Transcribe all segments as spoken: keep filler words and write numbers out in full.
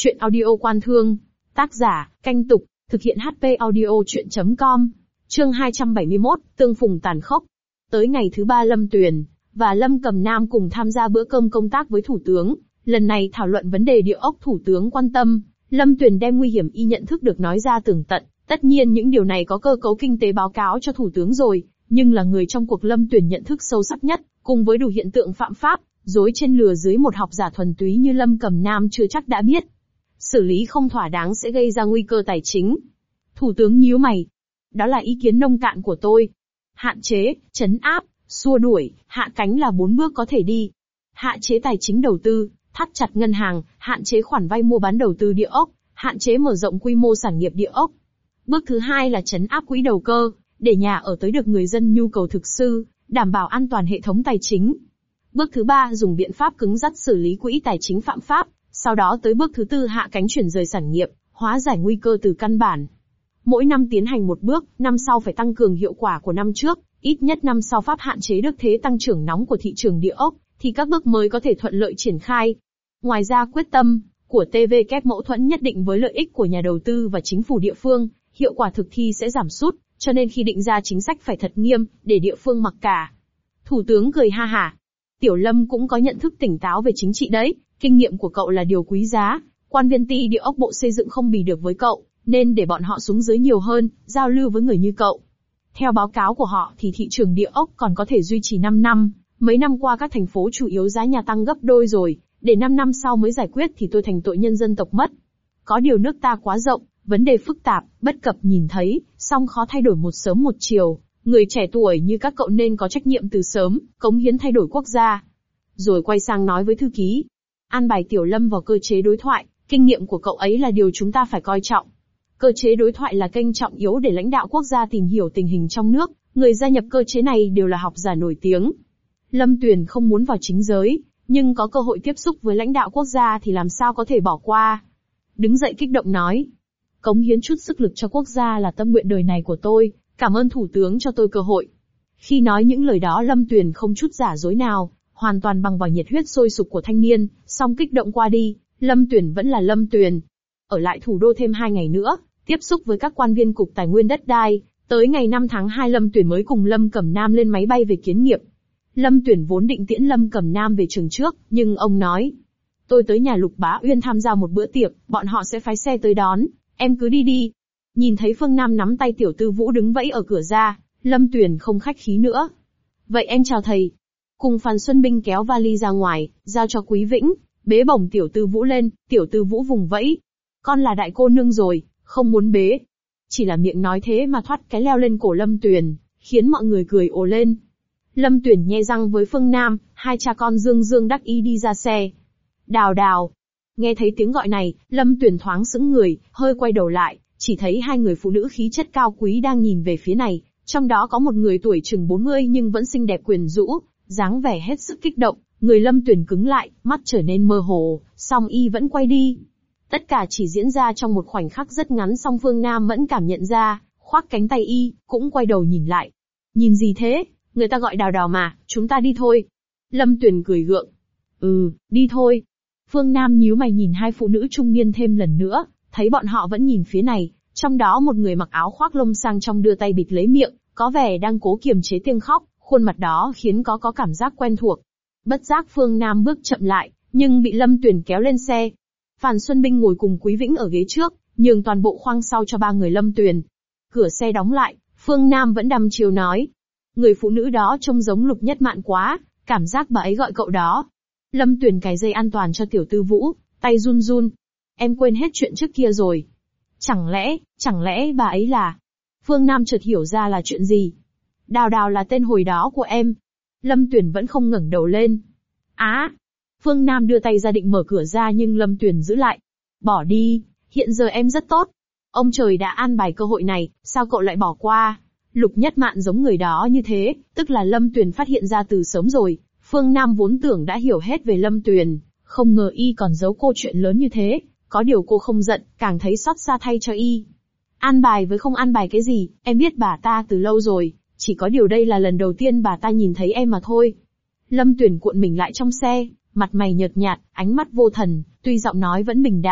Chuyện audio Quan Thương. Tác giả, Canh Tục, thực hiện hát pê audio chuyện chấm com. Chương hai trăm bảy mươi mốt, tương phùng tàn khốc. Tới ngày thứ ba Lâm Tuyền và Lâm Cẩm Nam cùng tham gia bữa cơm công tác với Thủ tướng. Lần này thảo luận vấn đề địa ốc Thủ tướng quan tâm. Lâm Tuyền đem nguy hiểm y nhận thức được nói ra tường tận. Tất nhiên những điều này có cơ cấu kinh tế báo cáo cho Thủ tướng rồi, nhưng là người trong cuộc Lâm Tuyền nhận thức sâu sắc nhất, cùng với đủ hiện tượng phạm pháp, dối trên lừa dưới một học giả thuần túy như Lâm Cẩm Nam chưa chắc đã biết. Xử lý không thỏa đáng sẽ gây ra nguy cơ tài chính. Thủ tướng nhíu mày. Đó là ý kiến nông cạn của tôi. Hạn chế, trấn áp, xua đuổi, hạ cánh là bốn bước có thể đi. Hạn chế tài chính đầu tư, thắt chặt ngân hàng, hạn chế khoản vay mua bán đầu tư địa ốc, hạn chế mở rộng quy mô sản nghiệp địa ốc. Bước thứ hai là trấn áp quỹ đầu cơ, để nhà ở tới được người dân nhu cầu thực sự, đảm bảo an toàn hệ thống tài chính. Bước thứ ba dùng biện pháp cứng rắn xử lý quỹ tài chính phạm pháp, sau đó tới bước thứ tư hạ cánh chuyển rời sản nghiệp, hóa giải nguy cơ từ căn bản. Mỗi năm tiến hành một bước, năm sau phải tăng cường hiệu quả của năm trước, ít nhất năm sau pháp hạn chế được thế tăng trưởng nóng của thị trường địa ốc, thì các bước mới có thể thuận lợi triển khai. Ngoài ra quyết tâm của tê vê kép mâu thuẫn nhất định với lợi ích của nhà đầu tư và chính phủ địa phương, hiệu quả thực thi sẽ giảm sút, cho nên khi định ra chính sách phải thật nghiêm, để địa phương mặc cả. Thủ tướng cười ha hả. Tiểu Lâm cũng có nhận thức tỉnh táo về chính trị đấy, kinh nghiệm của cậu là điều quý giá, quan viên ty địa ốc bộ xây dựng không bì được với cậu, nên để bọn họ xuống dưới nhiều hơn, giao lưu với người như cậu. Theo báo cáo của họ thì thị trường địa ốc còn có thể duy trì năm năm, mấy năm qua các thành phố chủ yếu giá nhà tăng gấp đôi rồi, để năm năm sau mới giải quyết thì tôi thành tội nhân dân tộc mất. Có điều nước ta quá rộng, vấn đề phức tạp, bất cập nhìn thấy, song khó thay đổi một sớm một chiều. Người trẻ tuổi như các cậu nên có trách nhiệm từ sớm, cống hiến thay đổi quốc gia. Rồi quay sang nói với thư ký. An bài Tiểu Lâm vào cơ chế đối thoại, kinh nghiệm của cậu ấy là điều chúng ta phải coi trọng. Cơ chế đối thoại là kênh trọng yếu để lãnh đạo quốc gia tìm hiểu tình hình trong nước, người gia nhập cơ chế này đều là học giả nổi tiếng. Lâm Tuyền không muốn vào chính giới, nhưng có cơ hội tiếp xúc với lãnh đạo quốc gia thì làm sao có thể bỏ qua. Đứng dậy kích động nói. Cống hiến chút sức lực cho quốc gia là tâm nguyện đời này của tôi. Cảm ơn Thủ tướng cho tôi cơ hội. Khi nói những lời đó Lâm Tuyền không chút giả dối nào, hoàn toàn bằng vào nhiệt huyết sôi sục của thanh niên, song kích động qua đi, Lâm Tuyền vẫn là Lâm Tuyền. Ở lại thủ đô thêm hai ngày nữa, tiếp xúc với các quan viên cục tài nguyên đất đai, tới ngày năm tháng hai Lâm Tuyền mới cùng Lâm Cẩm Nam lên máy bay về kiến nghiệp. Lâm Tuyền vốn định tiễn Lâm Cẩm Nam về trường trước, nhưng ông nói, tôi tới nhà Lục Bá Uyên tham gia một bữa tiệc, bọn họ sẽ phái xe tới đón, em cứ đi đi. Nhìn thấy Phương Nam nắm tay Tiểu Tư Vũ đứng vẫy ở cửa ra, Lâm Tuyền không khách khí nữa. Vậy em chào thầy. Cùng Phan Xuân Binh kéo vali ra ngoài, giao cho Quý Vĩnh, bế bổng Tiểu Tư Vũ lên, Tiểu Tư Vũ vùng vẫy. Con là đại cô nương rồi, không muốn bế. Chỉ là miệng nói thế mà thoát cái leo lên cổ Lâm Tuyền, khiến mọi người cười ồ lên. Lâm Tuyền nhe răng với Phương Nam, hai cha con dương dương đắc ý đi ra xe. Đào đào. Nghe thấy tiếng gọi này, Lâm Tuyền thoáng sững người, hơi quay đầu lại. Chỉ thấy hai người phụ nữ khí chất cao quý đang nhìn về phía này, trong đó có một người tuổi chừng bốn mươi nhưng vẫn xinh đẹp quyến rũ, dáng vẻ hết sức kích động, người Lâm Tuyền cứng lại, mắt trở nên mơ hồ, song y vẫn quay đi. Tất cả chỉ diễn ra trong một khoảnh khắc rất ngắn song Phương Nam vẫn cảm nhận ra, khoác cánh tay y, cũng quay đầu nhìn lại. Nhìn gì thế, người ta gọi Đào Đào mà, chúng ta đi thôi. Lâm Tuyền cười gượng. Ừ, đi thôi. Phương Nam nhíu mày nhìn hai phụ nữ trung niên thêm lần nữa. Thấy bọn họ vẫn nhìn phía này, trong đó một người mặc áo khoác lông sang trong đưa tay bịt lấy miệng, có vẻ đang cố kiềm chế tiếng khóc, khuôn mặt đó khiến có có cảm giác quen thuộc. Bất giác Phương Nam bước chậm lại, nhưng bị Lâm Tuyền kéo lên xe. Phan Xuân Binh ngồi cùng Quý Vĩnh ở ghế trước, nhường toàn bộ khoang sau cho ba người Lâm Tuyền. Cửa xe đóng lại, Phương Nam vẫn đăm chiêu nói. Người phụ nữ đó trông giống Lục Nhất Mạn quá, cảm giác bà ấy gọi cậu đó. Lâm Tuyền cài dây an toàn cho Tiểu Tư Vũ, tay run run. Em quên hết chuyện trước kia rồi. Chẳng lẽ, chẳng lẽ bà ấy là... Phương Nam chợt hiểu ra là chuyện gì. Đào Đào là tên hồi đó của em. Lâm Tuyền vẫn không ngẩng đầu lên. Á! À, Phương Nam đưa tay ra định mở cửa ra nhưng Lâm Tuyền giữ lại. Bỏ đi, hiện giờ em rất tốt. Ông trời đã an bài cơ hội này, sao cậu lại bỏ qua? Lục Nhất Mạn giống người đó như thế, tức là Lâm Tuyền phát hiện ra từ sớm rồi. Phương Nam vốn tưởng đã hiểu hết về Lâm Tuyền, không ngờ y còn giấu cô chuyện lớn như thế. Có điều cô không giận, càng thấy xót xa thay cho y. An bài với không an bài cái gì, em biết bà ta từ lâu rồi, chỉ có điều đây là lần đầu tiên bà ta nhìn thấy em mà thôi. Lâm Tuyền cuộn mình lại trong xe, mặt mày nhợt nhạt, ánh mắt vô thần, tuy giọng nói vẫn bình đạm,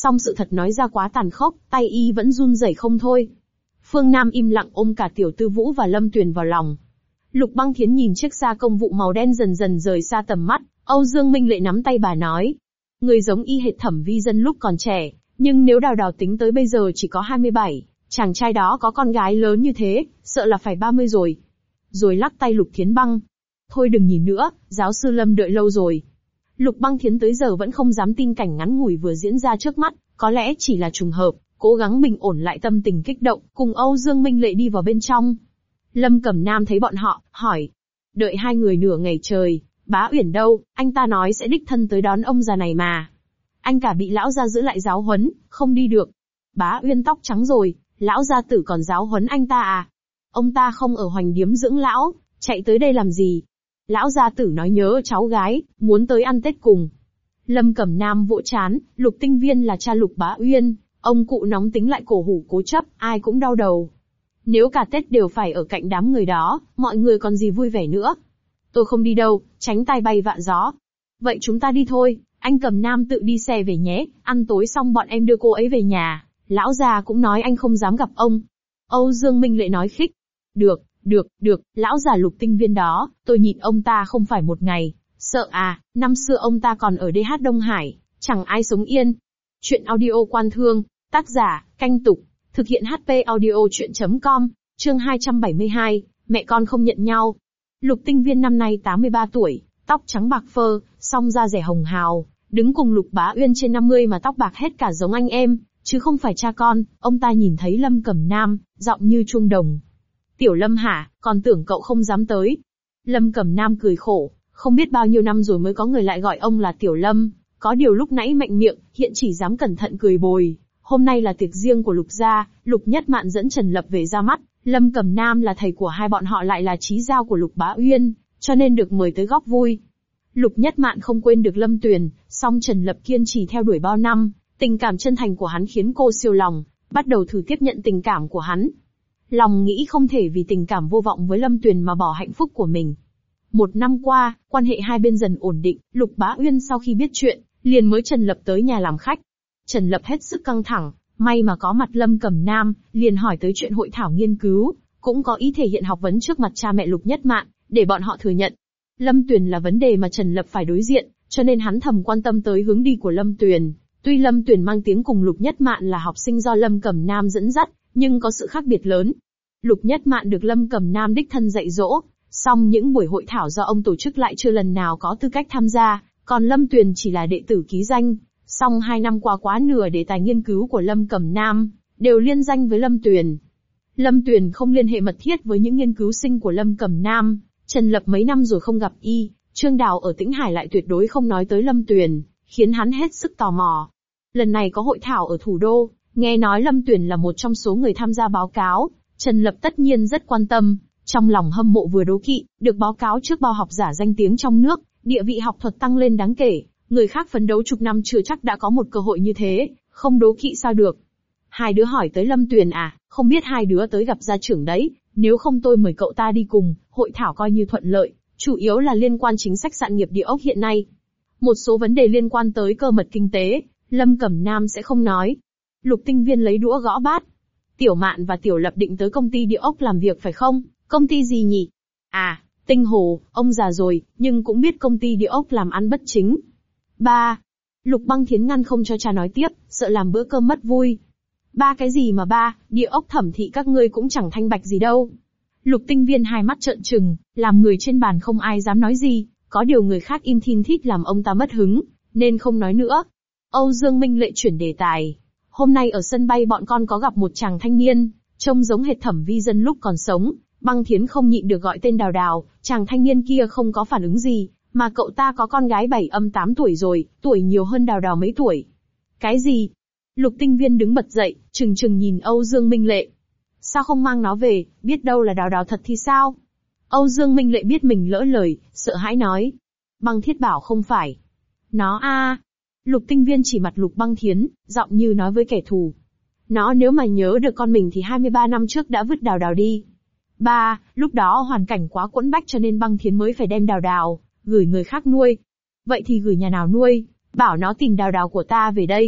Song sự thật nói ra quá tàn khốc, tay y vẫn run rẩy không thôi. Phương Nam im lặng ôm cả Tiểu Tư Vũ và Lâm Tuyền vào lòng. Lục Băng Thiến nhìn chiếc xa công vụ màu đen dần dần rời xa tầm mắt, Âu Dương Minh Lệ nắm tay bà nói. Người giống y hệt Thẩm Vi Dân lúc còn trẻ, nhưng nếu Đào Đào tính tới bây giờ chỉ có hai mươi bảy, chàng trai đó có con gái lớn như thế, sợ là phải ba mươi rồi. Rồi lắc tay Lục Thiến Băng. Thôi đừng nhìn nữa, giáo sư Lâm đợi lâu rồi. Lục Băng Thiến tới giờ vẫn không dám tin cảnh ngắn ngủi vừa diễn ra trước mắt, có lẽ chỉ là trùng hợp, cố gắng bình ổn lại tâm tình kích động, cùng Âu Dương Minh Lệ đi vào bên trong. Lâm Cẩm Nam thấy bọn họ, hỏi. Đợi hai người nửa ngày trời, Bá Uyển đâu, anh ta nói sẽ đích thân tới đón ông già này mà. Anh cả bị lão gia giữ lại giáo huấn, không đi được. Bá Uyên tóc trắng rồi, lão gia tử còn giáo huấn anh ta à? Ông ta không ở Hoành Điếm dưỡng lão, chạy tới đây làm gì? Lão gia tử nói nhớ cháu gái, muốn tới ăn Tết cùng. Lâm Cẩm Nam vỗ chán, Lục Tinh Viên là cha Lục Bá Uyên, ông cụ nóng tính lại cổ hủ cố chấp, ai cũng đau đầu. Nếu cả Tết đều phải ở cạnh đám người đó, mọi người còn gì vui vẻ nữa. Tôi không đi đâu, tránh tai bay vạ gió. Vậy chúng ta đi thôi, anh Cẩm Nam tự đi xe về nhé, ăn tối xong bọn em đưa cô ấy về nhà. Lão già cũng nói anh không dám gặp ông. Âu Dương Minh Lệ nói khích. Được, được, được, lão già Lục Tinh Viên đó, tôi nhịn ông ta không phải một ngày. Sợ à, năm xưa ông ta còn ở đê hát Đông Hải, chẳng ai sống yên. Chuyện audio Quan Thương, tác giả, Canh Tục, thực hiện hát pê audio chuyện chấm com, chương hai trăm bảy mươi hai, mẹ con không nhận nhau. Lục Tinh Viên năm nay tám mươi ba tuổi, tóc trắng bạc phơ, song da rẻ hồng hào, đứng cùng Lục Bá Uyên trên năm mươi mà tóc bạc hết cả giống anh em, chứ không phải cha con. Ông ta nhìn thấy Lâm Cẩm Nam, giọng như chuông đồng. Tiểu Lâm hả, còn tưởng cậu không dám tới. Lâm Cẩm Nam cười khổ, không biết bao nhiêu năm rồi mới có người lại gọi ông là Tiểu Lâm, có điều lúc nãy mạnh miệng, hiện chỉ dám cẩn thận cười bồi. Hôm nay là tiệc riêng của Lục gia, Lục Nhất Mạn dẫn Trần Lập về ra mắt, Lâm Cẩm Nam là thầy của hai bọn họ lại là chí giao của Lục Bá Uyên, cho nên được mời tới góp vui. Lục Nhất Mạn không quên được Lâm Tuyền, song Trần Lập kiên trì theo đuổi bao năm, tình cảm chân thành của hắn khiến cô siêu lòng, bắt đầu thử tiếp nhận tình cảm của hắn. Lòng nghĩ không thể vì tình cảm vô vọng với Lâm Tuyền mà bỏ hạnh phúc của mình. Một năm qua, quan hệ hai bên dần ổn định, Lục Bá Uyên sau khi biết chuyện, liền mới Trần Lập tới nhà làm khách. Trần Lập hết sức căng thẳng, may mà có mặt Lâm Cẩm Nam, liền hỏi tới chuyện hội thảo nghiên cứu, cũng có ý thể hiện học vấn trước mặt cha mẹ Lục Nhất Mạn, để bọn họ thừa nhận. Lâm Tuyền là vấn đề mà Trần Lập phải đối diện, cho nên hắn thầm quan tâm tới hướng đi của Lâm Tuyền. Tuy Lâm Tuyền mang tiếng cùng Lục Nhất Mạn là học sinh do Lâm Cẩm Nam dẫn dắt, nhưng có sự khác biệt lớn. Lục Nhất Mạn được Lâm Cẩm Nam đích thân dạy dỗ, song những buổi hội thảo do ông tổ chức lại chưa lần nào có tư cách tham gia, còn Lâm Tuyền chỉ là đệ tử ký danh. Song hai năm qua quá nửa đề tài nghiên cứu của Lâm Cẩm Nam đều liên danh với Lâm Tuyền. Lâm Tuyền không liên hệ mật thiết với những nghiên cứu sinh của Lâm Cẩm Nam. Trần Lập mấy năm rồi không gặp y, Trương Đào ở Tĩnh Hải lại tuyệt đối không nói tới Lâm Tuyền, khiến hắn hết sức tò mò. Lần này có hội thảo ở thủ đô, nghe nói Lâm Tuyền là một trong số người tham gia báo cáo, Trần Lập tất nhiên rất quan tâm, trong lòng hâm mộ vừa đố kỵ, được báo cáo trước bao học giả danh tiếng trong nước, địa vị học thuật tăng lên đáng kể. Người khác phấn đấu chục năm chưa chắc đã có một cơ hội như thế, không đố kỵ sao được. Hai đứa hỏi tới Lâm Tuyền à, không biết hai đứa tới gặp gia trưởng đấy, nếu không tôi mời cậu ta đi cùng, hội thảo coi như thuận lợi, chủ yếu là liên quan chính sách sản nghiệp địa ốc hiện nay. Một số vấn đề liên quan tới cơ mật kinh tế, Lâm Cẩm Nam sẽ không nói. Lục Tinh Viên lấy đũa gõ bát. Tiểu Mạn và Tiểu Lập định tới công ty địa ốc làm việc phải không? Công ty gì nhỉ? À, Tinh Hồ, ông già rồi, nhưng cũng biết công ty địa ốc làm ăn bất chính. Ba. Lục Băng Thiến ngăn không cho cha nói tiếp, sợ làm bữa cơm mất vui. Ba cái gì mà ba, địa ốc thẩm thị các ngươi cũng chẳng thanh bạch gì đâu. Lục Tinh Viên hai mắt trợn trừng, làm người trên bàn không ai dám nói gì, có điều người khác im thin thít làm ông ta mất hứng, nên không nói nữa. Âu Dương Minh Lệ chuyển đề tài. Hôm nay ở sân bay bọn con có gặp một chàng thanh niên, trông giống hệt Thẩm Vi Dân lúc còn sống. Băng Thiến không nhịn được gọi tên Đào Đào, chàng thanh niên kia không có phản ứng gì, mà cậu ta có con gái bảy âm tám tuổi rồi, tuổi nhiều hơn Đào Đào mấy tuổi. Cái gì? Lục Tinh Viên đứng bật dậy, trừng trừng nhìn Âu Dương Minh Lệ. Sao không mang nó về, biết đâu là Đào Đào thật thì sao? Âu Dương Minh Lệ biết mình lỡ lời, sợ hãi nói. Băng Thiết bảo không phải. Nó a. À. Lục Tinh Viên chỉ mặt Lục Băng Thiến, giọng như nói với kẻ thù. Nó nếu mà nhớ được con mình thì hai mươi ba năm trước đã vứt Đào Đào đi. Ba, lúc đó hoàn cảnh quá quẫn bách cho nên Băng Thiến mới phải đem Đào Đào, gửi người khác nuôi. Vậy thì gửi nhà nào nuôi, bảo nó tìm Đào Đào của ta về đây.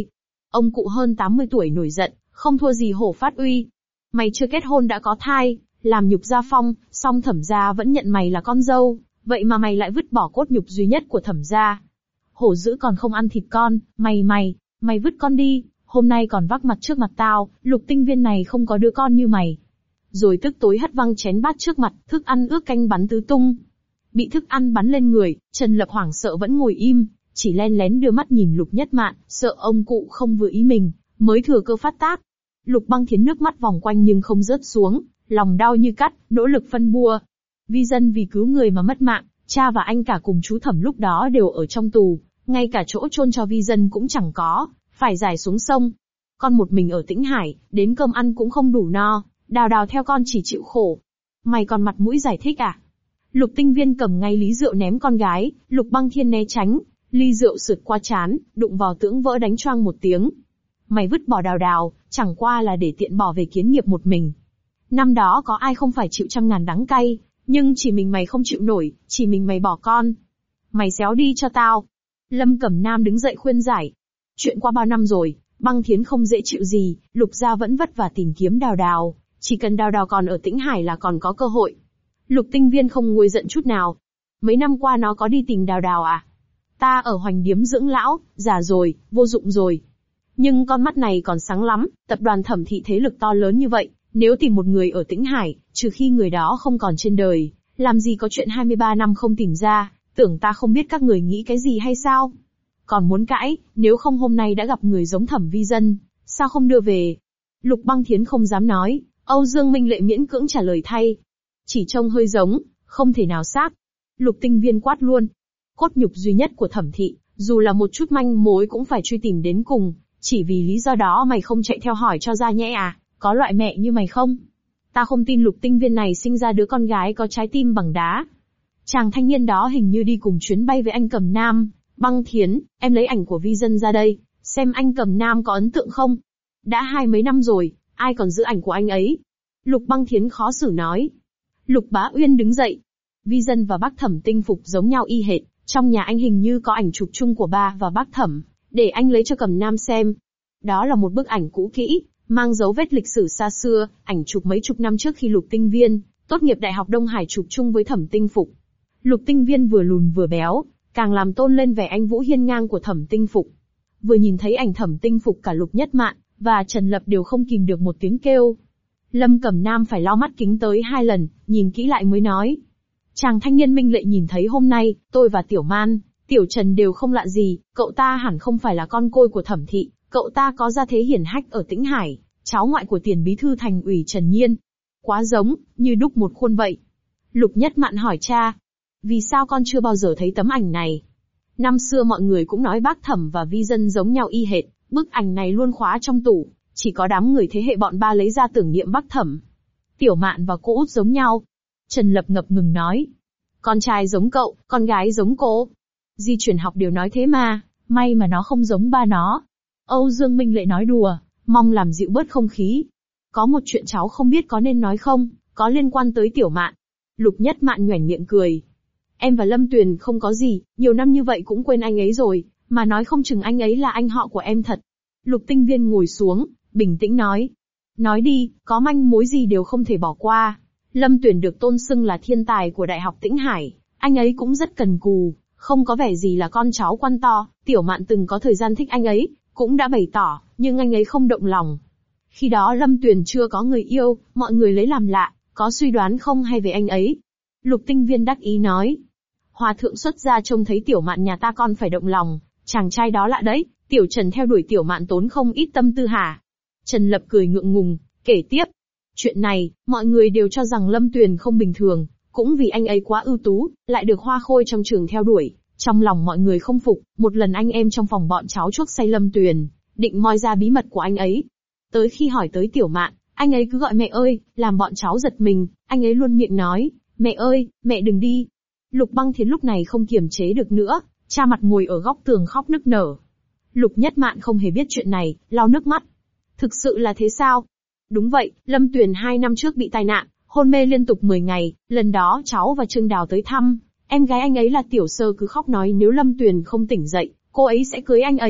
Ông cụ hơn tám mươi tuổi nổi giận, không thua gì hổ phát uy. Mày chưa kết hôn đã có thai, làm nhục gia phong, song Thẩm gia vẫn nhận mày là con dâu, vậy mà mày lại vứt bỏ cốt nhục duy nhất của Thẩm gia. Hổ dữ còn không ăn thịt con, mày mày, mày vứt con đi, hôm nay còn vác mặt trước mặt tao, Lục Tinh Viên này không có đứa con như mày. Rồi tức tối hất văng chén bát trước mặt, thức ăn ướp canh bắn tứ tung. Bị thức ăn bắn lên người, Trần Lập hoảng sợ vẫn ngồi im, chỉ len lén đưa mắt nhìn Lục Nhất Mạn, sợ ông cụ không vừa ý mình, mới thừa cơ phát tác. Lục Băng Thiến nước mắt vòng quanh nhưng không rớt xuống, lòng đau như cắt, nỗ lực phân bua. Vi dân vì cứu người mà mất mạng, cha và anh cả cùng chú Thẩm lúc đó đều ở trong tù, ngay cả chỗ chôn cho vi dân cũng chẳng có, phải giải xuống sông. Con một mình ở Tĩnh Hải, đến cơm ăn cũng không đủ no, Đào Đào theo con chỉ chịu khổ. Mày còn mặt mũi giải thích à? Lục Tinh Viên cầm ngay ly rượu ném con gái, Lục Băng Thiên né tránh, ly rượu sượt qua trán, đụng vào tường vỡ đánh choang một tiếng. Mày vứt bỏ Đào Đào, chẳng qua là để tiện bỏ về kiến nghiệp một mình. Năm đó có ai không phải chịu trăm ngàn đắng cay, nhưng chỉ mình mày không chịu nổi, chỉ mình mày bỏ con. Mày xéo đi cho tao. Lâm Cẩm Nam đứng dậy khuyên giải. Chuyện qua bao năm rồi, Băng Thiến không dễ chịu gì, Lục gia vẫn vất vả tìm kiếm Đào Đào, chỉ cần Đào Đào còn ở Tĩnh Hải là còn có cơ hội. Lục Tinh Viên không nguôi giận chút nào. Mấy năm qua nó có đi tìm Đào Đào à? Ta ở Hoành Điếm dưỡng lão, già rồi, vô dụng rồi. Nhưng con mắt này còn sáng lắm, tập đoàn Thẩm thị thế lực to lớn như vậy, nếu tìm một người ở Tĩnh Hải, trừ khi người đó không còn trên đời, làm gì có chuyện hai mươi ba năm không tìm ra, tưởng ta không biết các người nghĩ cái gì hay sao? Còn muốn cãi, nếu không hôm nay đã gặp người giống Thẩm vi dân, sao không đưa về? Lục Băng Thiến không dám nói, Âu Dương Minh Lệ miễn cưỡng trả lời thay. Chỉ trông hơi giống, không thể nào xác. Lục Tinh Viên quát luôn. Cốt nhục duy nhất của Thẩm thị, dù là một chút manh mối cũng phải truy tìm đến cùng, chỉ vì lý do đó mày không chạy theo hỏi cho ra nhẽ à, có loại mẹ như mày không? Ta không tin Lục Tinh Viên này sinh ra đứa con gái có trái tim bằng đá. Chàng thanh niên đó hình như đi cùng chuyến bay với anh Cẩm Nam. Băng Thiến, em lấy ảnh của vi dân ra đây, xem anh Cẩm Nam có ấn tượng không? Đã hai mấy năm rồi, ai còn giữ ảnh của anh ấy? Lục Băng Thiến khó xử nói. Lục Bá Uyên đứng dậy. Vi dân và bác Thẩm tinh phục giống nhau y hệt, trong nhà anh hình như có ảnh chụp chung của ba và bác Thẩm, để anh lấy cho Cẩm Nam xem. Đó là một bức ảnh cũ kỹ, mang dấu vết lịch sử xa xưa, ảnh chụp mấy chục năm trước khi Lục Tinh Viên tốt nghiệp Đại học Đông Hải chụp chung với Thẩm tinh phục. Lục Tinh Viên vừa lùn vừa béo, càng làm tôn lên vẻ anh vũ hiên ngang của Thẩm tinh phục. Vừa nhìn thấy ảnh Thẩm tinh phục, cả Lục Nhất Mạn và Trần Lập đều không kìm được một tiếng kêu. Lâm Cẩm Nam phải lau mắt kính tới hai lần, nhìn kỹ lại mới nói. Chàng thanh niên Minh Lệ nhìn thấy hôm nay, tôi và Tiểu Man, Tiểu Trần đều không lạ gì, cậu ta hẳn không phải là con côi của Thẩm thị, cậu ta có gia thế hiển hách ở Tĩnh Hải, cháu ngoại của tiền bí thư thành ủy Trần Nhiên. Quá giống, như đúc một khuôn vậy. Lục Nhất Mạn hỏi cha. Vì sao con chưa bao giờ thấy tấm ảnh này? Năm xưa mọi người cũng nói bác Thẩm và vi dân giống nhau y hệt, bức ảnh này luôn khóa trong tủ, chỉ có đám người thế hệ bọn ba lấy ra tưởng niệm bác Thẩm. Tiểu Mạn và cô út giống nhau. Trần Lập ngập ngừng nói. Con trai giống cậu, con gái giống cô. Di truyền học đều nói thế mà, may mà nó không giống ba nó. Âu Dương Minh Lệ nói đùa, mong làm dịu bớt không khí. Có một chuyện cháu không biết có nên nói không, có liên quan tới Tiểu Mạn. Lục Nhất Mạn nhoẻn miệng cười. Em và Lâm Tuyền không có gì, nhiều năm như vậy cũng quên anh ấy rồi, mà nói không chừng anh ấy là anh họ của em thật. Lục Tinh Viên ngồi xuống, bình tĩnh nói. Nói đi, có manh mối gì đều không thể bỏ qua. Lâm Tuyền được tôn xưng là thiên tài của Đại học Tĩnh Hải, anh ấy cũng rất cần cù, không có vẻ gì là con cháu quan to. Tiểu Mạn từng có thời gian thích anh ấy, cũng đã bày tỏ, nhưng anh ấy không động lòng. Khi đó Lâm Tuyền chưa có người yêu, mọi người lấy làm lạ, có suy đoán không hay về anh ấy? Lục Tinh Viên đắc ý nói. Hòa thượng xuất gia trông thấy Tiểu Mạn nhà ta con phải động lòng, chàng trai đó lạ đấy, Tiểu Trần theo đuổi Tiểu Mạn tốn không ít tâm tư hả? Trần Lập cười ngượng ngùng, kể tiếp. Chuyện này, mọi người đều cho rằng Lâm Tuyền không bình thường, cũng vì anh ấy quá ưu tú, lại được hoa khôi trong trường theo đuổi. Trong lòng mọi người không phục, một lần anh em trong phòng bọn cháu chuốc say Lâm Tuyền, định moi ra bí mật của anh ấy. Tới khi hỏi tới Tiểu Mạn, anh ấy cứ gọi mẹ ơi, làm bọn cháu giật mình, anh ấy luôn miệng nói, mẹ ơi, mẹ đừng đi. Lục Băng Thiến lúc này không kiềm chế được nữa, cha mặt ngồi ở góc tường khóc nức nở. Lục Nhất Mạn không hề biết chuyện này, lau nước mắt. Thực sự là thế sao? Đúng vậy, Lâm Tuyền hai năm trước bị tai nạn, hôn mê liên tục mười ngày, lần đó cháu và Trương Đào tới thăm, em gái anh ấy là Tiểu Sơ cứ khóc nói nếu Lâm Tuyền không tỉnh dậy, cô ấy sẽ cưới anh ấy,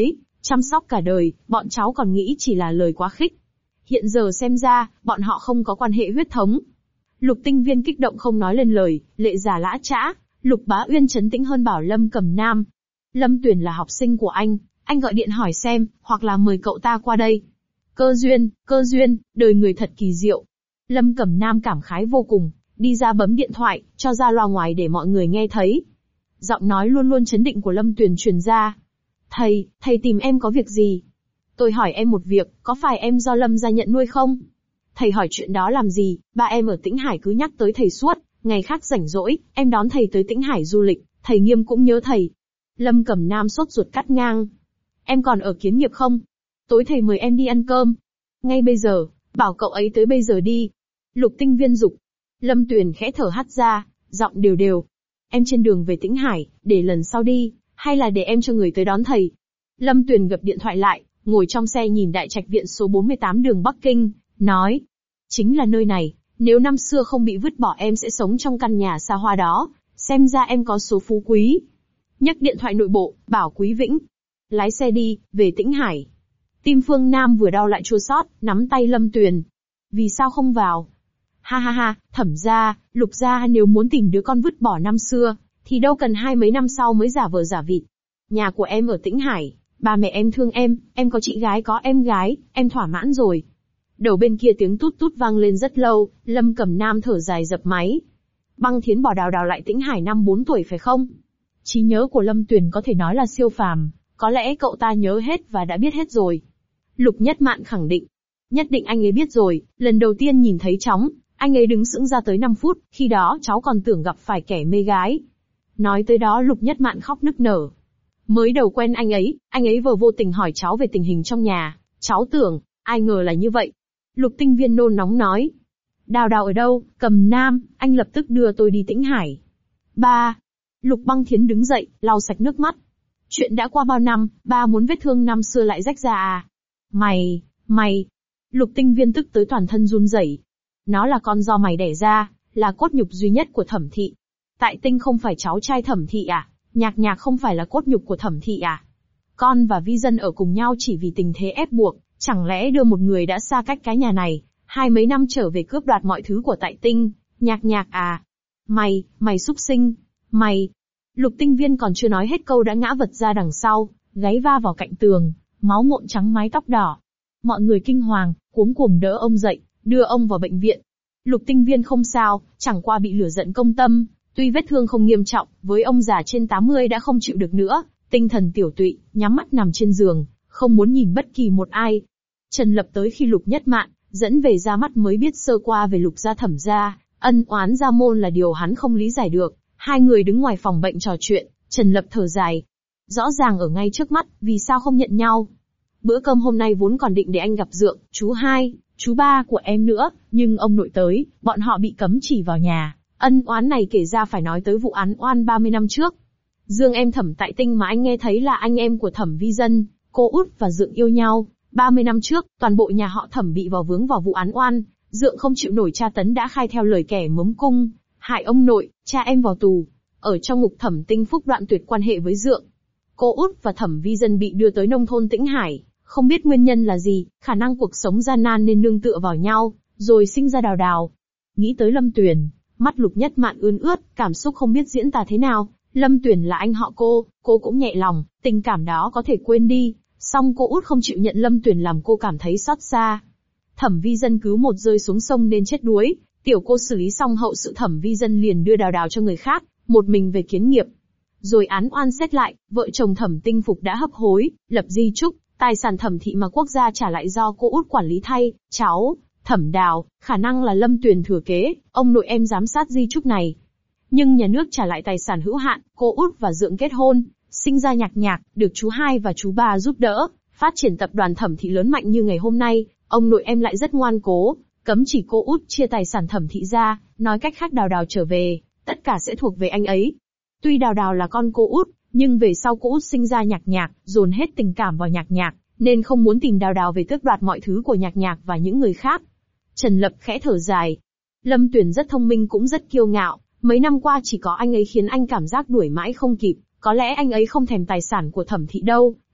Chăm sóc cả đời, bọn cháu còn nghĩ chỉ là lời quá khích. Hiện giờ xem ra, bọn họ không có quan hệ huyết thống. Lục Tinh Viên kích động không nói lên lời, lệ già lã chã. Lục Bá Uyên trấn tĩnh hơn bảo Lâm Cẩm Nam. Lâm Tuyền là học sinh của anh, anh gọi điện hỏi xem, hoặc là mời cậu ta qua đây. Cơ duyên, cơ duyên, đời người thật kỳ diệu. Lâm Cẩm Nam cảm khái vô cùng, đi ra bấm điện thoại, cho ra loa ngoài để mọi người nghe thấy. Giọng nói luôn luôn chấn định của Lâm Tuyền truyền ra. Thầy, thầy tìm em có việc gì? Tôi hỏi em một việc, có phải em do Lâm gia nhận nuôi không? Thầy hỏi chuyện đó làm gì, ba em ở Tĩnh Hải cứ nhắc tới thầy suốt, ngày khác rảnh rỗi, em đón thầy tới Tĩnh Hải du lịch, thầy Nghiêm cũng nhớ thầy. Lâm Cẩm Nam sốt ruột cắt ngang. Em còn ở Kiến Nghiệp không? Tối thầy mời em đi ăn cơm. Ngay bây giờ, bảo cậu ấy tới bây giờ đi. Lục Tinh Viên dục. Lâm Tuyền khẽ thở hắt ra, giọng đều đều. Em trên đường về Tĩnh Hải, để lần sau đi, hay là để em cho người tới đón thầy? Lâm Tuyền gập điện thoại lại, ngồi trong xe nhìn đại trạch viện số bốn mươi tám đường Bắc Kinh, nói. Chính là nơi này, nếu năm xưa không bị vứt bỏ em sẽ sống trong căn nhà xa hoa đó, xem ra em có số phú quý. Nhấc điện thoại nội bộ, bảo Quý Vĩnh. Lái xe đi, về Tĩnh Hải. Tim Phương Nam vừa đau lại chua xót, nắm tay Lâm Tuyền. Vì sao không vào? Ha ha ha, Thẩm gia, Lục gia nếu muốn tìm đứa con vứt bỏ năm xưa, thì đâu cần hai mấy năm sau mới giả vờ giả vịt. Nhà của em ở Tĩnh Hải, ba mẹ em thương em, em có chị gái có em gái, em thỏa mãn rồi. Đầu bên kia tiếng tút tút vang lên rất lâu, Lâm Cẩm Nam thở dài dập máy. Băng Thiến bỏ Đào Đào lại Tĩnh Hải năm bốn tuổi phải không? Trí nhớ của Lâm Tuyền có thể nói là siêu phàm, có lẽ cậu ta nhớ hết và đã biết hết rồi. Lục Nhất Mạn khẳng định. Nhất định anh ấy biết rồi, lần đầu tiên nhìn thấy chóng, anh ấy đứng sững ra tới năm phút, khi đó cháu còn tưởng gặp phải kẻ mê gái. Nói tới đó Lục Nhất Mạn khóc nức nở. Mới đầu quen anh ấy, anh ấy vừa vô tình hỏi cháu về tình hình trong nhà, cháu tưởng, ai ngờ là như vậy. Lục Tinh Viên nôn nóng nói. Đào Đào ở đâu, Cầm Nam, anh lập tức đưa tôi đi Tĩnh Hải. Ba. Lục Băng Thiến đứng dậy, lau sạch nước mắt. Chuyện đã qua bao năm, ba muốn vết thương năm xưa lại rách ra à? Mày, mày. Lục Tinh Viên tức tới toàn thân run rẩy. Nó là con do mày đẻ ra, là cốt nhục duy nhất của Thẩm thị. Tại Tinh không phải cháu trai Thẩm thị à? Nhạc Nhạc không phải là cốt nhục của Thẩm thị à? Con và Vi Dân ở cùng nhau chỉ vì tình thế ép buộc, chẳng lẽ đưa một người đã xa cách cái nhà này, hai mấy năm trở về cướp đoạt mọi thứ của Tại Tinh, Nhạc Nhạc à? Mày, mày xúc sinh, mày. Lục Tinh Viên còn chưa nói hết câu đã ngã vật ra đằng sau, gáy va vào cạnh tường, máu ngộn trắng mái tóc đỏ. Mọi người kinh hoàng, cuống cuồng đỡ ông dậy, đưa ông vào bệnh viện. Lục Tinh Viên không sao, chẳng qua bị lửa giận công tâm, tuy vết thương không nghiêm trọng, với ông già trên tám mươi đã không chịu được nữa, tinh thần tiểu tụy, nhắm mắt nằm trên giường, không muốn nhìn bất kỳ một ai. Trần Lập tới khi Lục Nhất Mạn dẫn về ra mắt mới biết sơ qua về Lục gia Thẩm gia, ân oán gia môn là điều hắn không lý giải được. Hai người đứng ngoài phòng bệnh trò chuyện, Trần Lập thở dài. Rõ ràng ở ngay trước mắt, vì sao không nhận nhau? Bữa cơm hôm nay vốn còn định để anh gặp Dượng, chú hai, chú ba của em nữa, nhưng ông nội tới, bọn họ bị cấm chỉ vào nhà. Ân oán này kể ra phải nói tới vụ án oan ba mươi năm trước. Dương em Thẩm Tại Tinh mà anh nghe thấy là anh em của Thẩm Vi Dân, cô út và Dượng yêu nhau. ba mươi năm trước, toàn bộ nhà họ Thẩm bị vào vướng vào vụ án oan, Dượng không chịu nổi tra tấn đã khai theo lời kẻ mớm cung, hại ông nội, cha em vào tù. Ở trong ngục Thẩm Tinh Phúc đoạn tuyệt quan hệ với Dượng. Cô út và Thẩm Vi Dân bị đưa tới nông thôn Tĩnh Hải, không biết nguyên nhân là gì, khả năng cuộc sống gian nan nên nương tựa vào nhau, rồi sinh ra Đào Đào. Nghĩ tới Lâm Tuyền, mắt Lục Nhất Mạn ươn ướt, cảm xúc không biết diễn tả thế nào. Lâm Tuyền là anh họ cô, cô cũng nhẹ lòng, tình cảm đó có thể quên đi. Song cô út không chịu nhận Lâm Tuyền làm cô cảm thấy xót xa. Thẩm Vi Dân cứu một rơi xuống sông nên chết đuối, tiểu cô xử lý xong hậu sự Thẩm Vi Dân liền đưa Đào Đào cho người khác, một mình về Kiến Nghiệp. Rồi án oan xét lại, vợ chồng Thẩm Tinh Phục đã hấp hối, lập di chúc, tài sản Thẩm thị mà quốc gia trả lại do cô út quản lý thay, cháu, Thẩm Đào, khả năng là Lâm Tuyền thừa kế, ông nội em giám sát di chúc này. Nhưng nhà nước trả lại tài sản hữu hạn, cô út và Dượng kết hôn, sinh ra Nhạc Nhạc, được chú hai và chú ba giúp đỡ, phát triển tập đoàn Thẩm thị lớn mạnh như ngày hôm nay. Ông nội em lại rất ngoan cố, cấm chỉ cô út chia tài sản Thẩm thị ra, nói cách khác Đào Đào trở về, tất cả sẽ thuộc về anh ấy. Tuy Đào Đào là con cô út, nhưng về sau cô út sinh ra Nhạc Nhạc, dồn hết tình cảm vào Nhạc Nhạc, nên không muốn tìm Đào Đào về tước đoạt mọi thứ của Nhạc Nhạc và những người khác. Trần Lập khẽ thở dài. Lâm Tuyền rất thông minh cũng rất kiêu ngạo, mấy năm qua chỉ có anh ấy khiến anh cảm giác đuổi mãi không kịp, có lẽ anh ấy không thèm tài sản của Thẩm thị đâu,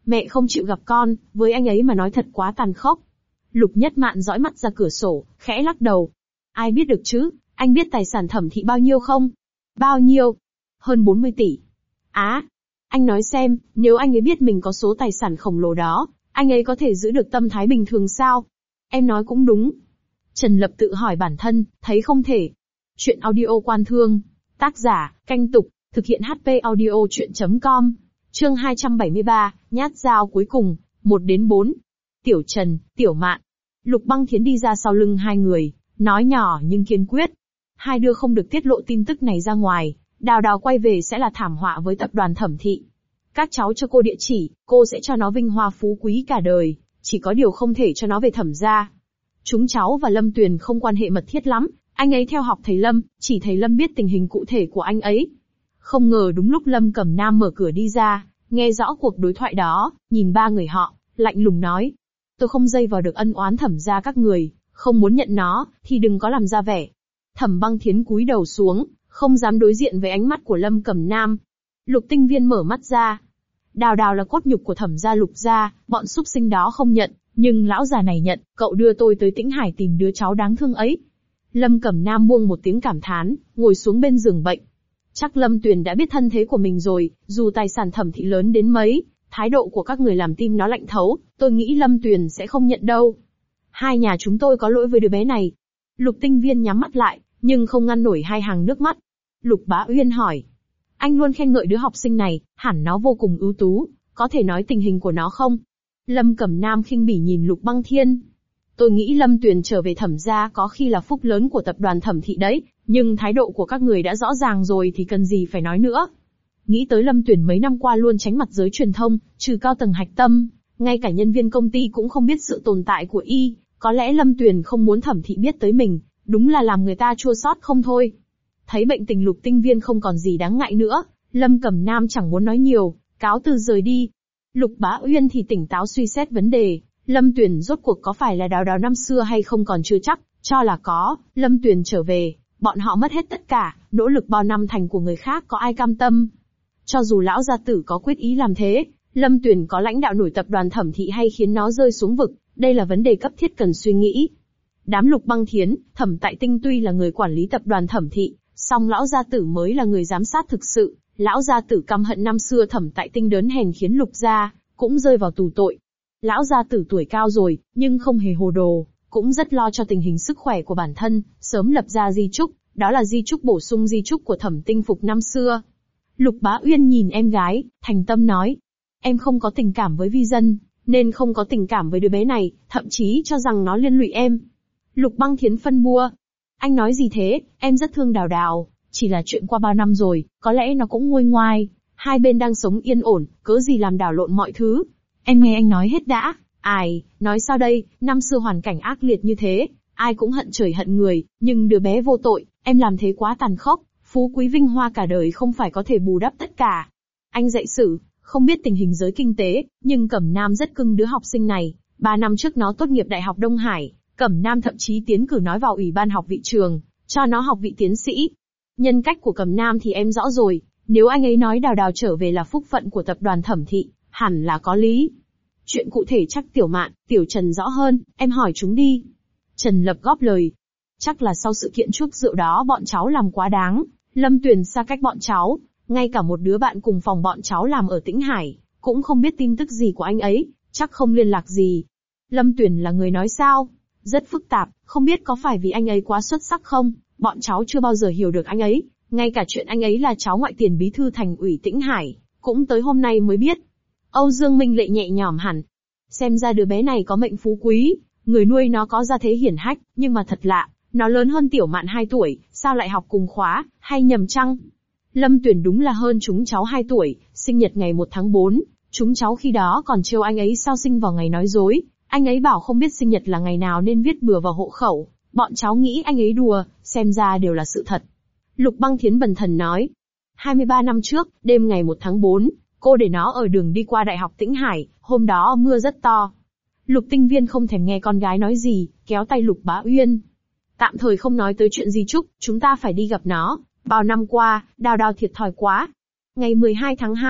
Mẹ không chịu gặp con, với anh ấy mà nói thật quá tàn khốc. Lục Nhất Mạn dõi mắt ra cửa sổ, khẽ lắc đầu. Ai biết được chứ, anh biết tài sản Thẩm thị bao nhiêu không? Bao nhiêu? Hơn bốn mươi tỷ. Á, à, anh nói xem, nếu anh ấy biết mình có số tài sản khổng lồ đó, anh ấy có thể giữ được tâm thái bình thường sao? Em nói cũng đúng. Trần Lập tự hỏi bản thân, thấy không thể. Chuyện audio Quan Thương. Tác giả, Canh Tục, thực hiện hát pê audio chuyện chấm com. Chương hai trăm bảy mươi ba, nhát dao cuối cùng, một đến bốn. Tiểu Trần, Tiểu Mạn. Lục Băng Thiến đi ra sau lưng hai người, nói nhỏ nhưng kiên quyết. Hai đứa không được tiết lộ tin tức này ra ngoài, Đào Đào quay về sẽ là thảm họa với tập đoàn Thẩm thị. Các cháu cho cô địa chỉ, cô sẽ cho nó vinh hoa phú quý cả đời, chỉ có điều không thể cho nó về Thẩm gia. Chúng cháu và Lâm Tuyền không quan hệ mật thiết lắm, anh ấy theo học thầy Lâm, chỉ thầy Lâm biết tình hình cụ thể của anh ấy. Không ngờ đúng lúc Lâm Cẩm Nam mở cửa đi ra, nghe rõ cuộc đối thoại đó, nhìn ba người họ, lạnh lùng nói. Tôi không dây vào được ân oán Thẩm gia các người, không muốn nhận nó, thì đừng có làm ra vẻ. Thẩm Băng Thiến cúi đầu xuống, không dám đối diện với ánh mắt của Lâm Cẩm Nam. Lục Tinh Viên mở mắt ra. Đào Đào là cốt nhục của Thẩm gia Lục gia, bọn súc sinh đó không nhận, nhưng lão già này nhận, cậu đưa tôi tới Tĩnh Hải tìm đứa cháu đáng thương ấy. Lâm Cẩm Nam buông một tiếng cảm thán, ngồi xuống bên giường bệnh. Chắc Lâm Tuyền đã biết thân thế của mình rồi, dù tài sản Thẩm thị lớn đến mấy, thái độ của các người làm tim nó lạnh thấu, tôi nghĩ Lâm Tuyền sẽ không nhận đâu. Hai nhà chúng tôi có lỗi với đứa bé này. Lục Tinh Viên nhắm mắt lại, nhưng không ngăn nổi hai hàng nước mắt. Lục Bá Uyên hỏi. Anh luôn khen ngợi đứa học sinh này, hẳn nó vô cùng ưu tú, có thể nói tình hình của nó không? Lâm Cẩm Nam khinh bỉ nhìn Lục Băng Thiên. Tôi nghĩ Lâm Tuyền trở về Thẩm gia có khi là phúc lớn của tập đoàn Thẩm thị đấy, nhưng thái độ của các người đã rõ ràng rồi thì cần gì phải nói nữa. Nghĩ tới Lâm Tuyền mấy năm qua luôn tránh mặt giới truyền thông, trừ cao tầng hạch tâm, ngay cả nhân viên công ty cũng không biết sự tồn tại của y, có lẽ Lâm Tuyền không muốn Thẩm thị biết tới mình, đúng là làm người ta chua xót không thôi. Thấy bệnh tình Lục Tinh Viên không còn gì đáng ngại nữa, Lâm Cẩm Nam chẳng muốn nói nhiều, cáo từ rời đi. Lục Bá Uyên thì tỉnh táo suy xét vấn đề, Lâm Tuyền rốt cuộc có phải là Đào Đào năm xưa hay không còn chưa chắc, cho là có, Lâm Tuyền trở về, bọn họ mất hết tất cả, nỗ lực bao năm thành của người khác có ai cam tâm. Cho dù lão gia tử có quyết ý làm thế, Lâm Tuyền có lãnh đạo nổi tập đoàn Thẩm thị hay khiến nó rơi xuống vực, đây là vấn đề cấp thiết cần suy nghĩ. Đám Lục Băng Thiến, Thẩm Tại Tinh tuy là người quản lý tập đoàn Thẩm thị, song lão gia tử mới là người giám sát thực sự, lão gia tử căm hận năm xưa Thẩm Tại Tinh đớn hèn khiến Lục gia cũng rơi vào tù tội. Lão gia tử tuổi cao rồi, nhưng không hề hồ đồ, cũng rất lo cho tình hình sức khỏe của bản thân, sớm lập ra di chúc, đó là di chúc bổ sung di chúc của Thẩm Tinh Phục năm xưa. Lục Bá Uyên nhìn em gái, thành tâm nói, em không có tình cảm với Vi Dân, nên không có tình cảm với đứa bé này, thậm chí cho rằng nó liên lụy em. Lục Băng Thiến phân bua, anh nói gì thế, em rất thương Đào Đào, chỉ là chuyện qua bao năm rồi, có lẽ nó cũng nguôi ngoai, hai bên đang sống yên ổn, cớ gì làm đảo lộn mọi thứ. Em nghe anh nói hết đã. Ai, nói sao đây, năm xưa hoàn cảnh ác liệt như thế, ai cũng hận trời hận người, nhưng đứa bé vô tội, em làm thế quá tàn khốc, phú quý vinh hoa cả đời không phải có thể bù đắp tất cả. Anh dạy sử, không biết tình hình giới kinh tế, nhưng Cẩm Nam rất cưng đứa học sinh này, ba năm trước nó tốt nghiệp Đại học Đông Hải, Cẩm Nam thậm chí tiến cử nói vào ủy ban học vị trường, cho nó học vị tiến sĩ. Nhân cách của Cẩm Nam thì em rõ rồi, nếu anh ấy nói Đào Đào trở về là phúc phận của tập đoàn Thẩm thị, hẳn là có lý. Chuyện cụ thể chắc Tiểu Mạn, Tiểu Trần rõ hơn, em hỏi chúng đi. Trần Lập góp lời. Chắc là sau sự kiện chuốc rượu đó bọn cháu làm quá đáng, Lâm Tuyền xa cách bọn cháu, ngay cả một đứa bạn cùng phòng bọn cháu làm ở Tĩnh Hải, cũng không biết tin tức gì của anh ấy, chắc không liên lạc gì. Lâm Tuyền là người nói sao? Rất phức tạp, không biết có phải vì anh ấy quá xuất sắc không, bọn cháu chưa bao giờ hiểu được anh ấy, ngay cả chuyện anh ấy là cháu ngoại tiền bí thư thành ủy Tĩnh Hải, cũng tới hôm nay mới biết. Âu Dương Minh Lệ nhẹ nhõm hẳn. Xem ra đứa bé này có mệnh phú quý, người nuôi nó có gia thế hiển hách, nhưng mà thật lạ, nó lớn hơn Tiểu Mạn hai tuổi, sao lại học cùng khóa, hay nhầm chăng? Lâm Tuyền đúng là hơn chúng cháu hai tuổi, sinh nhật ngày một tháng bốn, chúng cháu khi đó còn trêu anh ấy sao sinh vào ngày nói dối, anh ấy bảo không biết sinh nhật là ngày nào nên viết bừa vào hộ khẩu, bọn cháu nghĩ anh ấy đùa, xem ra đều là sự thật. Lục Băng Thiến bần thần nói, hai mươi ba năm trước, đêm ngày một tháng bốn, cô để nó ở đường đi qua Đại học Tĩnh Hải, hôm đó mưa rất to. Lục Tinh Viên không thèm nghe con gái nói gì, kéo tay Lục Bá Uyên. Tạm thời không nói tới chuyện di chúc, chúng ta phải đi gặp nó, bao năm qua, Đào Đào thiệt thòi quá. Ngày mười hai tháng hai,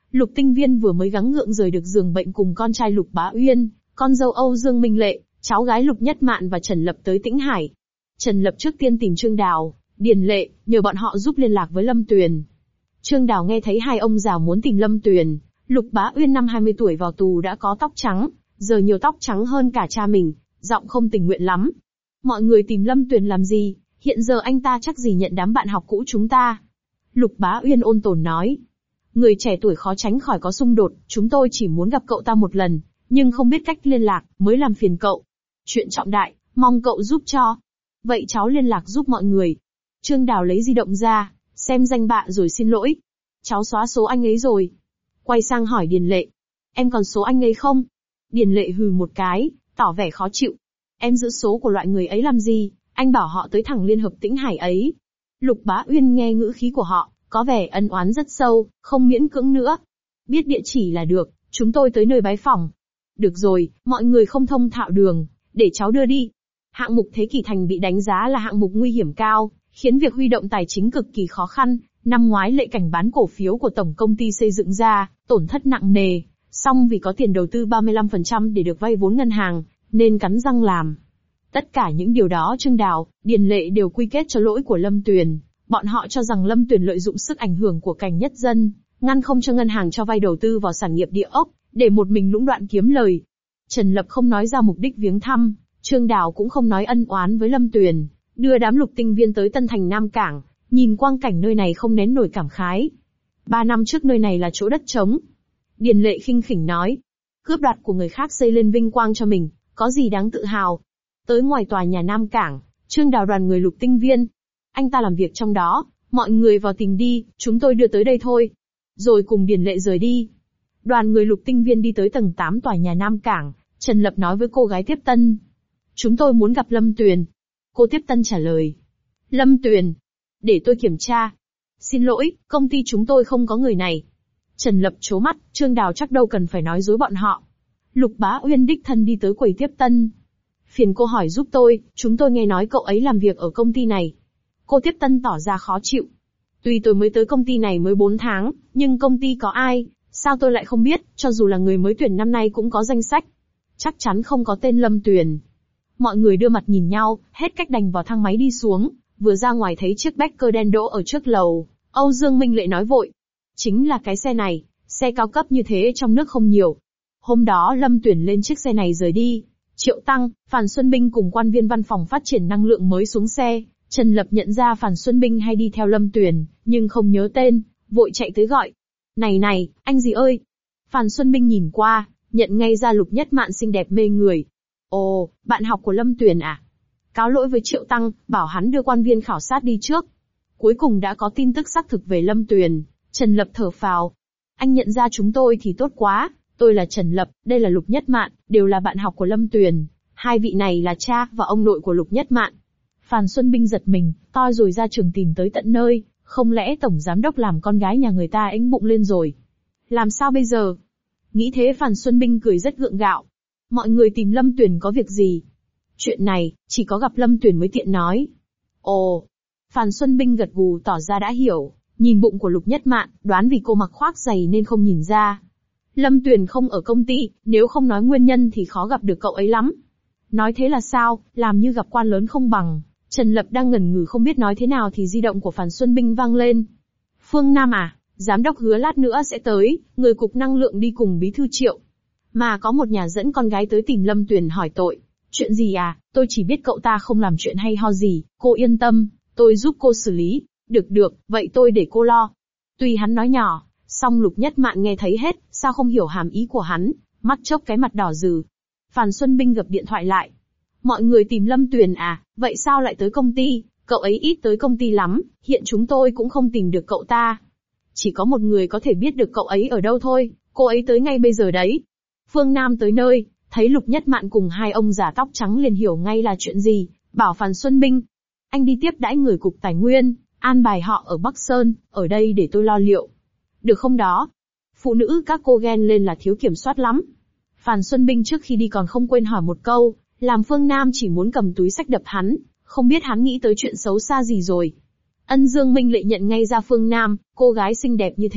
Lục Tinh Viên vừa mới gắng gượng rời được giường bệnh cùng con trai Lục Bá Uyên, con dâu Âu Dương Minh Lệ, cháu gái Lục Nhất Mạn và Trần Lập tới Tĩnh Hải. Trần Lập trước tiên tìm Trương Đào, Điền Lệ, nhờ bọn họ giúp liên lạc với Lâm Tuyền. Trương Đào nghe thấy hai ông già muốn tìm Lâm Tuyền. Lục Bá Uyên năm hai mươi tuổi vào tù đã có tóc trắng, giờ nhiều tóc trắng hơn cả cha mình, giọng không tình nguyện lắm. Mọi người tìm Lâm Tuyền làm gì, hiện giờ anh ta chắc gì nhận đám bạn học cũ chúng ta. Lục Bá Uyên ôn tồn nói. Người trẻ tuổi khó tránh khỏi có xung đột, chúng tôi chỉ muốn gặp cậu ta một lần, nhưng không biết cách liên lạc, mới làm phiền cậu. Chuyện trọng đại, mong cậu giúp cho. Vậy cháu liên lạc giúp mọi người. Trương Đào lấy di động ra, xem danh bạ rồi xin lỗi. Cháu xóa số anh ấy rồi. Quay sang hỏi Điền Lệ. Em còn số anh ấy không? Điền Lệ hừ một cái, tỏ vẻ khó chịu. Em giữ số của loại người ấy làm gì, anh bảo họ tới thẳng Liên Hợp Tĩnh Hải ấy. Lục Bá Uyên nghe ngữ khí của họ, có vẻ ân oán rất sâu, không miễn cưỡng nữa. Biết địa chỉ là được, chúng tôi tới nơi bái phỏng. Được rồi, mọi người không thông thạo đường, để cháu đưa đi. Hạng mục Thế Kỷ Thành bị đánh giá là hạng mục nguy hiểm cao, khiến việc huy động tài chính cực kỳ khó khăn. Năm ngoái lệ cảnh bán cổ phiếu của tổng công ty xây dựng ra, tổn thất nặng nề, song vì có tiền đầu tư ba mươi lăm phần trăm để được vay vốn ngân hàng, nên cắn răng làm. Tất cả những điều đó Trương Đào, Điền Lệ đều quy kết cho lỗi của Lâm Tuyền. Bọn họ cho rằng Lâm Tuyền lợi dụng sức ảnh hưởng của cảnh nhất dân, ngăn không cho ngân hàng cho vay đầu tư vào sản nghiệp địa ốc, để một mình lũng đoạn kiếm lời. Trần Lập không nói ra mục đích viếng thăm, Trương Đào cũng không nói ân oán với Lâm Tuyền, đưa đám Lục Tinh Viên tới Tân Thành Nam Cảng, nhìn quang cảnh nơi này không nén nổi cảm khái. Ba năm trước nơi này là chỗ đất trống. Điền Lệ khinh khỉnh nói, cướp đoạt của người khác xây lên vinh quang cho mình, có gì đáng tự hào. Tới ngoài tòa nhà Nam Cảng, Trương Đào đoàn người Lục Tinh Viên. Anh ta làm việc trong đó, mọi người vào tìm đi, chúng tôi đưa tới đây thôi. Rồi cùng Điền Lệ rời đi. Đoàn người Lục Tinh Viên đi tới tầng tám tòa nhà Nam Cảng, Trần Lập nói với cô gái tiếp tân. Chúng tôi muốn gặp Lâm Tuyền. Cô tiếp tân trả lời. Lâm Tuyền. Để tôi kiểm tra. Xin lỗi, công ty chúng tôi không có người này. Trần Lập trố mắt, Trương Đào chắc đâu cần phải nói dối bọn họ. Lục Bá Uyên đích thân đi tới quầy tiếp tân. Phiền cô hỏi giúp tôi, chúng tôi nghe nói cậu ấy làm việc ở công ty này. Cô tiếp tân tỏ ra khó chịu. Tuy tôi mới tới công ty này mới bốn tháng, nhưng công ty có ai, sao tôi lại không biết, cho dù là người mới tuyển năm nay cũng có danh sách. Chắc chắn không có tên Lâm Tuyền. Mọi người đưa mặt nhìn nhau, hết cách đành vào thang máy đi xuống, vừa ra ngoài thấy chiếc Becker đen đỗ ở trước lầu. Âu Dương Minh Lệ nói vội. Chính là cái xe này, xe cao cấp như thế trong nước không nhiều. Hôm đó Lâm Tuyền lên chiếc xe này rời đi. Triệu Tăng, Phan Xuân Binh cùng quan viên văn phòng phát triển năng lượng mới xuống xe. Trần Lập nhận ra Phan Xuân Binh hay đi theo Lâm Tuyền, nhưng không nhớ tên, vội chạy tới gọi. Này này, anh gì ơi? Phan Xuân Binh nhìn qua, nhận ngay ra Lục Nhất Mạn xinh đẹp mê người. Ồ, bạn học của Lâm Tuyền à? Cáo lỗi với Triệu Tăng, bảo hắn đưa quan viên khảo sát đi trước. Cuối cùng đã có tin tức xác thực về Lâm Tuyền. Trần Lập thở phào. Anh nhận ra chúng tôi thì tốt quá, tôi là Trần Lập, đây là Lục Nhất Mạn, đều là bạn học của Lâm Tuyền. Hai vị này là cha và ông nội của Lục Nhất Mạn. Phan Xuân Binh giật mình, toi rồi ra trường tìm tới tận nơi, không lẽ tổng giám đốc làm con gái nhà người ta ếnh bụng lên rồi? Làm sao bây giờ? Nghĩ thế Phan Xuân Binh cười rất gượng gạo. Mọi người tìm Lâm Tuyền có việc gì? Chuyện này, chỉ có gặp Lâm Tuyền mới tiện nói. Ồ! Phan Xuân Binh gật gù tỏ ra đã hiểu, nhìn bụng của Lục Nhất Mạn, đoán vì cô mặc khoác giày nên không nhìn ra. Lâm Tuyền không ở công ty, nếu không nói nguyên nhân thì khó gặp được cậu ấy lắm. Nói thế là sao, làm như gặp quan lớn không bằng. Trần Lập đang ngẩn ngừ không biết nói thế nào thì di động của Phan Xuân Binh vang lên. Phương Nam à, giám đốc hứa lát nữa sẽ tới, người cục năng lượng đi cùng bí thư Triệu. Mà có một nhà dẫn con gái tới tìm Lâm Tuyền hỏi tội. Chuyện gì à, tôi chỉ biết cậu ta không làm chuyện hay ho gì, cô yên tâm, tôi giúp cô xử lý. Được được, vậy tôi để cô lo. Tuy hắn nói nhỏ, song Lục Nhất Mạn nghe thấy hết, sao không hiểu hàm ý của hắn, mắt chốc cái mặt đỏ rừ. Phan Xuân Binh gập điện thoại lại. Mọi người tìm Lâm Tuyền à, vậy sao lại tới công ty, cậu ấy ít tới công ty lắm, hiện chúng tôi cũng không tìm được cậu ta. Chỉ có một người có thể biết được cậu ấy ở đâu thôi, cô ấy tới ngay bây giờ đấy. Phương Nam tới nơi, thấy Lục Nhất Mạn cùng hai ông già tóc trắng liền hiểu ngay là chuyện gì, bảo Phan Xuân Binh. Anh đi tiếp đãi người cục tài nguyên, an bài họ ở Bắc Sơn, ở đây để tôi lo liệu. Được không đó? Phụ nữ các cô ghen lên là thiếu kiểm soát lắm. Phan Xuân Binh trước khi đi còn không quên hỏi một câu, làm Phương Nam chỉ muốn cầm túi xách đập hắn, không biết hắn nghĩ tới chuyện xấu xa gì rồi. Ân Dương Minh Lệ nhận ngay ra Phương Nam, cô gái xinh đẹp như thế,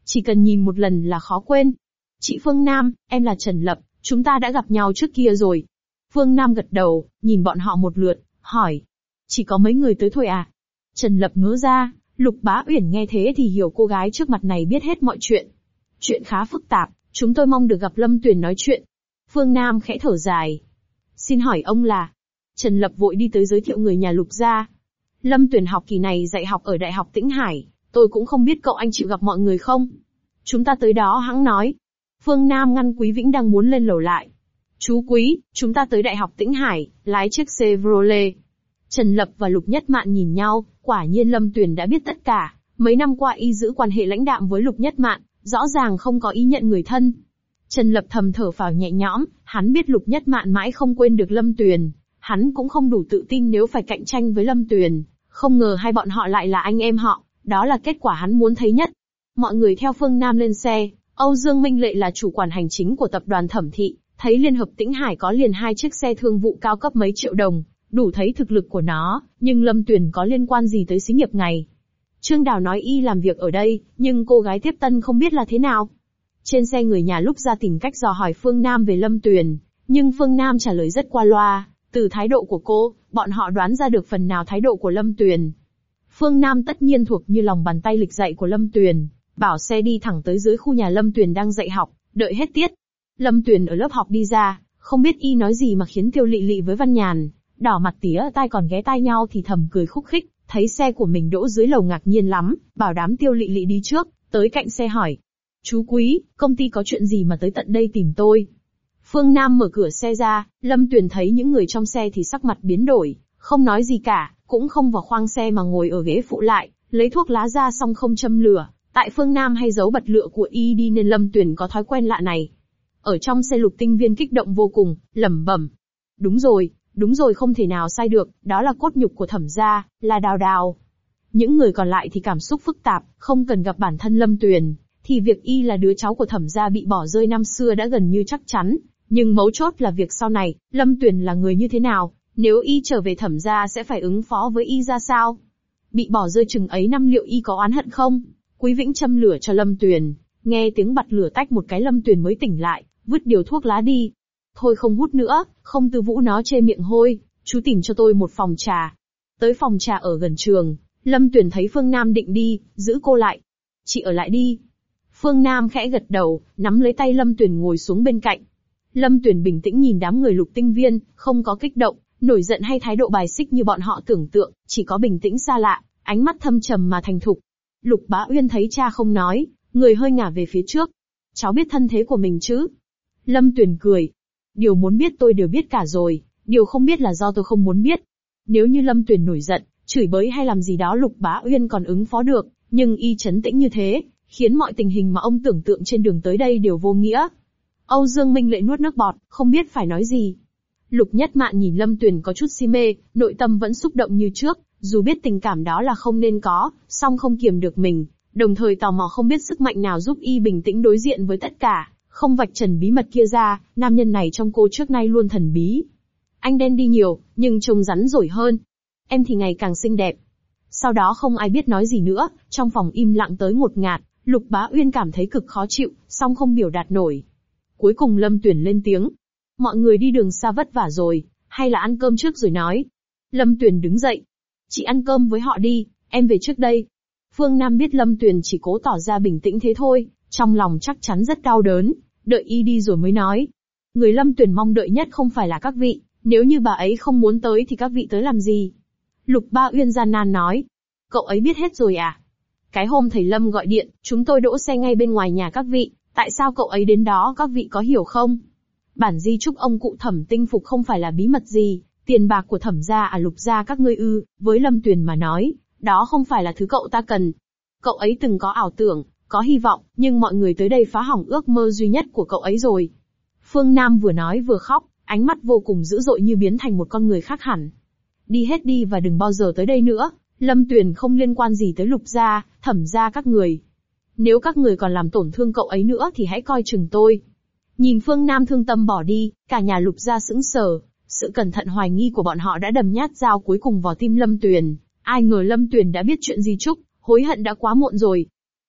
Chỉ cần nhìn một lần là khó quên. Chị Phương Nam, em là Trần Lập, chúng ta đã gặp nhau trước kia rồi. Phương Nam gật đầu, nhìn bọn họ một lượt, hỏi. Chỉ có mấy người tới thôi à? Trần Lập ngớ ra, Lục Bá Uyển nghe thế thì hiểu cô gái trước mặt này biết hết mọi chuyện. Chuyện khá phức tạp, chúng tôi mong được gặp Lâm Tuyền nói chuyện. Phương Nam khẽ thở dài. Xin hỏi ông là? Trần Lập vội đi tới giới thiệu người nhà Lục gia. Lâm Tuyền học kỳ này dạy học ở Đại học Tĩnh Hải, tôi cũng không biết cậu anh chịu gặp mọi người không? Chúng ta tới đó hẵng nói. Phương Nam ngăn Quý Vĩnh đang muốn lên lầu lại. Chú Quý, chúng ta tới Đại học Tĩnh Hải, lái chiếc Chevrolet. Trần Lập và Lục Nhất Mạn nhìn nhau, quả nhiên Lâm Tuyền đã biết tất cả. Mấy năm qua y giữ quan hệ lãnh đạm với Lục Nhất Mạn, rõ ràng không có ý nhận người thân. Trần Lập thầm thở phào nhẹ nhõm, hắn biết Lục Nhất Mạn mãi không quên được Lâm Tuyền. Hắn cũng không đủ tự tin nếu phải cạnh tranh với Lâm Tuyền. Không ngờ hai bọn họ lại là anh em họ, đó là kết quả hắn muốn thấy nhất. Mọi người theo Phương Nam lên xe, Âu Dương Minh Lệ là chủ quản hành chính của tập đoàn Thẩm Thị, thấy Liên hợp Tĩnh Hải có liền hai chiếc xe thương vụ cao cấp mấy triệu đồng, đủ thấy thực lực của nó, nhưng Lâm Tuyền có liên quan gì tới xí nghiệp này. Trương Đào nói y làm việc ở đây, nhưng cô gái tiếp tân không biết là thế nào. Trên xe người nhà Lúc ra tìm cách dò hỏi Phương Nam về Lâm Tuyền, nhưng Phương Nam trả lời rất qua loa, từ thái độ của cô, bọn họ đoán ra được phần nào thái độ của Lâm Tuyền. Phương Nam tất nhiên thuộc như lòng bàn tay lịch dạy của Lâm Tuyền, bảo xe đi thẳng tới dưới khu nhà Lâm Tuyền đang dạy học, đợi hết tiết. Lâm Tuyền ở lớp học đi ra, không biết y nói gì mà khiến Tiêu Lị Lị với Văn Nhàn, đỏ mặt tía tai còn ghé tai nhau thì thầm cười khúc khích, thấy xe của mình đỗ dưới lầu ngạc nhiên lắm, bảo đám Tiêu Lị Lị đi trước, tới cạnh xe hỏi. Chú Quý, công ty có chuyện gì mà tới tận đây tìm tôi? Phương Nam mở cửa xe ra, Lâm Tuyền thấy những người trong xe thì sắc mặt biến đổi, không nói gì cả, cũng không vào khoang xe mà ngồi ở ghế phụ lại, lấy thuốc lá ra xong không châm lửa. Tại Phương Nam hay giấu bật lửa của y đi nên Lâm Tuyền có thói quen lạ này. Ở trong xe Lục Tinh Viên kích động vô cùng, lẩm bẩm. Đúng rồi, đúng rồi không thể nào sai được, đó là cốt nhục của Thẩm gia, là Đào Đào. Những người còn lại thì cảm xúc phức tạp, không cần gặp bản thân Lâm Tuyền, thì việc y là đứa cháu của Thẩm gia bị bỏ rơi năm xưa đã gần như chắc chắn. Nhưng mấu chốt là việc sau này, Lâm Tuyền là người như thế nào, nếu y trở về Thẩm gia sẽ phải ứng phó với y ra sao? Bị bỏ rơi chừng ấy năm liệu y có oán hận không? Quý Vĩnh châm lửa cho Lâm Tuyền, nghe tiếng bật lửa tách một cái Lâm Tuyền mới tỉnh lại, vứt điều thuốc lá đi. Thôi không hút nữa, không Tư Vũ nó chê miệng hôi, chú tìm cho tôi một phòng trà. Tới phòng trà ở gần trường, Lâm Tuyền thấy Phương Nam định đi, giữ cô lại. Chị ở lại đi. Phương Nam khẽ gật đầu, nắm lấy tay Lâm Tuyền ngồi xuống bên cạnh. Lâm Tuyền bình tĩnh nhìn đám người Lục Tinh Viên, không có kích động, nổi giận hay thái độ bài xích như bọn họ tưởng tượng, chỉ có bình tĩnh xa lạ, ánh mắt thâm trầm mà thành thục. Lục Bá Uyên thấy cha không nói, người hơi ngả về phía trước. Cháu biết thân thế của mình chứ? Lâm Tuyền cười. Điều muốn biết tôi đều biết cả rồi, điều không biết là do tôi không muốn biết. Nếu như Lâm Tuyền nổi giận, chửi bới hay làm gì đó Lục Bá Uyên còn ứng phó được, nhưng y trấn tĩnh như thế, khiến mọi tình hình mà ông tưởng tượng trên đường tới đây đều vô nghĩa. Âu Dương Minh Lệ nuốt nước bọt, không biết phải nói gì. Lục Nhất Mạn nhìn Lâm Tuyền có chút si mê, nội tâm vẫn xúc động như trước, dù biết tình cảm đó là không nên có, song không kiềm được mình, đồng thời tò mò không biết sức mạnh nào giúp y bình tĩnh đối diện với tất cả, không vạch trần bí mật kia ra, nam nhân này trong cô trước nay luôn thần bí. Anh đen đi nhiều, nhưng trông rắn rỏi hơn. Em thì ngày càng xinh đẹp. Sau đó không ai biết nói gì nữa, trong phòng im lặng tới ngột ngạt, Lục Bá Uyên cảm thấy cực khó chịu, song không biểu đạt nổi. Cuối cùng Lâm Tuyền lên tiếng. Mọi người đi đường xa vất vả rồi, hay là ăn cơm trước rồi nói. Lâm Tuyền đứng dậy. Chị ăn cơm với họ đi, em về trước đây. Phương Nam biết Lâm Tuyền chỉ cố tỏ ra bình tĩnh thế thôi, trong lòng chắc chắn rất đau đớn, đợi y đi rồi mới nói. Người Lâm Tuyền mong đợi nhất không phải là các vị, nếu như bà ấy không muốn tới thì các vị tới làm gì? Lục Ba Uyên gian nan nói. Cậu ấy biết hết rồi à? Cái hôm thầy Lâm gọi điện, chúng tôi đỗ xe ngay bên ngoài nhà các vị, tại sao cậu ấy đến đó các vị có hiểu không? Bản di chúc ông cụ Thẩm tinh phục không phải là bí mật gì, tiền bạc của Thẩm gia à Lục gia các ngươi ư, với Lâm Tuyền mà nói, đó không phải là thứ cậu ta cần. Cậu ấy từng có ảo tưởng, có hy vọng, nhưng mọi người tới đây phá hỏng ước mơ duy nhất của cậu ấy rồi. Phương Nam vừa nói vừa khóc, ánh mắt vô cùng dữ dội như biến thành một con người khác hẳn. Đi hết đi và đừng bao giờ tới đây nữa, Lâm Tuyền không liên quan gì tới Lục gia, Thẩm gia các người. Nếu các người còn làm tổn thương cậu ấy nữa thì hãy coi chừng tôi. Nhìn Phương Nam thương tâm bỏ đi, cả nhà Lục gia sững sờ, sự cẩn thận hoài nghi của bọn họ đã đâm nhát dao cuối cùng vào tim Lâm Tuyền. Ai ngờ Lâm Tuyền đã biết chuyện Di Trúc, hối hận đã quá muộn rồi.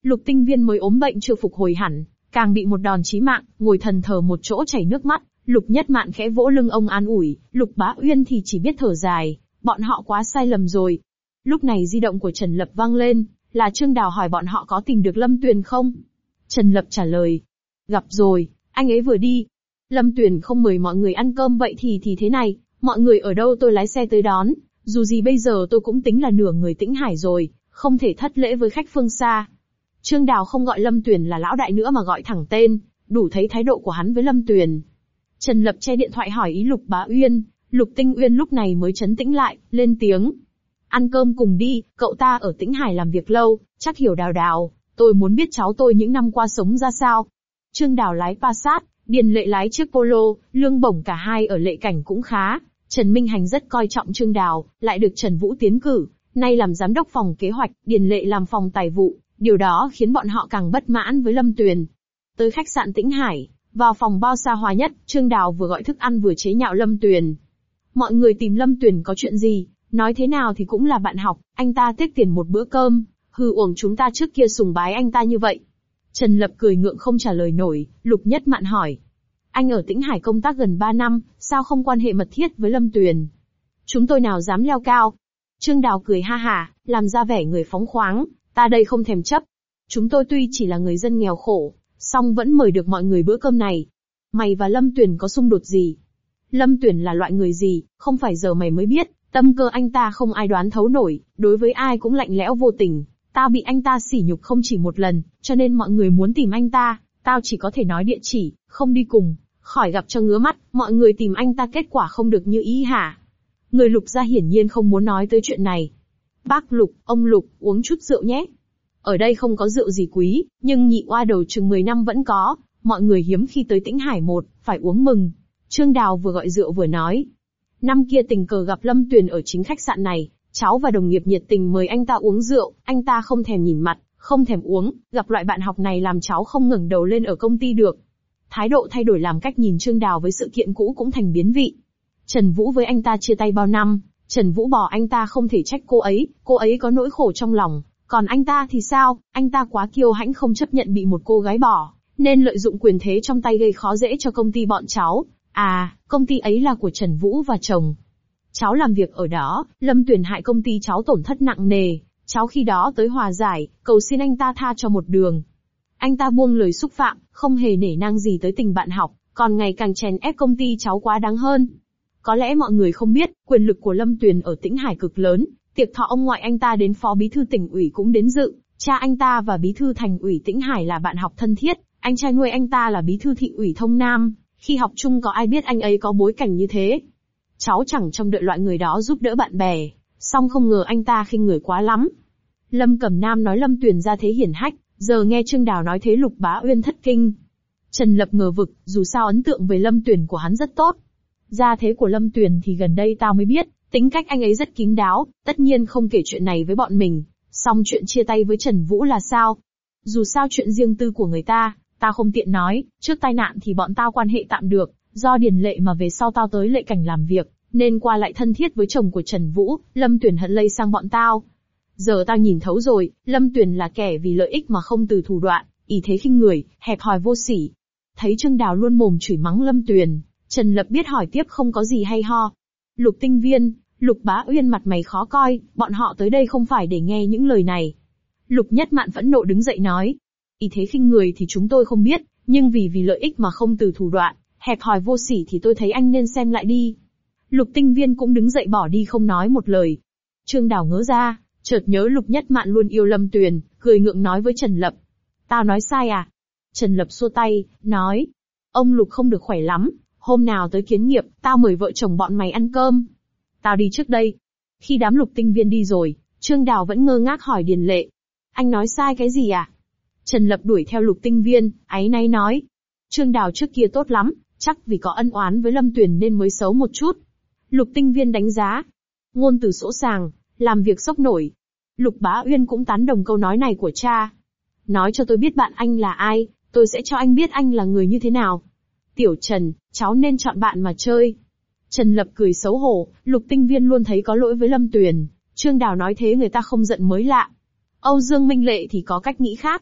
Lục Tinh Viên mới ốm bệnh chưa phục hồi hẳn, càng bị một đòn chí mạng, ngồi thần thờ một chỗ chảy nước mắt. Lục Nhất Mạn khẽ vỗ lưng ông an ủi, Lục Bá Uyên thì chỉ biết thở dài, bọn họ quá sai lầm rồi. Lúc này di động của Trần Lập vang lên, là Trương Đào hỏi bọn họ có tìm được Lâm Tuyền không? Trần Lập trả lời, gặp rồi, anh ấy vừa đi. Lâm Tuyền không mời mọi người ăn cơm vậy thì thì thế này, mọi người ở đâu tôi lái xe tới đón, dù gì bây giờ tôi cũng tính là nửa người Tĩnh Hải rồi, không thể thất lễ với khách phương xa. Trương Đào không gọi Lâm Tuyền là lão đại nữa mà gọi thẳng tên, đủ thấy thái độ của hắn với Lâm Tuyền. Trần Lập che điện thoại hỏi ý Lục Bá Uyên, Lục Tinh Uyên lúc này mới trấn tĩnh lại, lên tiếng. Ăn cơm cùng đi, cậu ta ở Tĩnh Hải làm việc lâu, chắc hiểu Đào Đào, tôi muốn biết cháu tôi những năm qua sống ra sao. Trương Đào lái Passat, Điền Lệ lái chiếc Polo, lương bổng cả hai ở Lệ Cảnh cũng khá. Trần Minh Hành rất coi trọng Trương Đào, lại được Trần Vũ tiến cử, nay làm giám đốc phòng kế hoạch, Điền Lệ làm phòng tài vụ, điều đó khiến bọn họ càng bất mãn với Lâm Tuyền. Tới khách sạn Tĩnh Hải, vào phòng bao xa hoa nhất, Trương Đào vừa gọi thức ăn vừa chế nhạo Lâm Tuyền. Mọi người tìm Lâm Tuyền có chuyện gì, nói thế nào thì cũng là bạn học, anh ta tiếc tiền một bữa cơm, hư uổng chúng ta trước kia sùng bái anh ta như vậy. Trần Lập cười ngượng không trả lời nổi, Lục Nhất Mạn hỏi. Anh ở Tĩnh Hải công tác gần ba năm, sao không quan hệ mật thiết với Lâm Tuyền? Chúng tôi nào dám leo cao. Trương Đào cười ha hả, làm ra vẻ người phóng khoáng, ta đây không thèm chấp. Chúng tôi tuy chỉ là người dân nghèo khổ, song vẫn mời được mọi người bữa cơm này. Mày và Lâm Tuyền có xung đột gì? Lâm Tuyền là loại người gì, không phải giờ mày mới biết, tâm cơ anh ta không ai đoán thấu nổi, đối với ai cũng lạnh lẽo vô tình. Tao bị anh ta sỉ nhục không chỉ một lần, cho nên mọi người muốn tìm anh ta, tao chỉ có thể nói địa chỉ, không đi cùng, khỏi gặp cho ngứa mắt, mọi người tìm anh ta kết quả không được như ý hả? Người Lục gia hiển nhiên không muốn nói tới chuyện này. Bác Lục, ông Lục, uống chút rượu nhé. Ở đây không có rượu gì quý, nhưng nhị oa đầu chừng mười năm vẫn có, mọi người hiếm khi tới Tĩnh Hải một, phải uống mừng. Trương Đào vừa gọi rượu vừa nói. Năm kia tình cờ gặp Lâm Tuyền ở chính khách sạn này, cháu và đồng nghiệp nhiệt tình mời anh ta uống rượu, anh ta không thèm nhìn mặt, không thèm uống, gặp loại bạn học này làm cháu không ngẩng đầu lên ở công ty được. Thái độ thay đổi làm cách nhìn Trương Đào với sự kiện cũ cũng thành biến vị. Trần Vũ với anh ta chia tay bao năm, Trần Vũ bỏ anh ta không thể trách cô ấy, cô ấy có nỗi khổ trong lòng, còn anh ta thì sao, anh ta quá kiêu hãnh không chấp nhận bị một cô gái bỏ, nên lợi dụng quyền thế trong tay gây khó dễ cho công ty bọn cháu. À, công ty ấy là của Trần Vũ và chồng. Cháu làm việc ở đó, Lâm Tuyền hại công ty cháu tổn thất nặng nề, cháu khi đó tới hòa giải, cầu xin anh ta tha cho một đường. Anh ta buông lời xúc phạm, không hề nể nang gì tới tình bạn học, còn ngày càng chèn ép công ty cháu quá đáng hơn. Có lẽ mọi người không biết, quyền lực của Lâm Tuyền ở Tĩnh Hải cực lớn, tiệc thọ ông ngoại anh ta đến phó bí thư tỉnh ủy cũng đến dự, cha anh ta và bí thư thành ủy Tĩnh Hải là bạn học thân thiết, anh trai nuôi anh ta là bí thư thị ủy Thông Nam, khi học chung có ai biết anh ấy có bối cảnh như thế. Cháu chẳng trông đợi loại người đó giúp đỡ bạn bè, song không ngờ anh ta khinh người quá lắm. Lâm Cẩm Nam nói Lâm Tuyền ra thế hiển hách, giờ nghe Trương Đào nói thế Lục Bá Uyên thất kinh. Trần Lập ngờ vực, dù sao ấn tượng về Lâm Tuyền của hắn rất tốt. Gia thế của Lâm Tuyền thì gần đây tao mới biết, tính cách anh ấy rất kín đáo, tất nhiên không kể chuyện này với bọn mình, song chuyện chia tay với Trần Vũ là sao? Dù sao chuyện riêng tư của người ta, tao không tiện nói, trước tai nạn thì bọn tao quan hệ tạm được, do Điền Lệ mà về sau tao tới Lệ Cảnh làm việc, nên qua lại thân thiết với chồng của Trần Vũ, Lâm Tuyền hận lây sang bọn tao. Giờ tao nhìn thấu rồi, Lâm Tuyền là kẻ vì lợi ích mà không từ thủ đoạn, ỷ thế khinh người, hẹp hòi vô sỉ. Thấy Trương Đào luôn mồm chửi mắng Lâm Tuyền, Trần Lập biết hỏi tiếp không có gì hay ho. Lục Tinh Viên, Lục Bá Uyên mặt mày khó coi, bọn họ tới đây không phải để nghe những lời này. Lục Nhất Mạn phẫn nộ đứng dậy nói, ý thế khinh người thì chúng tôi không biết, nhưng vì vì lợi ích mà không từ thủ đoạn, hẹp hòi vô sỉ thì tôi thấy anh nên xem lại đi. Lục Tinh Viên cũng đứng dậy bỏ đi không nói một lời. Trương Đào ngớ ra, chợt nhớ Lục Nhất Mạn luôn yêu Lâm Tuyền, cười ngượng nói với Trần Lập. Tao nói sai à? Trần Lập xua tay, nói, ông Lục không được khỏe lắm, hôm nào tới kiến nghiệp, tao mời vợ chồng bọn mày ăn cơm. Tao đi trước đây. Khi đám Lục Tinh Viên đi rồi, Trương Đào vẫn ngơ ngác hỏi Điền Lệ. Anh nói sai cái gì à? Trần Lập đuổi theo Lục Tinh Viên, áy náy nói. Trương Đào trước kia tốt lắm, chắc vì có ân oán với Lâm Tuyền nên mới xấu một chút. Lục Tinh Viên đánh giá. Ngôn từ sỗ sàng, làm việc sốc nổi. Lục Bá Uyên cũng tán đồng câu nói này của cha. Nói cho tôi biết bạn anh là ai, tôi sẽ cho anh biết anh là người như thế nào. Tiểu Trần, cháu nên chọn bạn mà chơi. Trần Lập cười xấu hổ, Lục Tinh Viên luôn thấy có lỗi với Lâm Tuyền. Trương Đào nói thế người ta không giận mới lạ. Âu Dương Minh Lệ thì có cách nghĩ khác.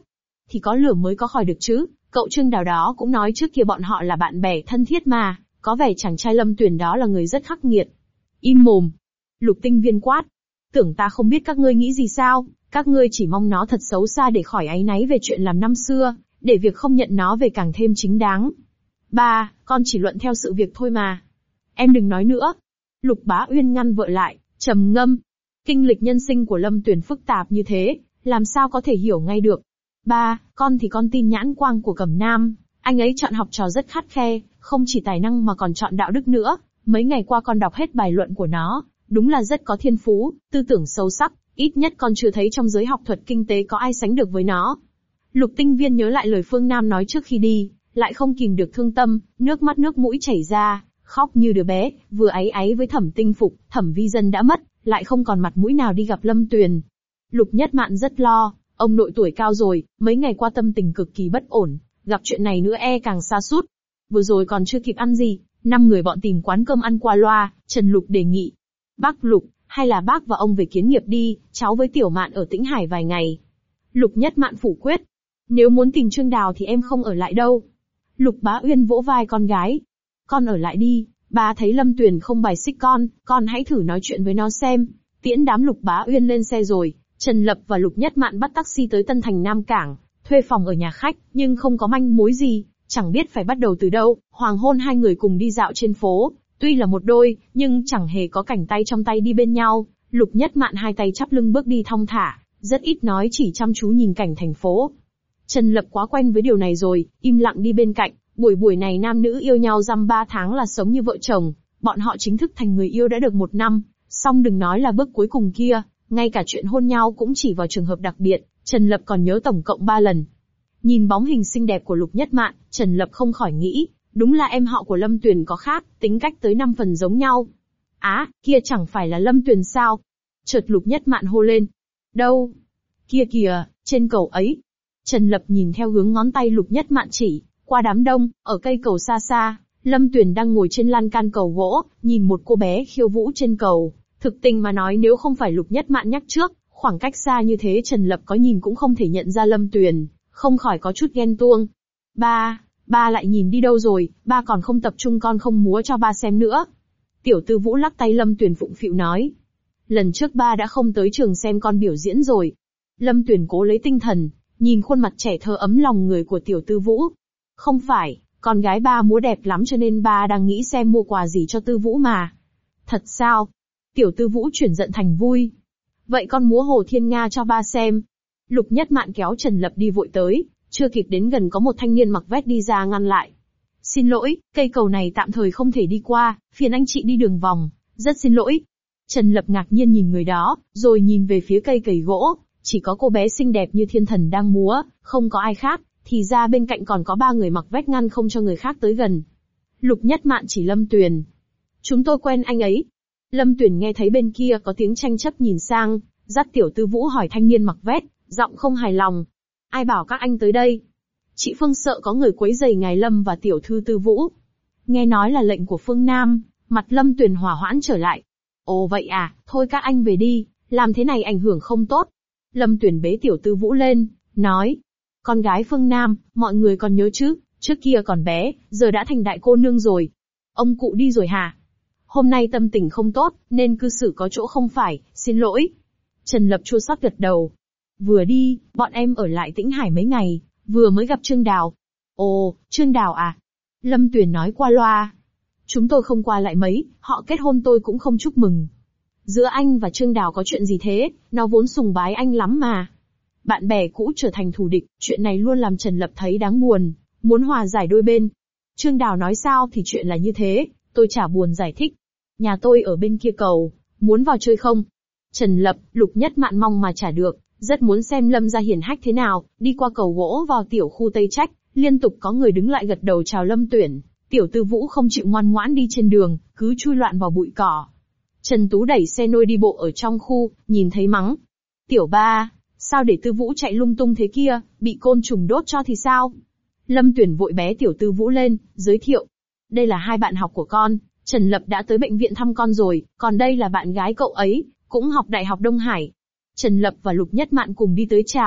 thì có lửa mới có khói được chứ, cậu Trương Đào đó cũng nói trước kia bọn họ là bạn bè thân thiết mà, có vẻ chàng trai Lâm Tuyền đó là người rất khắc nghiệt. Im mồm. Lục Tinh Viên quát. Tưởng ta không biết các ngươi nghĩ gì sao, các ngươi chỉ mong nó thật xấu xa để khỏi áy náy về chuyện làm năm xưa, để việc không nhận nó về càng thêm chính đáng. Ba, con chỉ luận theo sự việc thôi mà. Em đừng nói nữa. Lục Bá Uyên ngăn vợ lại, trầm ngâm. Kinh lịch nhân sinh của Lâm Tuyền phức tạp như thế, làm sao có thể hiểu ngay được. Ba, con thì con tin nhãn quang của Cẩm Nam, anh ấy chọn học trò rất khắt khe, không chỉ tài năng mà còn chọn đạo đức nữa. Mấy ngày qua con đọc hết bài luận của nó, đúng là rất có thiên phú, tư tưởng sâu sắc, ít nhất con chưa thấy trong giới học thuật kinh tế có ai sánh được với nó. Lục Tinh Viên nhớ lại lời Phương Nam nói trước khi đi, lại không kìm được thương tâm, nước mắt nước mũi chảy ra, khóc như đứa bé, vừa áy áy với Thẩm Tinh Phục, Thẩm Vi Dân đã mất, lại không còn mặt mũi nào đi gặp Lâm Tuyền. Lục Nhất Mạn rất lo, ông nội tuổi cao rồi, mấy ngày qua tâm tình cực kỳ bất ổn, gặp chuyện này nữa e càng sa sút. Vừa rồi còn chưa kịp ăn gì, năm người bọn tìm quán cơm ăn qua loa, Trần Lục đề nghị. Bác Lục, hay là bác và ông về kiến nghiệp đi, cháu với Tiểu Mạn ở Tĩnh Hải vài ngày. Lục Nhất Mạn phủ quyết. Nếu muốn tìm Trương Đào thì em không ở lại đâu. Lục Bá Uyên vỗ vai con gái. Con ở lại đi, ba thấy Lâm Tuyền không bài xích con, con hãy thử nói chuyện với nó xem. Tiễn đám Lục Bá Uyên lên xe rồi, Trần Lập và Lục Nhất Mạn bắt taxi tới Tân Thành Nam Cảng, thuê phòng ở nhà khách, nhưng không có manh mối gì, chẳng biết phải bắt đầu từ đâu. Hoàng hôn hai người cùng đi dạo trên phố, tuy là một đôi, nhưng chẳng hề có cảnh tay trong tay đi bên nhau. Lục Nhất Mạn hai tay chắp lưng bước đi thong thả, rất ít nói, chỉ chăm chú nhìn cảnh thành phố. Trần Lập quá quen với điều này rồi, im lặng đi bên cạnh. Buổi buổi này nam nữ yêu nhau dăm ba tháng là sống như vợ chồng, bọn họ chính thức thành người yêu đã được một năm, song đừng nói là bước cuối cùng kia, ngay cả chuyện hôn nhau cũng chỉ vào trường hợp đặc biệt, Trần Lập còn nhớ tổng cộng ba lần. Nhìn bóng hình xinh đẹp của Lục Nhất Mạn, Trần Lập không khỏi nghĩ, đúng là em họ của Lâm Tuyền có khác, tính cách tới năm phần giống nhau. Á, à, kia chẳng phải là Lâm Tuyền sao? Chợt Lục Nhất Mạn hô lên. Đâu? Kia kìa, trên cầu ấy. Trần Lập nhìn theo hướng ngón tay Lục Nhất Mạn chỉ, qua đám đông, ở cây cầu xa xa, Lâm Tuyền đang ngồi trên lan can cầu gỗ, nhìn một cô bé khiêu vũ trên cầu. Thực tình mà nói, nếu không phải Lục Nhất Mạn nhắc trước, khoảng cách xa như thế Trần Lập có nhìn cũng không thể nhận ra Lâm Tuyền, không khỏi có chút ghen tuông. Ba, ba lại nhìn đi đâu rồi, ba còn không tập trung, con không múa cho ba xem nữa. Tiểu Tư Vũ lắc tay Lâm Tuyền phụng phịu nói. Lần trước ba đã không tới trường xem con biểu diễn rồi. Lâm Tuyền cố lấy tinh thần, nhìn khuôn mặt trẻ thơ ấm lòng người của Tiểu Tư Vũ. Không phải, con gái ba múa đẹp lắm cho nên ba đang nghĩ xem mua quà gì cho Tư Vũ mà. Thật sao? Tiểu Tư Vũ chuyển giận thành vui. Vậy con múa Hồ Thiên Nga cho ba xem. Lục Nhất Mạn kéo Trần Lập đi vội tới, chưa kịp đến gần có một thanh niên mặc vest đi ra ngăn lại. Xin lỗi, cây cầu này tạm thời không thể đi qua, phiền anh chị đi đường vòng, rất xin lỗi. Trần Lập ngạc nhiên nhìn người đó, rồi nhìn về phía cây cầy gỗ, chỉ có cô bé xinh đẹp như thiên thần đang múa, không có ai khác, thì ra bên cạnh còn có ba người mặc vest ngăn không cho người khác tới gần. Lục Nhất Mạn chỉ Lâm Tuyền. Chúng tôi quen anh ấy. Lâm Tuyền nghe thấy bên kia có tiếng tranh chấp nhìn sang, dắt Tiểu Tư Vũ hỏi thanh niên mặc vest, giọng không hài lòng. Ai bảo các anh tới đây? Chị Phương sợ có người quấy rầy ngài Lâm và tiểu thư Tư Vũ. Nghe nói là lệnh của Phương Nam, mặt Lâm Tuyền hòa hoãn trở lại. Ồ vậy à, thôi các anh về đi, làm thế này ảnh hưởng không tốt. Lâm Tuyền bế Tiểu Tư Vũ lên, nói. Con gái Phương Nam, mọi người còn nhớ chứ, trước kia còn bé, giờ đã thành đại cô nương rồi. Ông cụ đi rồi hả? Hôm nay tâm tình không tốt, nên cư xử có chỗ không phải, xin lỗi. Trần Lập chua xót gật đầu. Vừa đi, bọn em ở lại Tĩnh Hải mấy ngày, vừa mới gặp Trương Đào. Ồ, Trương Đào à? Lâm Tuyền nói qua loa. Chúng tôi không qua lại mấy, họ kết hôn tôi cũng không chúc mừng. Giữa anh và Trương Đào có chuyện gì thế, nó vốn sùng bái anh lắm mà. Bạn bè cũ trở thành thù địch, chuyện này luôn làm Trần Lập thấy đáng buồn, muốn hòa giải đôi bên. Trương Đào nói sao thì chuyện là như thế, tôi chả buồn giải thích. Nhà tôi ở bên kia cầu, muốn vào chơi không? Trần Lập, Lục Nhất Mạn mong mà chả được, rất muốn xem Lâm gia hiển hách thế nào, đi qua cầu gỗ vào tiểu khu Tây Trách, liên tục có người đứng lại gật đầu chào Lâm Tuyển. Tiểu Tư Vũ không chịu ngoan ngoãn đi trên đường, cứ chui loạn vào bụi cỏ. Trần Tú đẩy xe nôi đi bộ ở trong khu, nhìn thấy mắng. Tiểu ba, sao để Tư Vũ chạy lung tung thế kia, bị côn trùng đốt cho thì sao? Lâm Tuyển vội bé Tiểu Tư Vũ lên, giới thiệu. Đây là hai bạn học của con, Trần Lập đã tới bệnh viện thăm con rồi, còn đây là bạn gái cậu ấy, cũng học Đại học Đông Hải. Trần Lập và Lục Nhất Mạn cùng đi tới chào,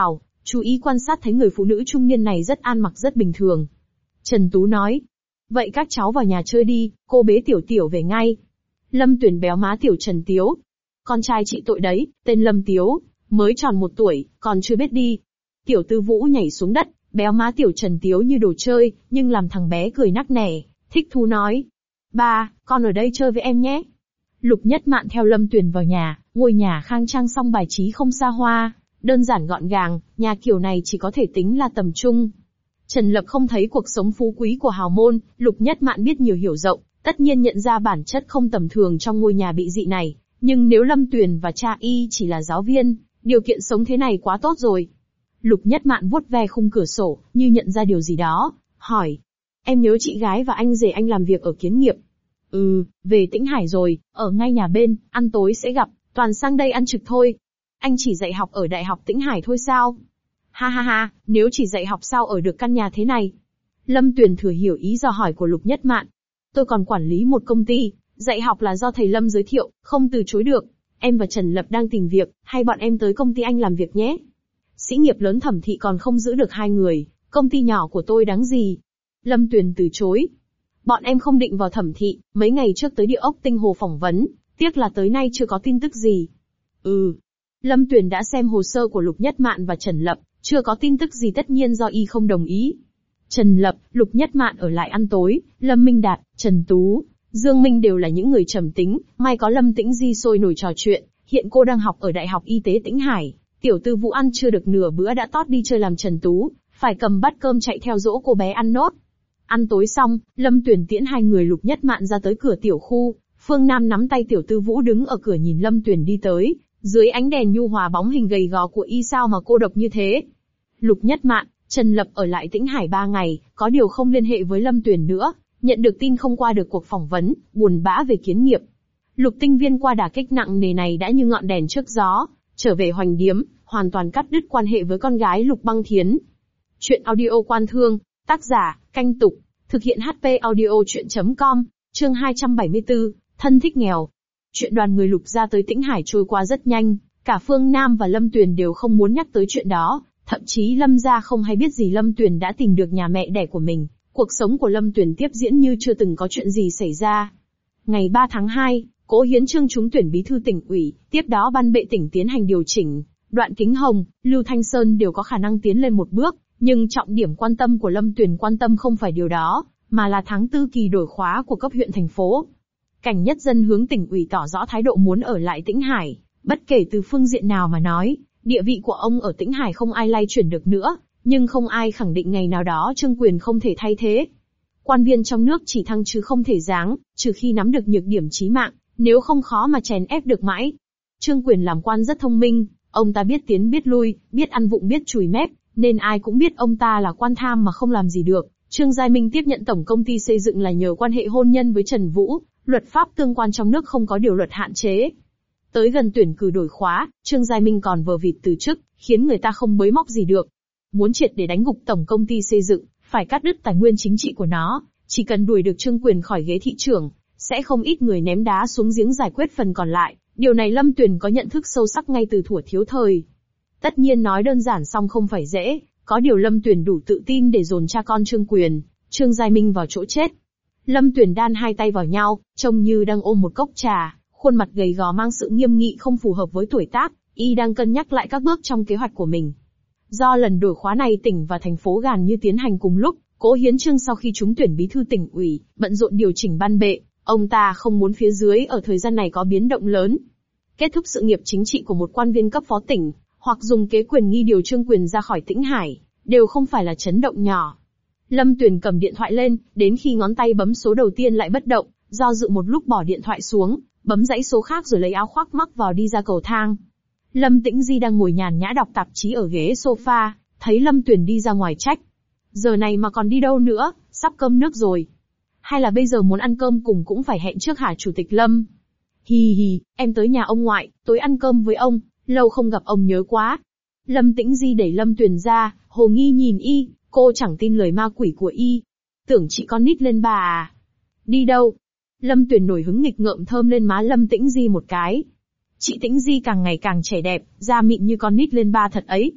chú ý quan sát thấy người phụ nữ trung niên này rất ăn mặc rất bình thường. Trần Tú nói, vậy các cháu vào nhà chơi đi, cô bế Tiểu Tiểu về ngay. Lâm Tuyền béo má Tiểu Trần Tiếu. Con trai chị tội đấy, tên Lâm Tiếu, mới tròn một tuổi, còn chưa biết đi. Tiểu Tư Vũ nhảy xuống đất, béo má Tiểu Trần Tiếu như đồ chơi, nhưng làm thằng bé cười nắc nẻ, thích thú nói. Ba, con ở đây chơi với em nhé. Lục Nhất Mạn theo Lâm Tuyền vào nhà, ngôi nhà khang trang song bài trí không xa hoa, đơn giản gọn gàng, nhà kiểu này chỉ có thể tính là tầm trung. Trần Lập không thấy cuộc sống phú quý của hào môn, Lục Nhất Mạn biết nhiều hiểu rộng, tất nhiên nhận ra bản chất không tầm thường trong ngôi nhà bị dị này, nhưng nếu Lâm Tuyền và cha y chỉ là giáo viên, điều kiện sống thế này quá tốt rồi. Lục Nhất Mạn vuốt ve khung cửa sổ, như nhận ra điều gì đó, hỏi. Em nhớ chị gái và anh rể anh làm việc ở Kiến Nghiệp. Ừ, về Tĩnh Hải rồi, ở ngay nhà bên, ăn tối sẽ gặp, toàn sang đây ăn trực thôi. Anh chỉ dạy học ở Đại học Tĩnh Hải thôi sao? Ha ha ha, nếu chỉ dạy học sao ở được căn nhà thế này? Lâm Tuyền thừa hiểu ý dò hỏi của Lục Nhất Mạn. Tôi còn quản lý một công ty, dạy học là do thầy Lâm giới thiệu, không từ chối được. Em và Trần Lập đang tìm việc, hay bọn em tới công ty anh làm việc nhé? Sĩ nghiệp lớn Thẩm Thị còn không giữ được hai người, công ty nhỏ của tôi đáng gì? Lâm Tuyền từ chối. Bọn em không định vào Thẩm Thị, mấy ngày trước tới địa ốc Tinh Hồ phỏng vấn, tiếc là tới nay chưa có tin tức gì. Ừ. Lâm Tuyền đã xem hồ sơ của Lục Nhất Mạn và Trần Lập, chưa có tin tức gì tất nhiên do y không đồng ý. Trần Lập, Lục Nhất Mạn ở lại ăn tối, Lâm Minh Đạt, Trần Tú, Dương Minh đều là những người trầm tính, may có Lâm Tĩnh Di sôi nổi trò chuyện, hiện cô đang học ở Đại học Y tế Tĩnh Hải. Tiểu Tư Vũ ăn chưa được nửa bữa đã tót đi chơi làm Trần Tú, phải cầm bát cơm chạy theo dỗ cô bé ăn nốt. Ăn tối xong, Lâm Tuyền tiễn hai người Lục Nhất Mạn ra tới cửa tiểu khu, Phương Nam nắm tay Tiểu Tư Vũ đứng ở cửa nhìn Lâm Tuyền đi tới, dưới ánh đèn nhu hòa bóng hình gầy gò của y sao mà cô độc như thế. Lục Nhất Mạn, Trần Lập ở lại Tĩnh Hải ba ngày, có điều không liên hệ với Lâm Tuyền nữa, nhận được tin không qua được cuộc phỏng vấn, buồn bã về Kiến Nghiệp. Lục Tinh Viên qua đả kích nặng nề này đã như ngọn đèn trước gió, trở về Hoành Điếm, hoàn toàn cắt đứt quan hệ với con gái Lục Băng Thiến. Chuyện audio Quan Thương, tác giả, Canh Tục, thực hiện hát pê audio chuyện chấm com, chương hai trăm bảy mươi tư, thân thích nghèo. Chuyện đoàn người Lục ra tới Tĩnh Hải trôi qua rất nhanh, cả Phương Nam và Lâm Tuyền đều không muốn nhắc tới chuyện đó, thậm chí Lâm gia không hay biết gì Lâm Tuyền đã tìm được nhà mẹ đẻ của mình, cuộc sống của Lâm Tuyền tiếp diễn như chưa từng có chuyện gì xảy ra. Ngày ba tháng hai, Cố Hiến Chương trúng tuyển bí thư tỉnh ủy, tiếp đó ban bệ tỉnh tiến hành điều chỉnh, Đoạn Kính Hồng, Lưu Thanh Sơn đều có khả năng tiến lên một bước, nhưng trọng điểm quan tâm của Lâm Tuyền quan tâm không phải điều đó, mà là tháng tư kỳ đổi khóa của cấp huyện thành phố. Cảnh Nhất Dân hướng tỉnh ủy tỏ rõ thái độ muốn ở lại Tĩnh Hải, bất kể từ phương diện nào mà nói, địa vị của ông ở Tĩnh Hải không ai lay chuyển được nữa, nhưng không ai khẳng định ngày nào đó Trương Quyền không thể thay thế. Quan viên trong nước chỉ thăng chứ không thể giáng, trừ khi nắm được nhược điểm chí mạng, nếu không khó mà chèn ép được mãi. Trương Quyền làm quan rất thông minh, ông ta biết tiến biết lui, biết ăn vụng biết chùi mép, nên ai cũng biết ông ta là quan tham mà không làm gì được. Trương Giai Minh tiếp nhận tổng công ty xây dựng là nhờ quan hệ hôn nhân với Trần Vũ, luật pháp tương quan trong nước không có điều luật hạn chế. Tới gần tuyển cử đổi khóa, Trương Giai Minh còn vờ vịt từ chức, khiến người ta không bới móc gì được. Muốn triệt để đánh gục tổng công ty xây dựng, phải cắt đứt tài nguyên chính trị của nó, chỉ cần đuổi được Trương Quyền khỏi ghế thị trưởng, sẽ không ít người ném đá xuống giếng giải quyết phần còn lại. Điều này Lâm Tuyền có nhận thức sâu sắc ngay từ thuở thiếu thời. Tất nhiên nói đơn giản xong không phải dễ, có điều Lâm Tuyền đủ tự tin để dồn cha con Trương Quyền, Trương Giai Minh vào chỗ chết. Lâm Tuyền đan hai tay vào nhau, trông như đang ôm một cốc trà, khuôn mặt gầy gò mang sự nghiêm nghị không phù hợp với tuổi tác, y đang cân nhắc lại các bước trong kế hoạch của mình. Do lần đổi khóa này tỉnh và thành phố gần như tiến hành cùng lúc, Cố Hiến Chương sau khi trúng tuyển bí thư tỉnh ủy, bận rộn điều chỉnh ban bệ, ông ta không muốn phía dưới ở thời gian này có biến động lớn. Kết thúc sự nghiệp chính trị của một quan viên cấp phó tỉnh, hoặc dùng kế quyền nghi điều Trương Quyền ra khỏi Tĩnh Hải, đều không phải là chấn động nhỏ. Lâm Tuyền cầm điện thoại lên, đến khi ngón tay bấm số đầu tiên lại bất động, do dự một lúc bỏ điện thoại xuống, bấm dãy số khác rồi lấy áo khoác mắc vào đi ra cầu thang. Lâm Tĩnh Di đang ngồi nhàn nhã đọc tạp chí ở ghế sofa, thấy Lâm Tuyền đi ra ngoài trách. Giờ này mà còn đi đâu nữa, sắp cơm nước rồi. Hay là bây giờ muốn ăn cơm cùng cũng phải hẹn trước hả Chủ tịch Lâm? Hì hì, em tới nhà ông ngoại, tối ăn cơm với ông, lâu không gặp ông nhớ quá. Lâm Tĩnh Di đẩy Lâm Tuyền ra, hồ nghi nhìn y, cô chẳng tin lời ma quỷ của y. Tưởng chị con nít lên bà à? Đi đâu? Lâm Tuyền nổi hứng nghịch ngợm thơm lên má Lâm Tĩnh Di một cái. Chị Tĩnh Di càng ngày càng trẻ đẹp, da mịn như con nít lên ba thật ấy.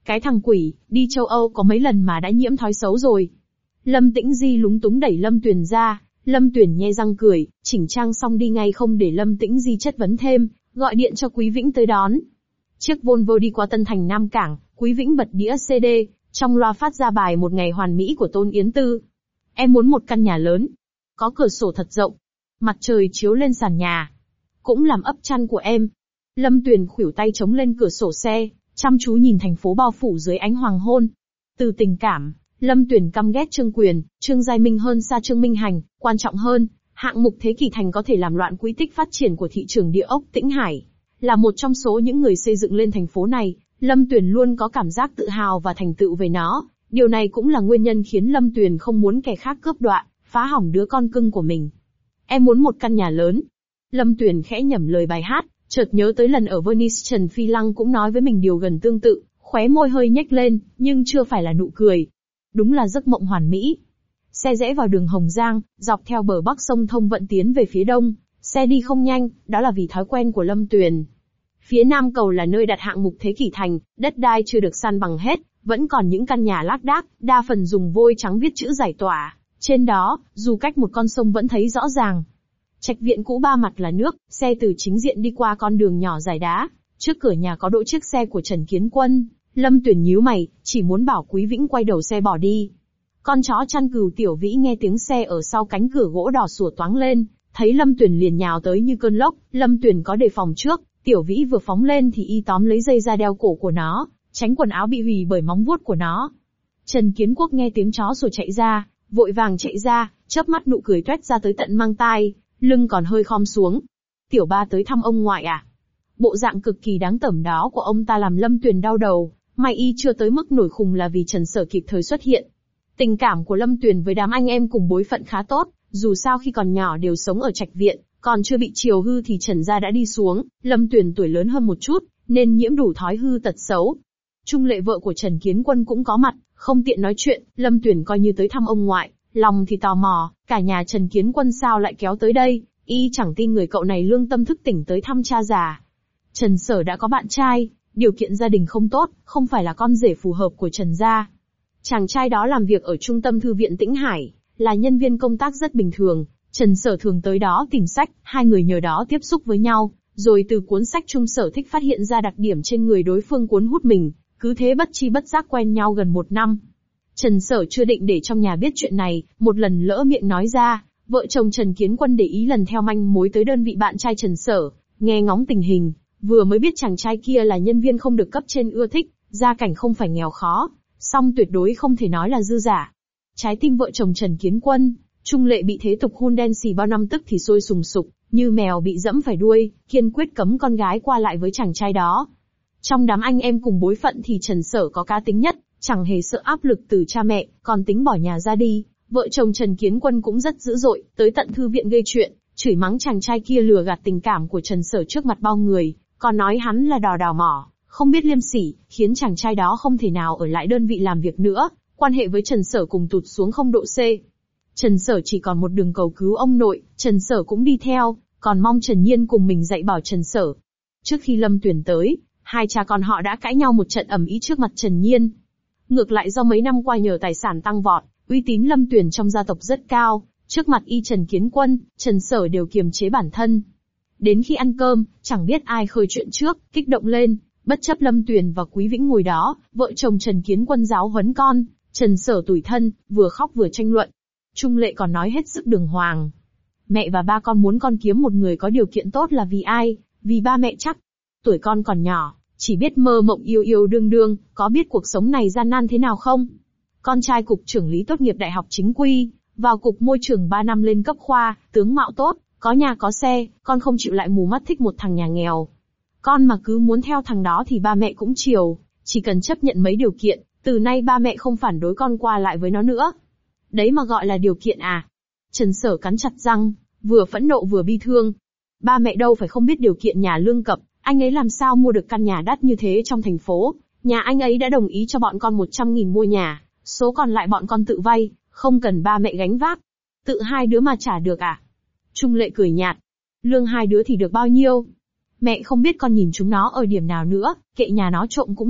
Cái thằng quỷ, đi châu Âu có mấy lần mà đã nhiễm thói xấu rồi. Lâm Tĩnh Di lúng túng đẩy Lâm Tuyền ra, Lâm Tuyền nhe răng cười, chỉnh trang xong đi ngay không để Lâm Tĩnh Di chất vấn thêm, gọi điện cho Quý Vĩnh tới đón. Chiếc Volvo đi qua Tân Thành Nam Cảng, Quý Vĩnh bật đĩa xê đê, trong loa phát ra bài Một Ngày Hoàn Mỹ của Tôn Yến Tư. Em muốn một căn nhà lớn, có cửa sổ thật rộng, mặt trời chiếu lên sàn nhà, cũng làm ấp chăn của em. Lâm Tuyền khuỷu tay chống lên cửa sổ xe, chăm chú nhìn thành phố bao phủ dưới ánh hoàng hôn. Từ tình cảm, Lâm Tuyền căm ghét Trương Quyền, Trương Giai Minh hơn xa Trương Minh Hành, quan trọng hơn, hạng mục Thế Kỷ Thành có thể làm loạn quỹ tích phát triển của thị trường địa ốc Tĩnh Hải. Là một trong số những người xây dựng lên thành phố này, Lâm Tuyền luôn có cảm giác tự hào và thành tựu về nó. Điều này cũng là nguyên nhân khiến Lâm Tuyền không muốn kẻ khác cướp đoạt, phá hỏng đứa con cưng của mình. Em muốn một căn nhà lớn. Lâm Tuyền khẽ nhẩm lời bài hát, chợt nhớ tới lần ở Venice Trần Phi Lăng cũng nói với mình điều gần tương tự, khóe môi hơi nhếch lên, nhưng chưa phải là nụ cười. Đúng là giấc mộng hoàn mỹ. Xe rẽ vào đường Hồng Giang, dọc theo bờ bắc sông Thông Vận tiến về phía đông. Xe đi không nhanh, đó là vì thói quen của Lâm Tuyền. Phía nam cầu là nơi đặt hạng mục Thế Kỷ Thành, đất đai chưa được san bằng hết, vẫn còn những căn nhà lác đác, đa phần dùng vôi trắng viết chữ giải tỏa. Trên đó, dù cách một con sông vẫn thấy rõ ràng. Trạch viện cũ ba mặt là nước, xe từ chính diện đi qua con đường nhỏ dài đá. Trước cửa nhà có đỗ chiếc xe của Trần Kiến Quân. Lâm Tuyền nhíu mày, chỉ muốn bảo Quý Vĩnh quay đầu xe bỏ đi. Con chó chăn cừu Tiểu Vĩ nghe tiếng xe ở sau cánh cửa gỗ đỏ sủa toáng lên, thấy Lâm Tuyền liền nhào tới như cơn lốc. Lâm Tuyền có đề phòng trước, Tiểu Vĩ vừa phóng lên thì y tóm lấy dây ra đeo cổ của nó, tránh quần áo bị hủy bởi móng vuốt của nó. Trần Kiến Quốc nghe tiếng chó sủa chạy ra, vội vàng chạy ra, chớp mắt nụ cười toét ra tới tận mang tai, lưng còn hơi khom xuống. Tiểu Ba tới thăm ông ngoại à? Bộ dạng cực kỳ đáng tởm đó của ông ta làm Lâm Tuyền đau đầu, may y chưa tới mức nổi khùng là vì Trần Sở kịp thời xuất hiện. Tình cảm của Lâm Tuyền với đám anh em cùng bối phận khá tốt, dù sao khi còn nhỏ đều sống ở trạch viện, còn chưa bị chiều hư thì Trần gia đã đi xuống. Lâm Tuyền tuổi lớn hơn một chút, nên nhiễm đủ thói hư tật xấu. Trung Lệ vợ của Trần Kiến Quân cũng có mặt, không tiện nói chuyện, Lâm Tuyền coi như tới thăm ông ngoại, lòng thì tò mò, cả nhà Trần Kiến Quân sao lại kéo tới đây, y chẳng tin người cậu này lương tâm thức tỉnh tới thăm cha già. Trần Sở đã có bạn trai, điều kiện gia đình không tốt, không phải là con rể phù hợp của Trần gia. Chàng trai đó làm việc ở trung tâm thư viện Tĩnh Hải, là nhân viên công tác rất bình thường. Trần Sở thường tới đó tìm sách, hai người nhờ đó tiếp xúc với nhau, rồi từ cuốn sách chung sở thích phát hiện ra đặc điểm trên người đối phương cuốn hút mình, cứ thế bất chi bất giác quen nhau gần một năm. Trần Sở chưa định để trong nhà biết chuyện này, một lần lỡ miệng nói ra, vợ chồng Trần Kiến Quân để ý lần theo manh mối tới đơn vị bạn trai Trần Sở, nghe ngóng tình hình, vừa mới biết chàng trai kia là nhân viên không được cấp trên ưa thích, gia cảnh không phải nghèo khó, song tuyệt đối không thể nói là dư giả. Trái tim vợ chồng Trần Kiến Quân, Trung Lệ bị thế tục hôn đen xì bao năm tức thì sôi sùng sục, như mèo bị dẫm phải đuôi, kiên quyết cấm con gái qua lại với chàng trai đó. Trong đám anh em cùng bối phận thì Trần Sở có cá tính nhất, chẳng hề sợ áp lực từ cha mẹ, còn tính bỏ nhà ra đi. Vợ chồng Trần Kiến Quân cũng rất dữ dội, tới tận thư viện gây chuyện, chửi mắng chàng trai kia lừa gạt tình cảm của Trần Sở trước mặt bao người, còn nói hắn là đò đào mỏ, không biết liêm sỉ, khiến chàng trai đó không thể nào ở lại đơn vị làm việc nữa, quan hệ với Trần Sở cùng tụt xuống không độ C. Trần Sở chỉ còn một đường cầu cứu ông nội, Trần Sở cũng đi theo, còn mong Trần Nhiên cùng mình dạy bảo Trần Sở. Trước khi Lâm Tuyền tới, hai cha con họ đã cãi nhau một trận ầm ĩ trước mặt Trần Nhiên. Ngược lại do mấy năm qua nhờ tài sản tăng vọt, uy tín Lâm Tuyền trong gia tộc rất cao, trước mặt y Trần Kiến Quân, Trần Sở đều kiềm chế bản thân. Đến khi ăn cơm, chẳng biết ai khơi chuyện trước, kích động lên, bất chấp Lâm Tuyền và Quý Vĩnh ngồi đó, vợ chồng Trần Kiến Quân giáo huấn con, Trần Sở tủi thân, vừa khóc vừa tranh luận. Trung Lệ còn nói hết sức đường hoàng. Mẹ và ba con muốn con kiếm một người có điều kiện tốt là vì ai? Vì ba mẹ chắc. Tuổi con còn nhỏ, chỉ biết mơ mộng yêu yêu đương đương, có biết cuộc sống này gian nan thế nào không? Con trai cục trưởng lý tốt nghiệp đại học chính quy, vào cục môi trường ba năm lên cấp khoa, tướng mạo tốt, có nhà có xe, con không chịu lại mù mắt thích một thằng nhà nghèo. Con mà cứ muốn theo thằng đó thì ba mẹ cũng chiều, chỉ cần chấp nhận mấy điều kiện, từ nay ba mẹ không phản đối con qua lại với nó nữa. Đấy mà gọi là điều kiện à? Trần Sở cắn chặt răng, vừa phẫn nộ vừa bi thương. Ba mẹ đâu phải không biết điều kiện nhà lương cập, anh ấy làm sao mua được căn nhà đắt như thế trong thành phố. Nhà anh ấy đã đồng ý cho bọn con một trăm nghìn mua nhà, số còn lại bọn con tự vay, không cần ba mẹ gánh vác. Tự hai đứa mà trả được à? Trung Lệ cười nhạt. Lương hai đứa thì được bao nhiêu? Mẹ không biết con nhìn chúng nó ở điểm nào nữa, kệ nhà nó trộm cũng được,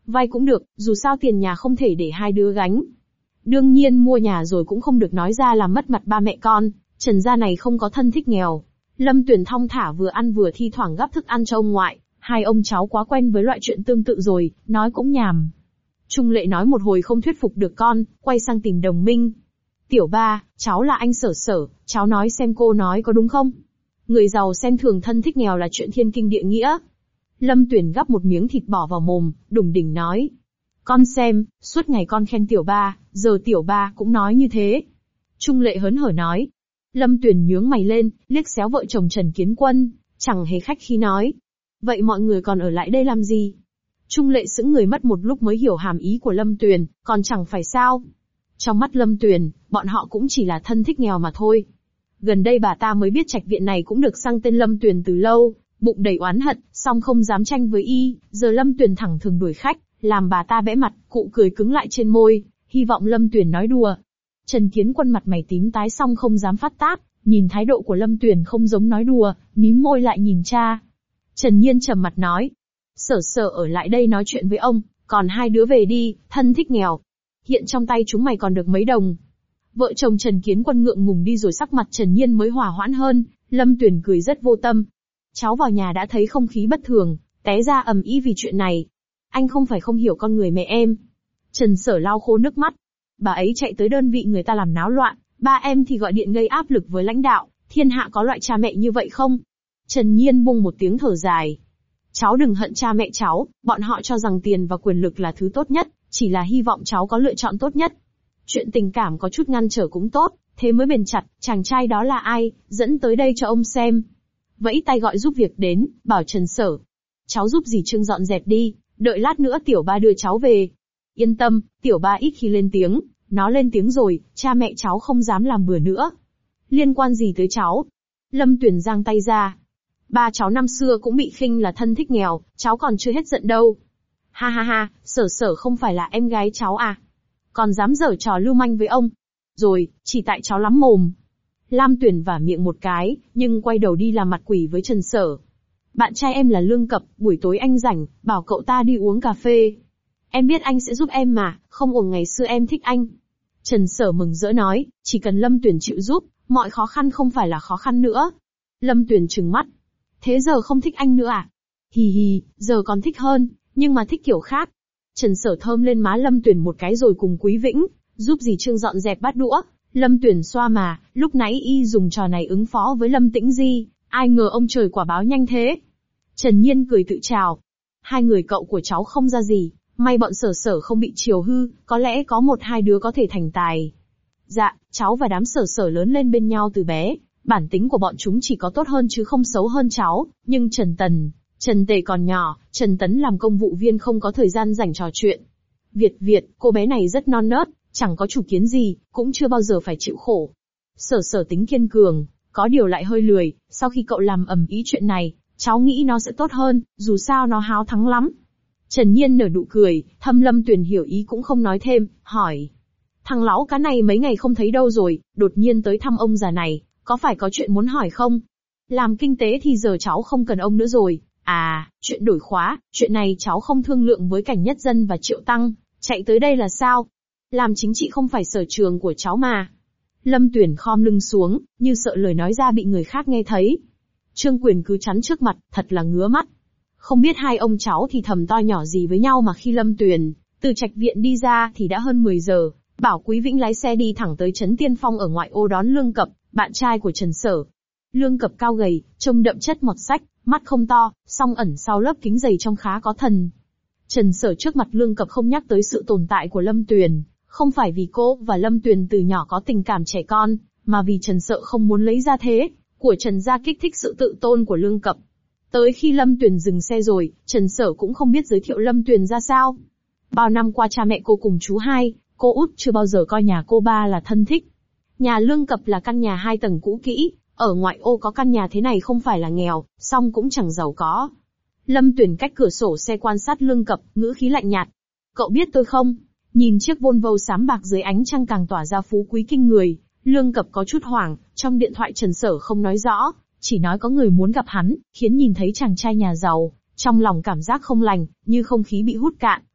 Vay cũng được, dù sao tiền nhà không thể để hai đứa gánh. Đương nhiên mua nhà rồi cũng không được nói ra làm mất mặt ba mẹ con, Trần gia này không có thân thích nghèo. Lâm Tuyền thong thả vừa ăn vừa thi thoảng gắp thức ăn cho ông ngoại, hai ông cháu quá quen với loại chuyện tương tự rồi, nói cũng nhàm. Trung Lệ nói một hồi không thuyết phục được con, quay sang tìm Đồng Minh. Tiểu ba, cháu là anh Sở Sở, cháu nói xem cô nói có đúng không? Người giàu xem thường thân thích nghèo là chuyện thiên kinh địa nghĩa. Lâm Tuyền gắp một miếng thịt bỏ vào mồm, đủng đỉnh nói. Con xem, suốt ngày con khen tiểu ba, giờ tiểu ba cũng nói như thế. Trung Lệ hớn hở nói. Lâm Tuyền nhướng mày lên, liếc xéo vợ chồng Trần Kiến Quân, chẳng hề khách khí nói. Vậy mọi người còn ở lại đây làm gì? Trung Lệ sững người mất một lúc mới hiểu hàm ý của Lâm Tuyền, còn chẳng phải sao. Trong mắt Lâm Tuyền, bọn họ cũng chỉ là thân thích nghèo mà thôi. Gần đây bà ta mới biết trạch viện này cũng được sang tên Lâm Tuyền từ lâu, bụng đầy oán hận, song không dám tranh với y, giờ Lâm Tuyền thẳng thừng đuổi khách, làm bà ta bẽ mặt, cụ cười cứng lại trên môi, hy vọng Lâm Tuyền nói đùa. Trần Kiến Quân mặt mày tím tái song không dám phát tác, nhìn thái độ của Lâm Tuyền không giống nói đùa, mím môi lại nhìn cha. Trần Nhiên trầm mặt nói, Sở Sở ở lại đây nói chuyện với ông, còn hai đứa về đi, thân thích nghèo. Hiện trong tay chúng mày còn được mấy đồng. Vợ chồng Trần Kiến Quân ngượng ngùng đi rồi sắc mặt Trần Nhiên mới hòa hoãn hơn, Lâm Tuyền cười rất vô tâm. Cháu vào nhà đã thấy không khí bất thường, té ra ầm ĩ vì chuyện này. Anh không phải không hiểu con người mẹ em. Trần Sở lau khô nước mắt. Bà ấy chạy tới đơn vị người ta làm náo loạn, ba em thì gọi điện gây áp lực với lãnh đạo, thiên hạ có loại cha mẹ như vậy không? Trần Nhiên bung một tiếng thở dài. Cháu đừng hận cha mẹ cháu, bọn họ cho rằng tiền và quyền lực là thứ tốt nhất, chỉ là hy vọng cháu có lựa chọn tốt nhất. Chuyện tình cảm có chút ngăn trở cũng tốt, thế mới bền chặt, chàng trai đó là ai, dẫn tới đây cho ông xem. Vẫy tay gọi giúp việc đến, bảo Trần Sở. Cháu giúp dì Trương dọn dẹp đi, đợi lát nữa tiểu ba đưa cháu về. Yên tâm, tiểu ba ít khi lên tiếng, nó lên tiếng rồi, cha mẹ cháu không dám làm bừa nữa. Liên quan gì tới cháu? Lâm Tuyền giang tay ra. Ba cháu năm xưa cũng bị khinh là thân thích nghèo, cháu còn chưa hết giận đâu. Ha ha ha, Sở Sở không phải là em gái cháu à? Còn dám giở trò lưu manh với ông. Rồi, chỉ tại cháu lắm mồm. Lam Tuyền vả miệng một cái, nhưng quay đầu đi làm mặt quỷ với Trần Sở. Bạn trai em là Lương Cập, buổi tối anh rảnh, bảo cậu ta đi uống cà phê. Em biết anh sẽ giúp em mà, không uổng ngày xưa em thích anh. Trần Sở mừng rỡ nói, chỉ cần Lâm Tuyền chịu giúp, mọi khó khăn không phải là khó khăn nữa. Lâm Tuyền trừng mắt. Thế giờ không thích anh nữa à? Hì hì, giờ còn thích hơn, nhưng mà thích kiểu khác. Trần Sở thơm lên má Lâm Tuyền một cái rồi cùng Quý Vĩnh, giúp dì Trương dọn dẹp bát đũa. Lâm Tuyền xoa mà, lúc nãy y dùng trò này ứng phó với Lâm Tĩnh Di, ai ngờ ông trời quả báo nhanh thế. Trần Nhiên cười tự chào. Hai người cậu của cháu không ra gì, may bọn Sở Sở không bị chiều hư, có lẽ có một hai đứa có thể thành tài. Dạ, cháu và đám Sở Sở lớn lên bên nhau từ bé, bản tính của bọn chúng chỉ có tốt hơn chứ không xấu hơn cháu, nhưng Trần Tần, Trần Tề còn nhỏ, Trần Tấn làm công vụ viên không có thời gian rảnh trò chuyện. Việt Việt, cô bé này rất non nớt, chẳng có chủ kiến gì, cũng chưa bao giờ phải chịu khổ. Sở Sở tính kiên cường, có điều lại hơi lười, sau khi cậu làm ầm ĩ chuyện này, cháu nghĩ nó sẽ tốt hơn, dù sao nó háo thắng lắm. Trần Nhiên nở nụ cười, thâm Lâm Tuyền hiểu ý cũng không nói thêm, hỏi. Thằng láu cá này mấy ngày không thấy đâu rồi, đột nhiên tới thăm ông già này, có phải có chuyện muốn hỏi không? Làm kinh tế thì giờ cháu không cần ông nữa rồi. À, chuyện đổi khóa, chuyện này cháu không thương lượng với Cảnh Nhất Dân và Triệu Tăng, chạy tới đây là sao? Làm chính trị không phải sở trường của cháu mà. Lâm Tuyền khom lưng xuống, như sợ lời nói ra bị người khác nghe thấy. Trương Quyền cứ chắn trước mặt, thật là ngứa mắt. Không biết hai ông cháu thì thầm to nhỏ gì với nhau mà khi Lâm Tuyền từ trạch viện đi ra thì đã hơn mười giờ, bảo Quý Vĩnh lái xe đi thẳng tới Trấn Tiên Phong ở ngoại ô đón Lương Cập, bạn trai của Trần Sở. Lương Cập cao gầy, trông đậm chất mọt sách, mắt không to, song ẩn sau lớp kính dày trông khá có thần. Trần Sở trước mặt Lương Cập không nhắc tới sự tồn tại của Lâm Tuyền, không phải vì cô và Lâm Tuyền từ nhỏ có tình cảm trẻ con, mà vì Trần Sở không muốn lấy ra thế của Trần gia kích thích sự tự tôn của Lương Cập. Tới khi Lâm Tuyền dừng xe rồi, Trần Sở cũng không biết giới thiệu Lâm Tuyền ra sao. Bao năm qua cha mẹ cô cùng chú hai, cô út chưa bao giờ coi nhà cô ba là thân thích. Nhà Lương Cập là căn nhà hai tầng cũ kỹ, ở ngoại ô có căn nhà thế này không phải là nghèo, song cũng chẳng giàu có. Lâm Tuyền cách cửa sổ xe quan sát Lương Cập, ngữ khí lạnh nhạt. Cậu biết tôi không? Nhìn chiếc Volvo xám bạc dưới ánh trăng càng tỏa ra phú quý kinh người, Lương Cập có chút hoảng, trong điện thoại Trần Sở không nói rõ, chỉ nói có người muốn gặp hắn, khiến nhìn thấy chàng trai nhà giàu, trong lòng cảm giác không lành, như không khí bị hút cạn,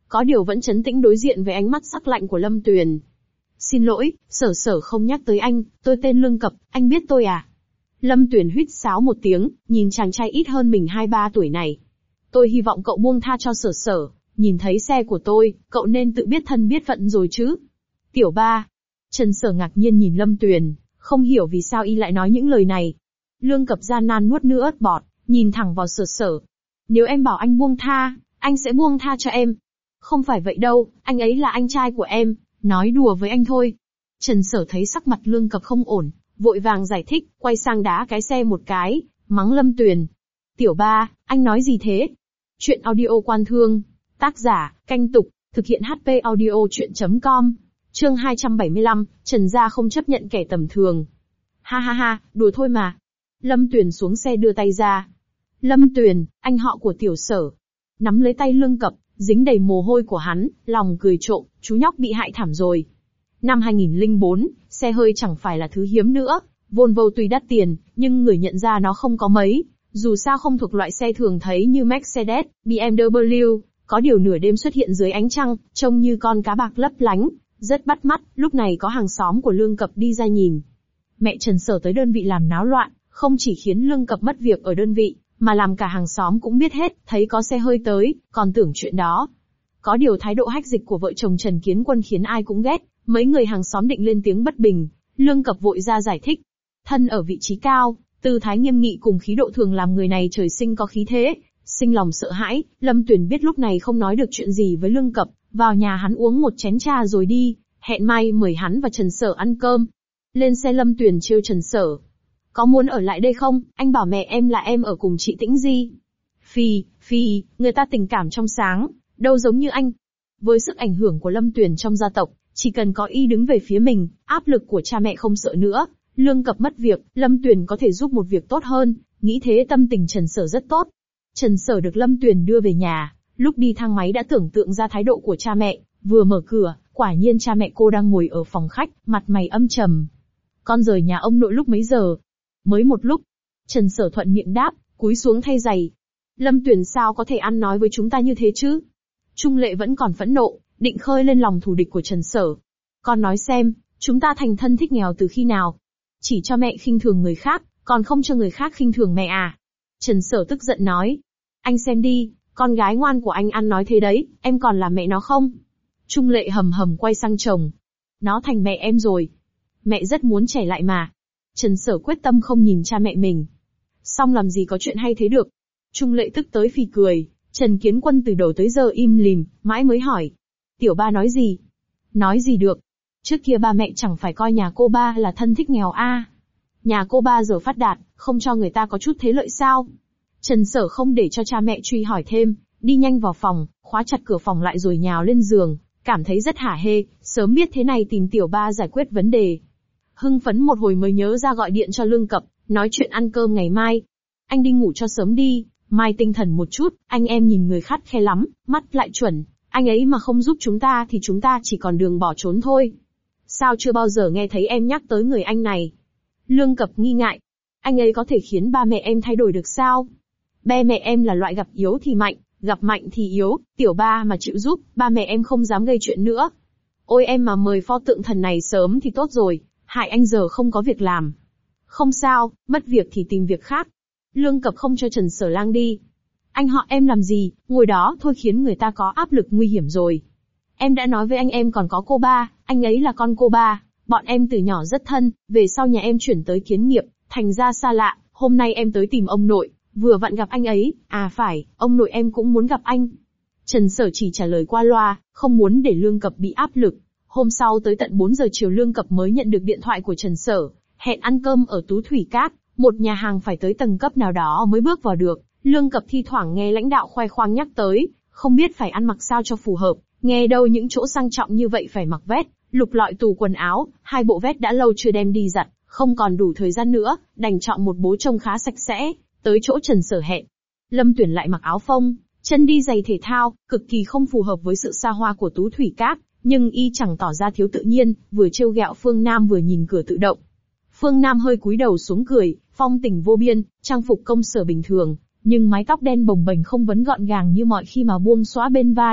có điều vẫn trấn tĩnh đối diện với ánh mắt sắc lạnh của Lâm Tuyền. Xin lỗi, Sở Sở không nhắc tới anh, tôi tên Lương Cập, anh biết tôi à? Lâm Tuyền huýt sáo một tiếng, nhìn chàng trai ít hơn mình hai ba tuổi này. Tôi hy vọng cậu buông tha cho Sở Sở, nhìn thấy xe của tôi, cậu nên tự biết thân biết phận rồi chứ. Tiểu ba. Trần Sở ngạc nhiên nhìn Lâm Tuyền, không hiểu vì sao y lại nói những lời này. Lương Cập gian nan nuốt nước ớt bọt, nhìn thẳng vào Sở Sở. Nếu em bảo anh buông tha, anh sẽ buông tha cho em. Không phải vậy đâu, anh ấy là anh trai của em, nói đùa với anh thôi. Trần Sở thấy sắc mặt Lương Cập không ổn, vội vàng giải thích, quay sang đá cái xe một cái, mắng Lâm Tuyền. Tiểu ba, anh nói gì thế? Chuyện audio Quan Thương, tác giả, Canh Tục, thực hiện hát pê audio chuyện chấm com. Chương hai trăm bảy mươi lăm, Trần gia không chấp nhận kẻ tầm thường. Ha ha ha, đùa thôi mà. Lâm Tuyền xuống xe đưa tay ra. Lâm Tuyền, anh họ của Tiểu Sở. Nắm lấy tay Lương Cập, dính đầy mồ hôi của hắn, lòng cười trộm, chú nhóc bị hại thảm rồi. Năm hai nghìn lẻ bốn, xe hơi chẳng phải là thứ hiếm nữa, Volvo tuy đắt tiền, nhưng người nhận ra nó không có mấy, dù sao không thuộc loại xe thường thấy như Mercedes, bê em vê, có điều nửa đêm xuất hiện dưới ánh trăng, trông như con cá bạc lấp lánh, rất bắt mắt. Lúc này có hàng xóm của Lương Cập đi ra nhìn. Mẹ Trần Sở tới đơn vị làm náo loạn, không chỉ khiến Lương Cập mất việc ở đơn vị, mà làm cả hàng xóm cũng biết hết, thấy có xe hơi tới, còn tưởng chuyện đó. Có điều thái độ hách dịch của vợ chồng Trần Kiến Quân khiến ai cũng ghét, mấy người hàng xóm định lên tiếng bất bình, Lương Cập vội ra giải thích. Thân ở vị trí cao, tư thái nghiêm nghị cùng khí độ thường làm người này trời sinh có khí thế, sinh lòng sợ hãi. Lâm Tuyền biết lúc này không nói được chuyện gì với Lương Cập, vào nhà hắn uống một chén trà rồi đi, hẹn mai mời hắn và Trần Sở ăn cơm. Lên xe Lâm Tuyền trêu Trần Sở. Có muốn ở lại đây không, anh bảo mẹ em là em ở cùng chị Tĩnh Di. Phi, phi, người ta tình cảm trong sáng, đâu giống như anh. Với sức ảnh hưởng của Lâm Tuyền trong gia tộc, chỉ cần có y đứng về phía mình, áp lực của cha mẹ không sợ nữa. Lương Cập mất việc, Lâm Tuyền có thể giúp một việc tốt hơn, nghĩ thế tâm tình Trần Sở rất tốt. Trần Sở được Lâm Tuyền đưa về nhà, lúc đi thang máy đã tưởng tượng ra thái độ của cha mẹ, vừa mở cửa, quả nhiên cha mẹ cô đang ngồi ở phòng khách, mặt mày âm trầm. Con rời nhà ông nội lúc mấy giờ? Mới một lúc. Trần Sở thuận miệng đáp, cúi xuống thay giày. Lâm Tuyền sao có thể ăn nói với chúng ta như thế chứ? Trung Lệ vẫn còn phẫn nộ, định khơi lên lòng thù địch của Trần Sở. Con nói xem, chúng ta thành thân thích nghèo từ khi nào? Chỉ cho mẹ khinh thường người khác, còn không cho người khác khinh thường mẹ à? Trần Sở tức giận nói. Anh xem đi, con gái ngoan của anh ăn nói thế đấy, em còn là mẹ nó không? Trung Lệ hầm hầm quay sang chồng. Nó thành mẹ em rồi. Mẹ rất muốn trẻ lại mà. Trần Sở quyết tâm không nhìn cha mẹ mình. Xong làm gì có chuyện hay thế được. Trung Lệ tức tới phì cười. Trần Kiến Quân từ đầu tới giờ im lìm, mãi mới hỏi. Tiểu ba nói gì? Nói gì được? Trước kia ba mẹ chẳng phải coi nhà cô ba là thân thích nghèo a? À? Nhà cô ba giờ phát đạt, không cho người ta có chút thế lợi sao? Trần Sở không để cho cha mẹ truy hỏi thêm, đi nhanh vào phòng, khóa chặt cửa phòng lại rồi nhào lên giường, cảm thấy rất hả hê, sớm biết thế này tìm tiểu ba giải quyết vấn đề. Hưng phấn một hồi mới nhớ ra gọi điện cho Lương Cập, nói chuyện ăn cơm ngày mai. Anh đi ngủ cho sớm đi, mai tinh thần một chút, anh em nhìn người khắt khe lắm, mắt lại chuẩn, anh ấy mà không giúp chúng ta thì chúng ta chỉ còn đường bỏ trốn thôi. Sao chưa bao giờ nghe thấy em nhắc tới người anh này? Lương Cập nghi ngại. Anh ấy có thể khiến ba mẹ em thay đổi được sao? Ba mẹ em là loại gặp yếu thì mạnh, gặp mạnh thì yếu, tiểu ba mà chịu giúp, ba mẹ em không dám gây chuyện nữa. Ôi em mà mời pho tượng thần này sớm thì tốt rồi, hại anh giờ không có việc làm. Không sao, mất việc thì tìm việc khác. Lương Cập không cho Trần Sở Lang đi. Anh họ em làm gì, ngồi đó thôi khiến người ta có áp lực nguy hiểm rồi. Em đã nói với anh em còn có cô ba, anh ấy là con cô ba, bọn em từ nhỏ rất thân, về sau nhà em chuyển tới Kiến Nghiệp, thành ra xa lạ, hôm nay em tới tìm ông nội, vừa vặn gặp anh ấy, à phải, ông nội em cũng muốn gặp anh. Trần Sở chỉ trả lời qua loa, không muốn để Lương Cập bị áp lực. Hôm sau tới tận bốn giờ chiều Lương Cập mới nhận được điện thoại của Trần Sở, hẹn ăn cơm ở Tú Thủy Các, một nhà hàng phải tới tầng cấp nào đó mới bước vào được. Lương Cập thi thoảng nghe lãnh đạo khoe khoang nhắc tới, không biết phải ăn mặc sao cho phù hợp, nghe đâu những chỗ sang trọng như vậy phải mặc vest, lục lọi tủ quần áo, hai bộ vest đã lâu chưa đem đi giặt, không còn đủ thời gian nữa, đành chọn một bố trông khá sạch sẽ, tới chỗ Trần Sở hẹn. Lâm Tuyển lại mặc áo phông, chân đi giày thể thao, cực kỳ không phù hợp với sự xa hoa của Tú Thủy Các, nhưng y chẳng tỏ ra thiếu tự nhiên, vừa trêu ghẹo Phương Nam vừa nhìn cửa tự động. Phương Nam hơi cúi đầu xuống cười, phong tình vô biên, trang phục công sở bình thường, nhưng mái tóc đen bồng bềnh không vấn gọn gàng như mọi khi mà buông xõa bên vai,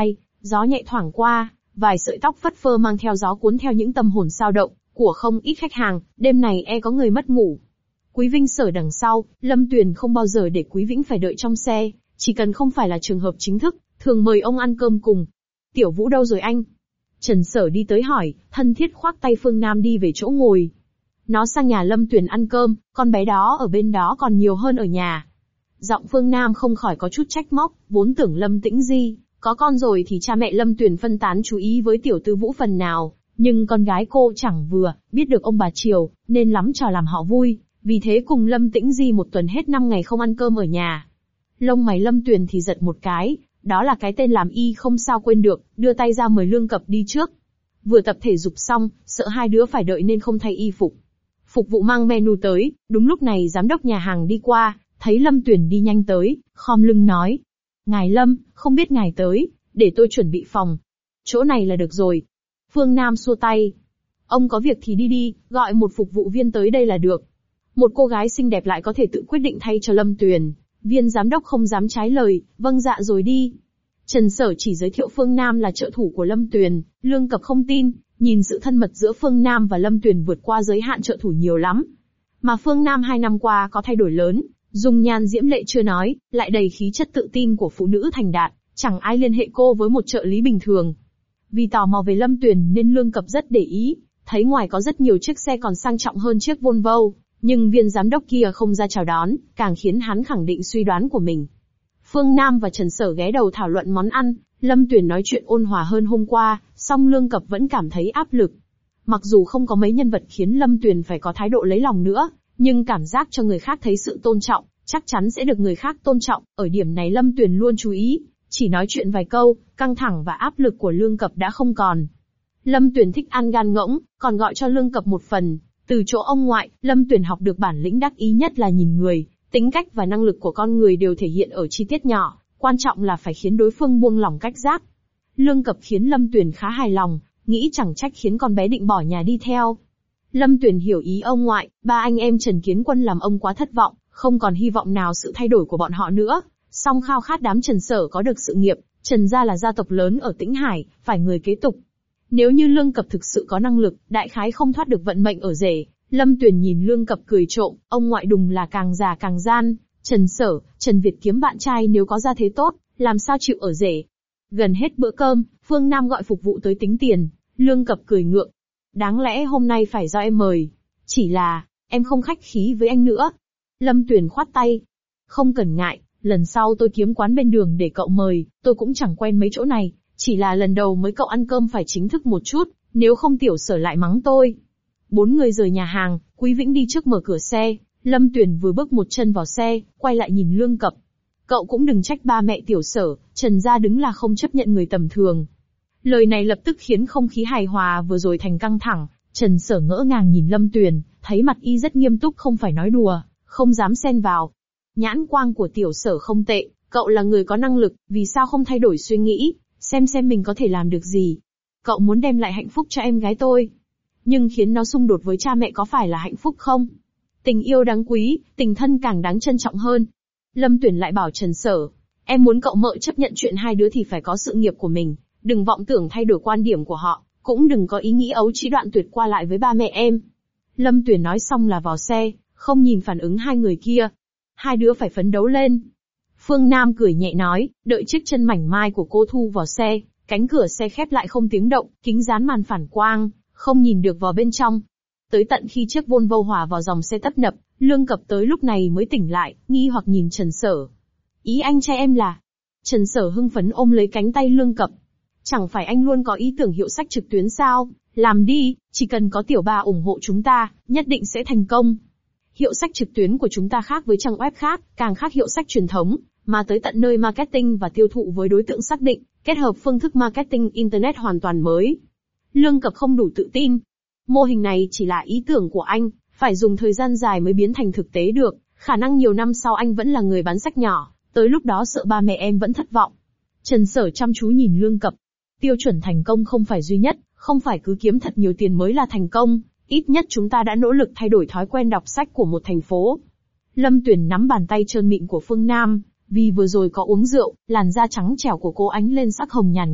gió nhẹ thoảng qua, vài sợi tóc phất phơ mang theo gió cuốn theo những tâm hồn dao động của không ít khách hàng, đêm này e có người mất ngủ. Quý Vinh sở đằng sau, Lâm Tuyền không bao giờ để Quý Vĩnh phải đợi trong xe, chỉ cần không phải là trường hợp chính thức, thường mời ông ăn cơm cùng. Tiểu Vũ đâu rồi anh? Trần Sở đi tới hỏi, thân thiết khoác tay Phương Nam đi về chỗ ngồi. Nó sang nhà Lâm Tuyền ăn cơm, con bé đó ở bên đó còn nhiều hơn ở nhà. Giọng Phương Nam không khỏi có chút trách móc, vốn tưởng Lâm Tĩnh Di có con rồi thì cha mẹ Lâm Tuyền phân tán chú ý với tiểu tư Vũ phần nào, nhưng con gái cô chẳng vừa, biết được ông bà chiều, nên lắm trò làm họ vui, vì thế cùng Lâm Tĩnh Di một tuần hết năm ngày không ăn cơm ở nhà. Lông mày Lâm Tuyền thì giật một cái, đó là cái tên làm y không sao quên được, đưa tay ra mời Lương Cập đi trước. Vừa tập thể dục xong, sợ hai đứa phải đợi nên không thay y phục. Phục vụ mang menu tới, đúng lúc này giám đốc nhà hàng đi qua, thấy Lâm Tuyền đi nhanh tới, khom lưng nói. Ngài Lâm, không biết ngài tới, để tôi chuẩn bị phòng. Chỗ này là được rồi. Phương Nam xua tay. Ông có việc thì đi đi, gọi một phục vụ viên tới đây là được. Một cô gái xinh đẹp lại có thể tự quyết định thay cho Lâm Tuyền. Viên giám đốc không dám trái lời, vâng dạ rồi đi. Trần Sở chỉ giới thiệu Phương Nam là trợ thủ của Lâm Tuyền, Lương Cập không tin, nhìn sự thân mật giữa Phương Nam và Lâm Tuyền vượt qua giới hạn trợ thủ nhiều lắm. Mà Phương Nam hai năm qua có thay đổi lớn, dung nhan diễm lệ chưa nói, lại đầy khí chất tự tin của phụ nữ thành đạt, chẳng ai liên hệ cô với một trợ lý bình thường. Vì tò mò về Lâm Tuyền nên Lương Cập rất để ý, thấy ngoài có rất nhiều chiếc xe còn sang trọng hơn chiếc Volvo, nhưng viên giám đốc kia không ra chào đón, càng khiến hắn khẳng định suy đoán của mình. Phương Nam và Trần Sở ghé đầu thảo luận món ăn, Lâm Tuyền nói chuyện ôn hòa hơn hôm qua, song Lương Cập vẫn cảm thấy áp lực. Mặc dù không có mấy nhân vật khiến Lâm Tuyền phải có thái độ lấy lòng nữa, nhưng cảm giác cho người khác thấy sự tôn trọng, chắc chắn sẽ được người khác tôn trọng, ở điểm này Lâm Tuyền luôn chú ý, chỉ nói chuyện vài câu, căng thẳng và áp lực của Lương Cập đã không còn. Lâm Tuyền thích ăn gan ngỗng, còn gọi cho Lương Cập một phần. Từ chỗ ông ngoại, Lâm Tuyền học được bản lĩnh đắc ý nhất là nhìn người, tính cách và năng lực của con người đều thể hiện ở chi tiết nhỏ, quan trọng là phải khiến đối phương buông lỏng cách giác. Lương Cập khiến Lâm Tuyền khá hài lòng, nghĩ chẳng trách khiến con bé định bỏ nhà đi theo. Lâm Tuyền hiểu ý ông ngoại, ba anh em Trần Kiến Quân làm ông quá thất vọng, không còn hy vọng nào sự thay đổi của bọn họ nữa, song khao khát đám Trần Sở có được sự nghiệp, Trần gia là gia tộc lớn ở Tĩnh Hải, phải người kế tục. Nếu như Lương Cập thực sự có năng lực, đại khái không thoát được vận mệnh ở rể. Lâm Tuyền nhìn Lương Cập cười trộm, ông ngoại đùng là càng già càng gian, Trần Sở, Trần Việt kiếm bạn trai nếu có gia thế tốt, làm sao chịu ở rể. Gần hết bữa cơm, Phương Nam gọi phục vụ tới tính tiền, Lương Cập cười ngượng. Đáng lẽ hôm nay phải do em mời, chỉ là, em không khách khí với anh nữa. Lâm Tuyền khoát tay. Không cần ngại, lần sau tôi kiếm quán bên đường để cậu mời, tôi cũng chẳng quen mấy chỗ này, chỉ là lần đầu mới cậu ăn cơm phải chính thức một chút, nếu không Tiểu Sở lại mắng tôi. Bốn người rời nhà hàng, Quý Vĩnh đi trước mở cửa xe, Lâm Tuyền vừa bước một chân vào xe, quay lại nhìn Lương Cập. Cậu cũng đừng trách ba mẹ Tiểu Sở, Trần gia đứng là không chấp nhận người tầm thường. Lời này lập tức khiến không khí hài hòa vừa rồi thành căng thẳng, Trần Sở ngỡ ngàng nhìn Lâm Tuyền, thấy mặt y rất nghiêm túc không phải nói đùa, không dám xen vào. Nhãn quang của Tiểu Sở không tệ, cậu là người có năng lực, vì sao không thay đổi suy nghĩ, xem xem mình có thể làm được gì. Cậu muốn đem lại hạnh phúc cho em gái tôi. Nhưng khiến nó xung đột với cha mẹ có phải là hạnh phúc không? Tình yêu đáng quý, tình thân càng đáng trân trọng hơn. Lâm Tuyền lại bảo Trần Sở, em muốn cậu mợ chấp nhận chuyện hai đứa thì phải có sự nghiệp của mình, đừng vọng tưởng thay đổi quan điểm của họ, cũng đừng có ý nghĩ ấu trĩ đoạn tuyệt qua lại với ba mẹ em. Lâm Tuyền nói xong là vào xe, không nhìn phản ứng hai người kia. Hai đứa phải phấn đấu lên. Phương Nam cười nhẹ nói, đợi chiếc chân mảnh mai của cô thu vào xe, cánh cửa xe khép lại không tiếng động, kính dán màn phản quang, không nhìn được vào bên trong. Tới tận khi chiếc Volvo hòa vào dòng xe tấp nập, Lương Cập tới lúc này mới tỉnh lại, nghi hoặc nhìn Trần Sở. Ý anh trai em là? Trần Sở hưng phấn ôm lấy cánh tay Lương Cập. Chẳng phải anh luôn có ý tưởng hiệu sách trực tuyến sao? Làm đi, chỉ cần có tiểu ba ủng hộ chúng ta, nhất định sẽ thành công. Hiệu sách trực tuyến của chúng ta khác với trang web khác, càng khác hiệu sách truyền thống, mà tới tận nơi marketing và tiêu thụ với đối tượng xác định, kết hợp phương thức marketing internet hoàn toàn mới. Lương Cập không đủ tự tin. Mô hình này chỉ là ý tưởng của anh, phải dùng thời gian dài mới biến thành thực tế được, khả năng nhiều năm sau anh vẫn là người bán sách nhỏ, tới lúc đó sợ ba mẹ em vẫn thất vọng. Trần Sở chăm chú nhìn Lương Cập. Tiêu chuẩn thành công không phải duy nhất, không phải cứ kiếm thật nhiều tiền mới là thành công, ít nhất chúng ta đã nỗ lực thay đổi thói quen đọc sách của một thành phố. Lâm Tuyền nắm bàn tay trơn mịn của Phương Nam, vì vừa rồi có uống rượu, làn da trắng trẻo của cô ánh lên sắc hồng nhàn nhạt,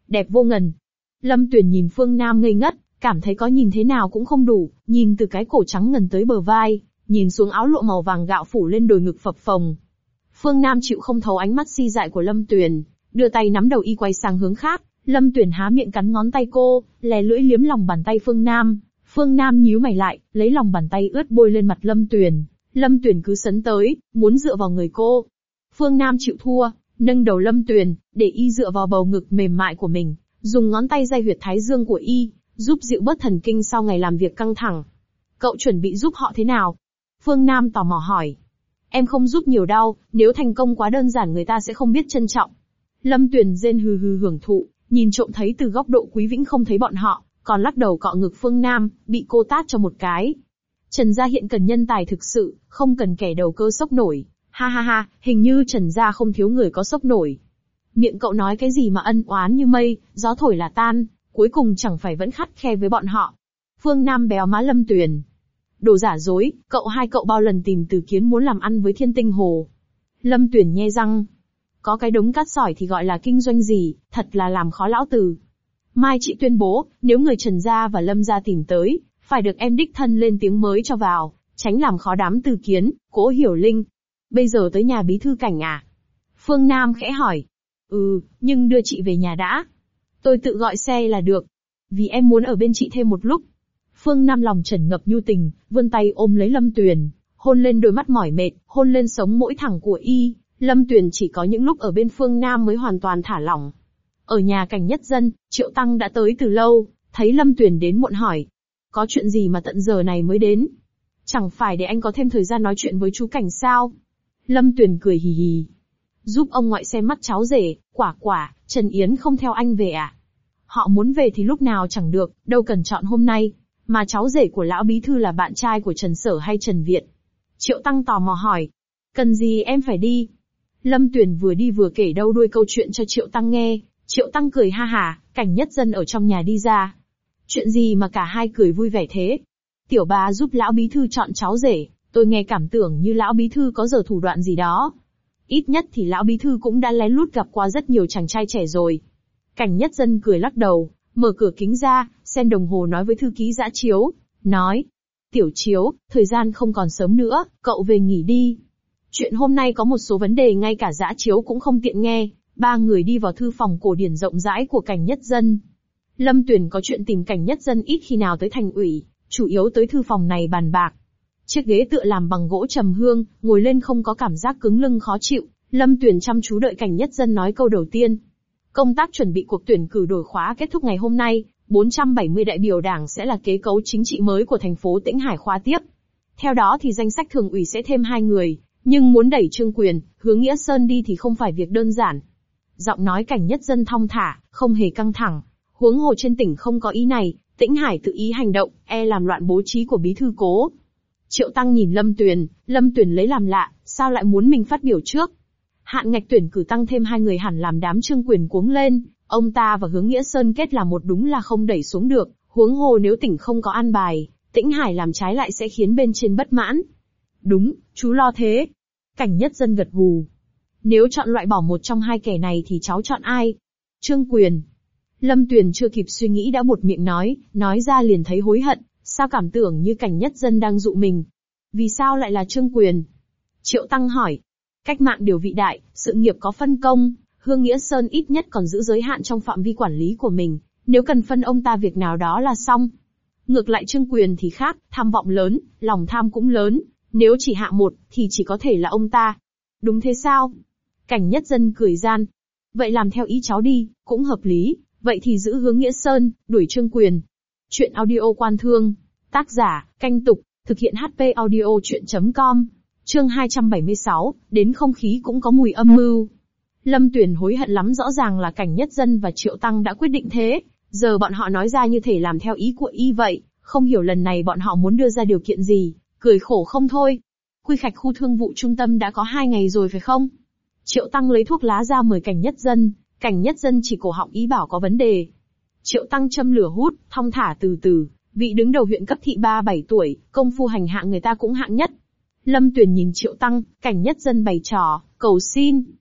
đẹp vô ngần. Lâm Tuyền nhìn Phương Nam ngây ngất, cảm thấy có nhìn thế nào cũng không đủ, nhìn từ cái cổ trắng ngần tới bờ vai, nhìn xuống áo lụa màu vàng gạo phủ lên đồi ngực phập phồng. Phương Nam chịu không thấu ánh mắt si dại của Lâm Tuyền, đưa tay nắm đầu y quay sang hướng khác. Lâm Tuyền há miệng cắn ngón tay cô, lè lưỡi liếm lòng bàn tay Phương Nam. Phương Nam nhíu mày lại, lấy lòng bàn tay ướt bôi lên mặt Lâm Tuyền. Lâm Tuyền cứ sấn tới, muốn dựa vào người cô. Phương Nam chịu thua, nâng đầu Lâm Tuyền, để y dựa vào bầu ngực mềm mại của mình, dùng ngón tay day huyệt thái dương của y, giúp dịu bớt thần kinh sau ngày làm việc căng thẳng. Cậu chuẩn bị giúp họ thế nào? Phương Nam tò mò hỏi. Em không giúp nhiều đâu, nếu thành công quá đơn giản người ta sẽ không biết trân trọng. Lâm Tuyền rên hừ hừ hưởng thụ, nhìn trộm thấy từ góc độ Quý Vĩnh không thấy bọn họ, còn lắc đầu cọ ngực Phương Nam, bị cô tát cho một cái. Trần gia hiện cần nhân tài thực sự, không cần kẻ đầu cơ sốc nổi. Ha ha ha, hình như Trần gia không thiếu người có sốc nổi. Miệng cậu nói cái gì mà ân oán như mây, gió thổi là tan, cuối cùng chẳng phải vẫn khắt khe với bọn họ. Phương Nam béo má Lâm Tuyền. Đồ giả dối, cậu hai cậu bao lần tìm Từ Kiến muốn làm ăn với Thiên Tinh Hồ. Lâm Tuyền nhe răng. Có cái đống cát sỏi thì gọi là kinh doanh gì, thật là làm khó lão Từ. Mai chị tuyên bố, nếu người Trần gia và Lâm gia tìm tới, phải được em đích thân lên tiếng mới cho vào, tránh làm khó đám Từ Kiến, Cố Hiểu Linh. Bây giờ tới nhà bí thư Cảnh à? Phương Nam khẽ hỏi. Ừ, nhưng đưa chị về nhà đã. Tôi tự gọi xe là được. Vì em muốn ở bên chị thêm một lúc. Phương Nam lòng trần ngập nhu tình, vươn tay ôm lấy Lâm Tuyền, hôn lên đôi mắt mỏi mệt, hôn lên sống mũi thẳng của y. Lâm Tuyền chỉ có những lúc ở bên Phương Nam mới hoàn toàn thả lỏng. Ở nhà Cảnh Nhất Dân, Triệu Tăng đã tới từ lâu, thấy Lâm Tuyền đến muộn hỏi. Có chuyện gì mà tận giờ này mới đến? Chẳng phải để anh có thêm thời gian nói chuyện với chú Cảnh sao? Lâm Tuyền cười hì hì. Giúp ông ngoại xem mắt cháu rể, quả quả, Trần Yến không theo anh về à? Họ muốn về thì lúc nào chẳng được, đâu cần chọn hôm nay. Mà cháu rể của lão bí thư là bạn trai của Trần Sở hay Trần Viện? Triệu Tăng tò mò hỏi. Cần gì em phải đi? Lâm Tuyền vừa đi vừa kể đâu đuôi câu chuyện cho Triệu Tăng nghe. Triệu Tăng cười ha hả, Cảnh Nhất Dân ở trong nhà đi ra. Chuyện gì mà cả hai cười vui vẻ thế? Tiểu bà giúp lão bí thư chọn cháu rể, tôi nghe cảm tưởng như lão bí thư có giờ thủ đoạn gì đó. Ít nhất thì lão bí thư cũng đã lén lút gặp qua rất nhiều chàng trai trẻ rồi. Cảnh Nhất Dân cười lắc đầu, mở cửa kính ra, xem đồng hồ nói với thư ký Dã Chiếu, nói. Tiểu Chiếu, thời gian không còn sớm nữa, cậu về nghỉ đi. Chuyện hôm nay có một số vấn đề ngay cả Dã Chiếu cũng không tiện nghe. Ba người đi vào thư phòng cổ điển rộng rãi của Cảnh Nhất Dân. Lâm Tuyền có chuyện tìm Cảnh Nhất Dân ít khi nào tới thành ủy, chủ yếu tới thư phòng này bàn bạc. Chiếc ghế tựa làm bằng gỗ trầm hương, ngồi lên không có cảm giác cứng lưng khó chịu. Lâm Tuyền chăm chú đợi Cảnh Nhất Dân nói câu đầu tiên. Công tác chuẩn bị cuộc tuyển cử đổi khóa kết thúc ngày hôm nay, bốn trăm bảy mươi đại biểu đảng sẽ là kết cấu chính trị mới của thành phố Tĩnh Hải khóa tiếp. Theo đó thì danh sách thường ủy sẽ thêm hai người, nhưng muốn đẩy Trương Quyền, Hướng Nghĩa Sơn đi thì không phải việc đơn giản. Giọng nói Cảnh Nhất Dân thong thả, không hề căng thẳng. Huống hồ trên tỉnh không có ý này, Tĩnh Hải tự ý hành động, e làm loạn bố trí của bí thư Cố. Triệu Tăng nhìn Lâm Tuyền, Lâm Tuyền lấy làm lạ, sao lại muốn mình phát biểu trước? Hạn ngạch tuyển cử tăng thêm hai người hẳn làm đám Trương Quyền cuống lên, ông ta và Hướng Nghĩa Sơn kết là một đúng là không đẩy xuống được, huống hồ nếu tỉnh không có an bài, Tĩnh Hải làm trái lại sẽ khiến bên trên bất mãn. Đúng, chú lo thế. Cảnh Nhất Dân gật gù. Nếu chọn loại bỏ một trong hai kẻ này thì cháu chọn ai? Trương Quyền. Lâm Tuyền chưa kịp suy nghĩ đã buột miệng nói, nói ra liền thấy hối hận, sao cảm tưởng như Cảnh Nhất Dân đang dụ mình. Vì sao lại là Trương Quyền? Triệu Tăng hỏi. Cách mạng điều vị đại, sự nghiệp có phân công, Hương Nghĩa Sơn ít nhất còn giữ giới hạn trong phạm vi quản lý của mình, nếu cần phân ông ta việc nào đó là xong. Ngược lại Trương Quyền thì khác, tham vọng lớn, lòng tham cũng lớn, nếu chỉ hạ một, thì chỉ có thể là ông ta. Đúng thế sao? Cảnh Nhất Dân cười gian. Vậy làm theo ý cháu đi, cũng hợp lý, vậy thì giữ Hướng Nghĩa Sơn, đuổi Trương Quyền. Chuyện audio Quan Thương, tác giả, Canh Tục, thực hiện hát pê audio chuyện chấm com, chương hai trăm bảy mươi sáu, đến không khí cũng có mùi âm mưu. Lâm Tuyền hối hận lắm, rõ ràng là Cảnh Nhất Dân và Triệu Tăng đã quyết định thế, giờ bọn họ nói ra như thể làm theo ý của y vậy, không hiểu lần này bọn họ muốn đưa ra điều kiện gì, cười khổ không thôi. Quy Khạch khu thương vụ trung tâm đã có hai ngày rồi phải không? Triệu Tăng lấy thuốc lá ra mời Cảnh Nhất Dân, Cảnh Nhất Dân chỉ cổ họng ý bảo có vấn đề. Triệu Tăng châm lửa hút, thong thả từ từ, vị đứng đầu huyện cấp thị ba mươi bảy tuổi, công phu hành hạ người ta cũng hạng nhất. Lâm Tuyền nhìn Triệu Tăng, Cảnh Nhất Dân bày trò, cầu xin.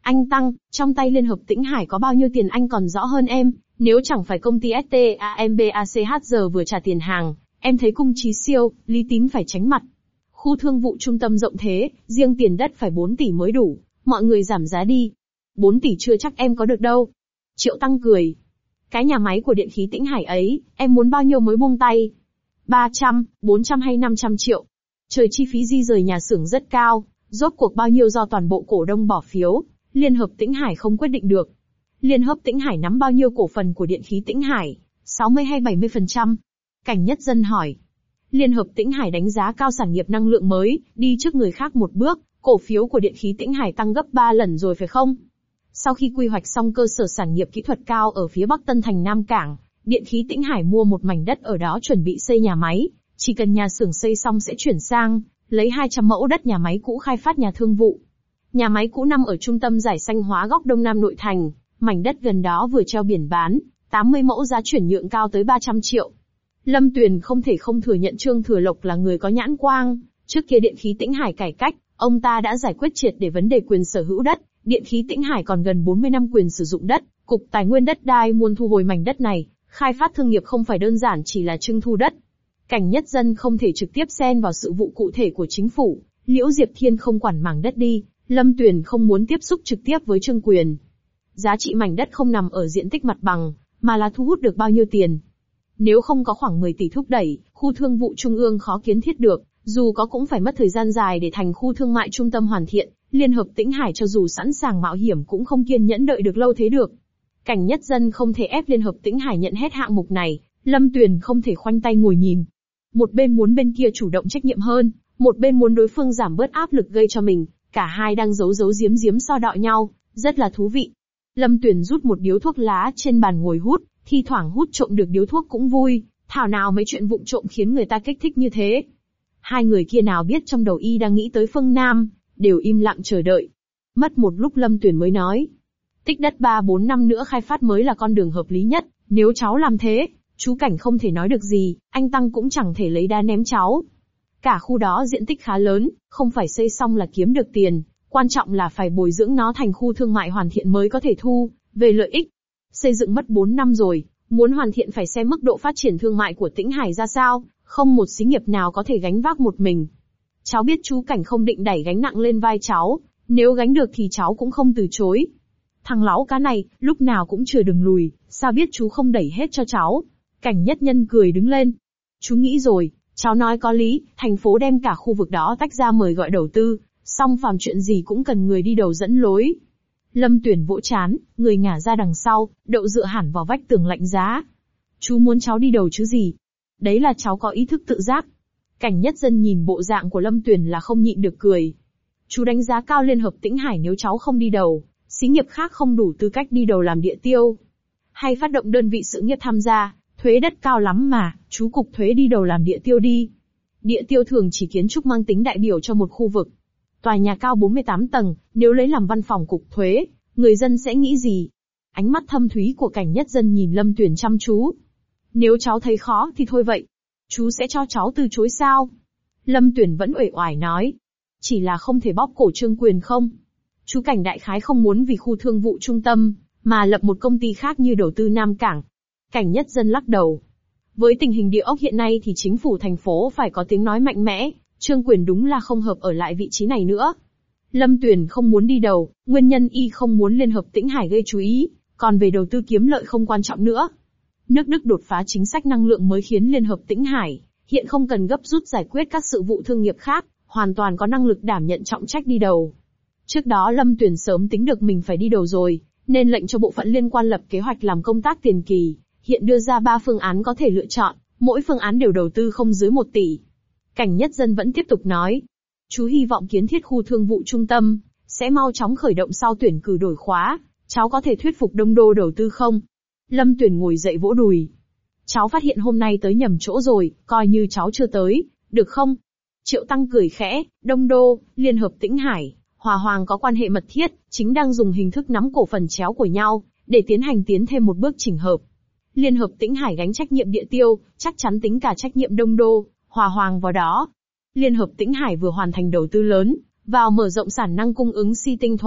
Anh Tăng, trong tay Liên Hợp Tĩnh Hải có bao nhiêu tiền anh còn rõ hơn em, nếu chẳng phải công ty ét tê a em bê a xê hát giờ vừa trả tiền hàng, em thấy Cung Chí Siêu, Lý Tín phải tránh mặt. Khu thương vụ trung tâm rộng thế, riêng tiền đất phải bốn tỷ mới đủ, mọi người giảm giá đi. bốn tỷ chưa chắc em có được đâu. Triệu Tăng cười. Cái nhà máy của điện khí Tĩnh Hải ấy, em muốn bao nhiêu mới buông tay? ba trăm, bốn trăm hay năm trăm triệu? Trời, chi phí di rời nhà xưởng rất cao, rốt cuộc bao nhiêu do toàn bộ cổ đông bỏ phiếu, Liên Hợp Tĩnh Hải không quyết định được. Liên Hợp Tĩnh Hải nắm bao nhiêu cổ phần của điện khí Tĩnh Hải? sáu mươi hay bảy mươi phần trăm? Cảnh Nhất Dân hỏi. Liên Hợp Tĩnh Hải đánh giá cao sản nghiệp năng lượng mới, đi trước người khác một bước, cổ phiếu của điện khí Tĩnh Hải tăng gấp ba lần rồi phải không? Sau khi quy hoạch xong cơ sở sản nghiệp kỹ thuật cao ở phía Bắc Tân Thành Nam Cảng, điện khí Tĩnh Hải mua một mảnh đất ở đó chuẩn bị xây nhà máy, chỉ cần nhà xưởng xây xong sẽ chuyển sang, lấy hai trăm mẫu đất nhà máy cũ khai phát nhà thương vụ. Nhà máy cũ nằm ở trung tâm giải xanh hóa góc Đông Nam nội thành, mảnh đất gần đó vừa treo biển bán, tám mươi mẫu giá chuyển nhượng cao tới ba trăm triệu. Lâm Tuyền không thể không thừa nhận Trương Thừa Lộc là người có nhãn quang, trước kia điện khí Tĩnh Hải cải cách, ông ta đã giải quyết triệt để vấn đề quyền sở hữu đất, điện khí Tĩnh Hải còn gần bốn mươi năm quyền sử dụng đất, Cục Tài nguyên Đất đai muốn thu hồi mảnh đất này, khai phát thương nghiệp không phải đơn giản chỉ là trưng thu đất. Cảnh Nhất Dân không thể trực tiếp xen vào sự vụ cụ thể của chính phủ, Liễu Diệp Thiên không quản mảng đất đi, Lâm Tuyền không muốn tiếp xúc trực tiếp với Trương Quyền. Giá trị mảnh đất không nằm ở diện tích mặt bằng, mà là thu hút được bao nhiêu tiền. Nếu không có khoảng mười tỷ thúc đẩy, khu thương vụ trung ương khó kiến thiết được, dù có cũng phải mất thời gian dài để thành khu thương mại trung tâm hoàn thiện, Liên Hợp Tĩnh Hải cho dù sẵn sàng mạo hiểm cũng không kiên nhẫn đợi được lâu thế được. Cảnh Nhất Dân không thể ép Liên Hợp Tĩnh Hải nhận hết hạng mục này, Lâm Tuyền không thể khoanh tay ngồi nhìn. Một bên muốn bên kia chủ động trách nhiệm hơn, một bên muốn đối phương giảm bớt áp lực gây cho mình, cả hai đang giấu giấu giếm giếm so đọ nhau, rất là thú vị. Lâm Tuyền rút một điếu thuốc lá trên bàn ngồi hút, thi thoảng hút trộm được điếu thuốc cũng vui, thảo nào mấy chuyện vụng trộm khiến người ta kích thích như thế. Hai người kia nào biết trong đầu y đang nghĩ tới phương Nam, đều im lặng chờ đợi. Mất một lúc Lâm Tuyền mới nói. Tích đất ba bốn năm nữa khai phát mới là con đường hợp lý nhất, nếu cháu làm thế, chú Cảnh không thể nói được gì, anh Tăng cũng chẳng thể lấy đá ném cháu. Cả khu đó diện tích khá lớn, không phải xây xong là kiếm được tiền, quan trọng là phải bồi dưỡng nó thành khu thương mại hoàn thiện mới có thể thu về lợi ích. Xây dựng mất bốn năm rồi, muốn hoàn thiện phải xem mức độ phát triển thương mại của Tĩnh Hải ra sao, không một xí nghiệp nào có thể gánh vác một mình. Cháu biết chú Cảnh không định đẩy gánh nặng lên vai cháu, nếu gánh được thì cháu cũng không từ chối. Thằng láu cá này, lúc nào cũng chừa đừng lùi, sao biết chú không đẩy hết cho cháu. Cảnh Nhất Nhân cười đứng lên. Chú nghĩ rồi, cháu nói có lý, thành phố đem cả khu vực đó tách ra mời gọi đầu tư, song phàm chuyện gì cũng cần người đi đầu dẫn lối. Lâm Tuyền vỗ chán, người ngả ra đằng sau, đậu dựa hẳn vào vách tường lạnh giá. Chú muốn cháu đi đầu chứ gì? Đấy là cháu có ý thức tự giác. Cảnh Nhất Dân nhìn bộ dạng của Lâm Tuyền là không nhịn được cười. Chú đánh giá cao Liên Hợp Tĩnh Hải nếu cháu không đi đầu, xí nghiệp khác không đủ tư cách đi đầu làm địa tiêu. Hay phát động đơn vị sự nghiệp tham gia, thuế đất cao lắm mà, chú cục thuế đi đầu làm địa tiêu đi. Địa tiêu thường chỉ kiến trúc mang tính đại biểu cho một khu vực. Tòa nhà cao bốn mươi tám tầng, nếu lấy làm văn phòng cục thuế, người dân sẽ nghĩ gì? Ánh mắt thâm thúy của Cảnh Nhất Dân nhìn Lâm Tuyền chăm chú. Nếu cháu thấy khó thì thôi vậy. Chú sẽ cho cháu từ chối sao? Lâm Tuyền vẫn uể oải nói. Chỉ là không thể bóp cổ Trương Quyền không? Chú Cảnh đại khái không muốn vì khu thương vụ trung tâm, mà lập một công ty khác như đầu tư Nam Cảng. Cảnh Nhất Dân lắc đầu. Với tình hình địa ốc hiện nay thì chính phủ thành phố phải có tiếng nói mạnh mẽ, Trương Quyền đúng là không hợp ở lại vị trí này nữa. Lâm Tuyền không muốn đi đầu, nguyên nhân y không muốn Liên Hợp Tĩnh Hải gây chú ý, còn về đầu tư kiếm lợi không quan trọng nữa. Nước Đức đột phá chính sách năng lượng mới khiến Liên Hợp Tĩnh Hải hiện không cần gấp rút giải quyết các sự vụ thương nghiệp khác, hoàn toàn có năng lực đảm nhận trọng trách đi đầu. Trước đó Lâm Tuyền sớm tính được mình phải đi đầu rồi, nên lệnh cho bộ phận liên quan lập kế hoạch làm công tác tiền kỳ, hiện đưa ra ba phương án có thể lựa chọn, mỗi phương án đều đầu tư không dưới một tỷ. Cảnh Nhất Dân vẫn tiếp tục nói, chú hy vọng kiến thiết khu thương vụ trung tâm sẽ mau chóng khởi động sau tuyển cử đổi khóa, cháu có thể thuyết phục Đông Đô đầu tư không? Lâm Tuyền ngồi dậy vỗ đùi. Cháu phát hiện hôm nay tới nhầm chỗ rồi, coi như cháu chưa tới, được không? Triệu Tăng cười khẽ, Đông Đô, Liên Hợp Tĩnh Hải, Hòa Hoàng có quan hệ mật thiết, chính đang dùng hình thức nắm cổ phần chéo của nhau, để tiến hành tiến thêm một bước chỉnh hợp. Liên Hợp Tĩnh Hải gánh trách nhiệm địa tiêu, chắc chắn tính cả trách nhiệm Đông Đô, Hòa Hoàng vào đó. Liên Hợp Tĩnh Hải vừa hoàn thành đầu tư lớn, vào mở rộng sản năng cung ứng xi tinh thuần,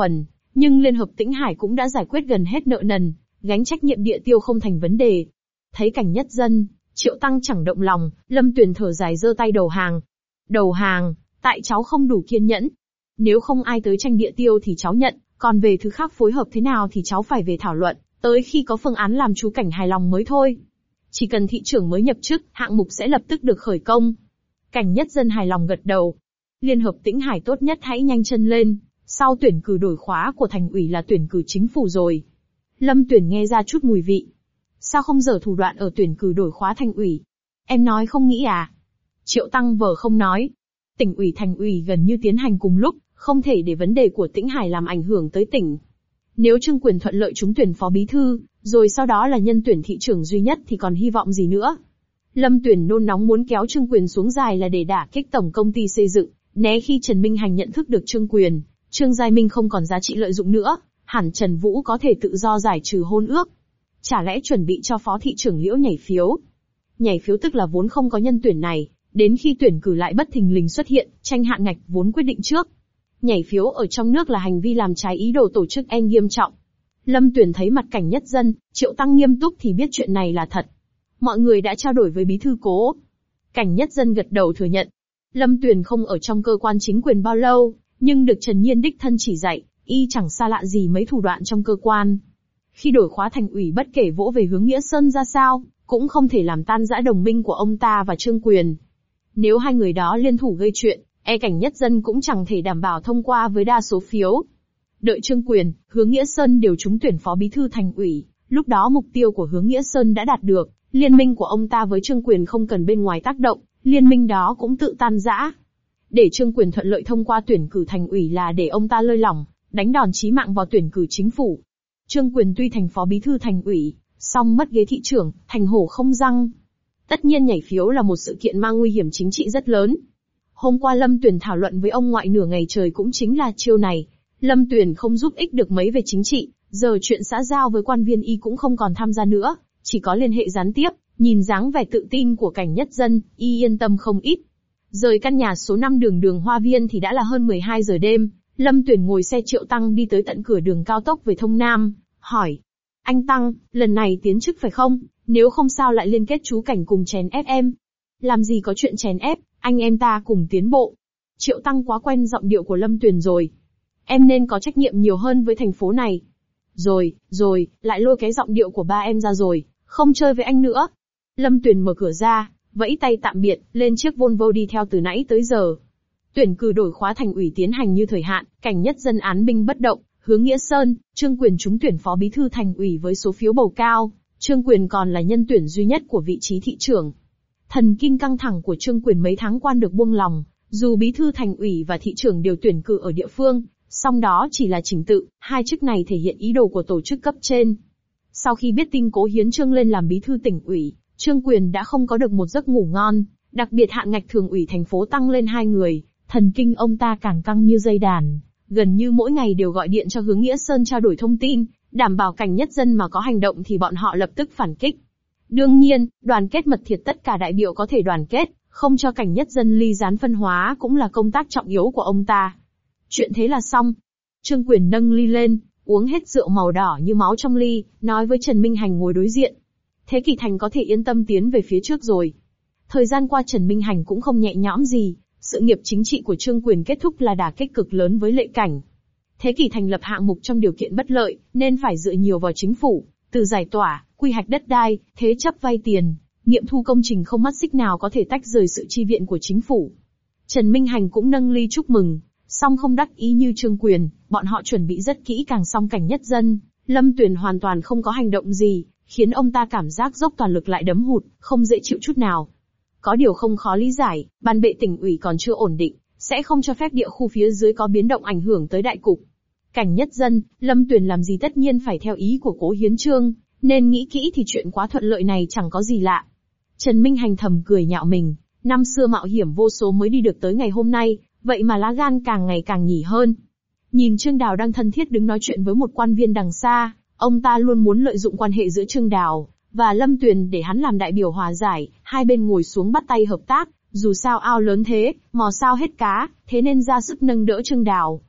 nhưng Liên hợp Tĩnh Hải cũng đã giải quyết gần hết nợ nần, gánh trách nhiệm địa tiêu không thành vấn đề. Thấy cảnh nhất dân, Triệu Tăng chẳng động lòng, Lâm Tuyền thở dài giơ tay đầu hàng. Đầu hàng, tại cháu không đủ kiên nhẫn. Nếu không ai tới tranh địa tiêu thì cháu nhận, còn về thứ khác phối hợp thế nào thì cháu phải về thảo luận, tới khi có phương án làm chú Cảnh hài lòng mới thôi. Chỉ cần thị trưởng mới nhập chức, hạng mục sẽ lập tức được khởi công. Cảnh nhất dân hài lòng gật đầu. Liên hợp Tĩnh Hải tốt nhất hãy nhanh chân lên, sau tuyển cử đổi khóa của thành ủy là tuyển cử chính phủ rồi. Lâm Tuyền nghe ra chút mùi vị. Sao không dở thủ đoạn ở tuyển cử đổi khóa thành ủy? Em nói không nghĩ à? Triệu Tăng vờ không nói. Tỉnh ủy thành ủy gần như tiến hành cùng lúc, không thể để vấn đề của Tĩnh Hải làm ảnh hưởng tới tỉnh. Nếu Trương Quyền thuận lợi trúng tuyển phó bí thư, rồi sau đó là nhân tuyển thị trưởng duy nhất thì còn hy vọng gì nữa? Lâm Tuyền nôn nóng muốn kéo Trương Quyền xuống dài là để đả kích tổng công ty xây dựng, né khi Trần Minh Hành nhận thức được Trương Quyền, Trương Giai Minh không còn giá trị lợi dụng nữa, hẳn Trần Vũ có thể tự do giải trừ hôn ước. Chả lẽ chuẩn bị cho phó thị trưởng Liễu nhảy phiếu? Nhảy phiếu tức là vốn không có nhân tuyển này, đến khi tuyển cử lại bất thình lình xuất hiện, tranh hạn ngạch vốn quyết định trước. Nhảy phiếu ở trong nước là hành vi làm trái ý đồ tổ chức en nghiêm trọng. Lâm Tuyền thấy mặt cảnh nhất dân, Triệu Tăng nghiêm túc thì biết chuyện này là thật. Mọi người đã trao đổi với bí thư Cố. Cảnh nhất dân gật đầu thừa nhận. Lâm Tuyền không ở trong cơ quan chính quyền bao lâu, nhưng được Trần Nhiên đích thân chỉ dạy, y chẳng xa lạ gì mấy thủ đoạn trong cơ quan. Khi đổi khóa thành ủy bất kể vỗ về hướng Nghĩa Sơn ra sao, cũng không thể làm tan rã đồng minh của ông ta và Trương Quyền. Nếu hai người đó liên thủ gây chuyện, e cảnh nhất dân cũng chẳng thể đảm bảo thông qua với đa số phiếu. Đợi Trương Quyền, Hướng Nghĩa Sơn đều trúng tuyển phó bí thư thành ủy, lúc đó mục tiêu của Hướng Nghĩa Sơn đã đạt được, liên minh của ông ta với Trương Quyền không cần bên ngoài tác động, liên minh đó cũng tự tan rã. Để Trương Quyền thuận lợi thông qua tuyển cử thành ủy là để ông ta lơi lỏng, đánh đòn chí mạng vào tuyển cử chính phủ. Trương Quyền tuy thành phó bí thư thành ủy, song mất ghế thị trưởng, thành hổ không răng. Tất nhiên nhảy phiếu là một sự kiện mang nguy hiểm chính trị rất lớn. Hôm qua Lâm Tuyền thảo luận với ông ngoại nửa ngày trời cũng chính là chiêu này. Lâm Tuyền không giúp ích được mấy về chính trị, giờ chuyện xã giao với quan viên y cũng không còn tham gia nữa, chỉ có liên hệ gián tiếp, nhìn dáng vẻ tự tin của cảnh nhất dân, y yên tâm không ít. Rời căn nhà số năm đường đường Hoa Viên thì đã là hơn mười hai giờ đêm, Lâm Tuyền ngồi xe Triệu Tăng đi tới tận cửa đường cao tốc về Thông Nam, hỏi. Anh Tăng, lần này tiến chức phải không? Nếu không sao lại liên kết chú Cảnh cùng chèn ép em? Làm gì có chuyện chèn ép, anh em ta cùng tiến bộ. Triệu Tăng quá quen giọng điệu của Lâm Tuyền rồi. Em nên có trách nhiệm nhiều hơn với thành phố này. Rồi, rồi, lại lôi cái giọng điệu của ba em ra rồi, không chơi với anh nữa. Lâm Tuyền mở cửa ra, vẫy tay tạm biệt, lên chiếc Volvo đi theo từ nãy tới giờ. Tuyển cử đổi khóa thành ủy tiến hành như thời hạn, cảnh nhất dân án binh bất động, Hướng Nghĩa Sơn, Trương Quyền trúng tuyển phó bí thư thành ủy với số phiếu bầu cao, Trương Quyền còn là nhân tuyển duy nhất của vị trí thị trưởng. Thần kinh căng thẳng của Trương Quyền mấy tháng qua được buông lòng, dù bí thư thành ủy và thị trưởng đều tuyển cử ở địa phương, song đó chỉ là trình tự, hai chức này thể hiện ý đồ của tổ chức cấp trên. Sau khi biết tin Cố Hiến Trương lên làm bí thư tỉnh ủy, Trương Quyền đã không có được một giấc ngủ ngon, đặc biệt hạn ngạch thường ủy thành phố tăng lên hai người, thần kinh ông ta càng căng như dây đàn, gần như mỗi ngày đều gọi điện cho Hướng Nghĩa Sơn trao đổi thông tin, đảm bảo cảnh nhất dân mà có hành động thì bọn họ lập tức phản kích. Đương nhiên, đoàn kết mật thiết tất cả đại biểu có thể đoàn kết, không cho cảnh nhất dân ly gián phân hóa cũng là công tác trọng yếu của ông ta. Chuyện thế là xong. Trương Quyền nâng ly lên, uống hết rượu màu đỏ như máu trong ly, nói với Trần Minh Hành ngồi đối diện. Thế Kỳ Thành có thể yên tâm tiến về phía trước rồi. Thời gian qua Trần Minh Hành cũng không nhẹ nhõm gì, sự nghiệp chính trị của Trương Quyền kết thúc là đả kích cực lớn với Lệ Cảnh. Thế Kỳ Thành lập hạng mục trong điều kiện bất lợi, nên phải dựa nhiều vào chính phủ, từ giải tỏa, quy hoạch đất đai, thế chấp vay tiền, nghiệm thu công trình không mắt xích nào có thể tách rời sự chi viện của chính phủ. Trần Minh Hành cũng nâng ly chúc mừng, song không đắc ý như Trương Quyền, bọn họ chuẩn bị rất kỹ càng song cảnh nhất dân, Lâm Tuyền hoàn toàn không có hành động gì, khiến ông ta cảm giác dốc toàn lực lại đấm hụt, không dễ chịu chút nào. Có điều không khó lý giải, ban bệ tỉnh ủy còn chưa ổn định, sẽ không cho phép địa khu phía dưới có biến động ảnh hưởng tới đại cục. Cảnh nhất dân, Lâm Tuyền làm gì tất nhiên phải theo ý của Cố Hiến Trương, nên nghĩ kỹ thì chuyện quá thuận lợi này chẳng có gì lạ. Trần Minh Hành thầm cười nhạo mình, năm xưa mạo hiểm vô số mới đi được tới ngày hôm nay, vậy mà lá gan càng ngày càng nhỉ hơn. Nhìn Trương Đào đang thân thiết đứng nói chuyện với một quan viên đằng xa, ông ta luôn muốn lợi dụng quan hệ giữa Trương Đào và Lâm Tuyền để hắn làm đại biểu hòa giải, hai bên ngồi xuống bắt tay hợp tác, dù sao ao lớn thế, mò sao hết cá, thế nên ra sức nâng đỡ Trương Đào.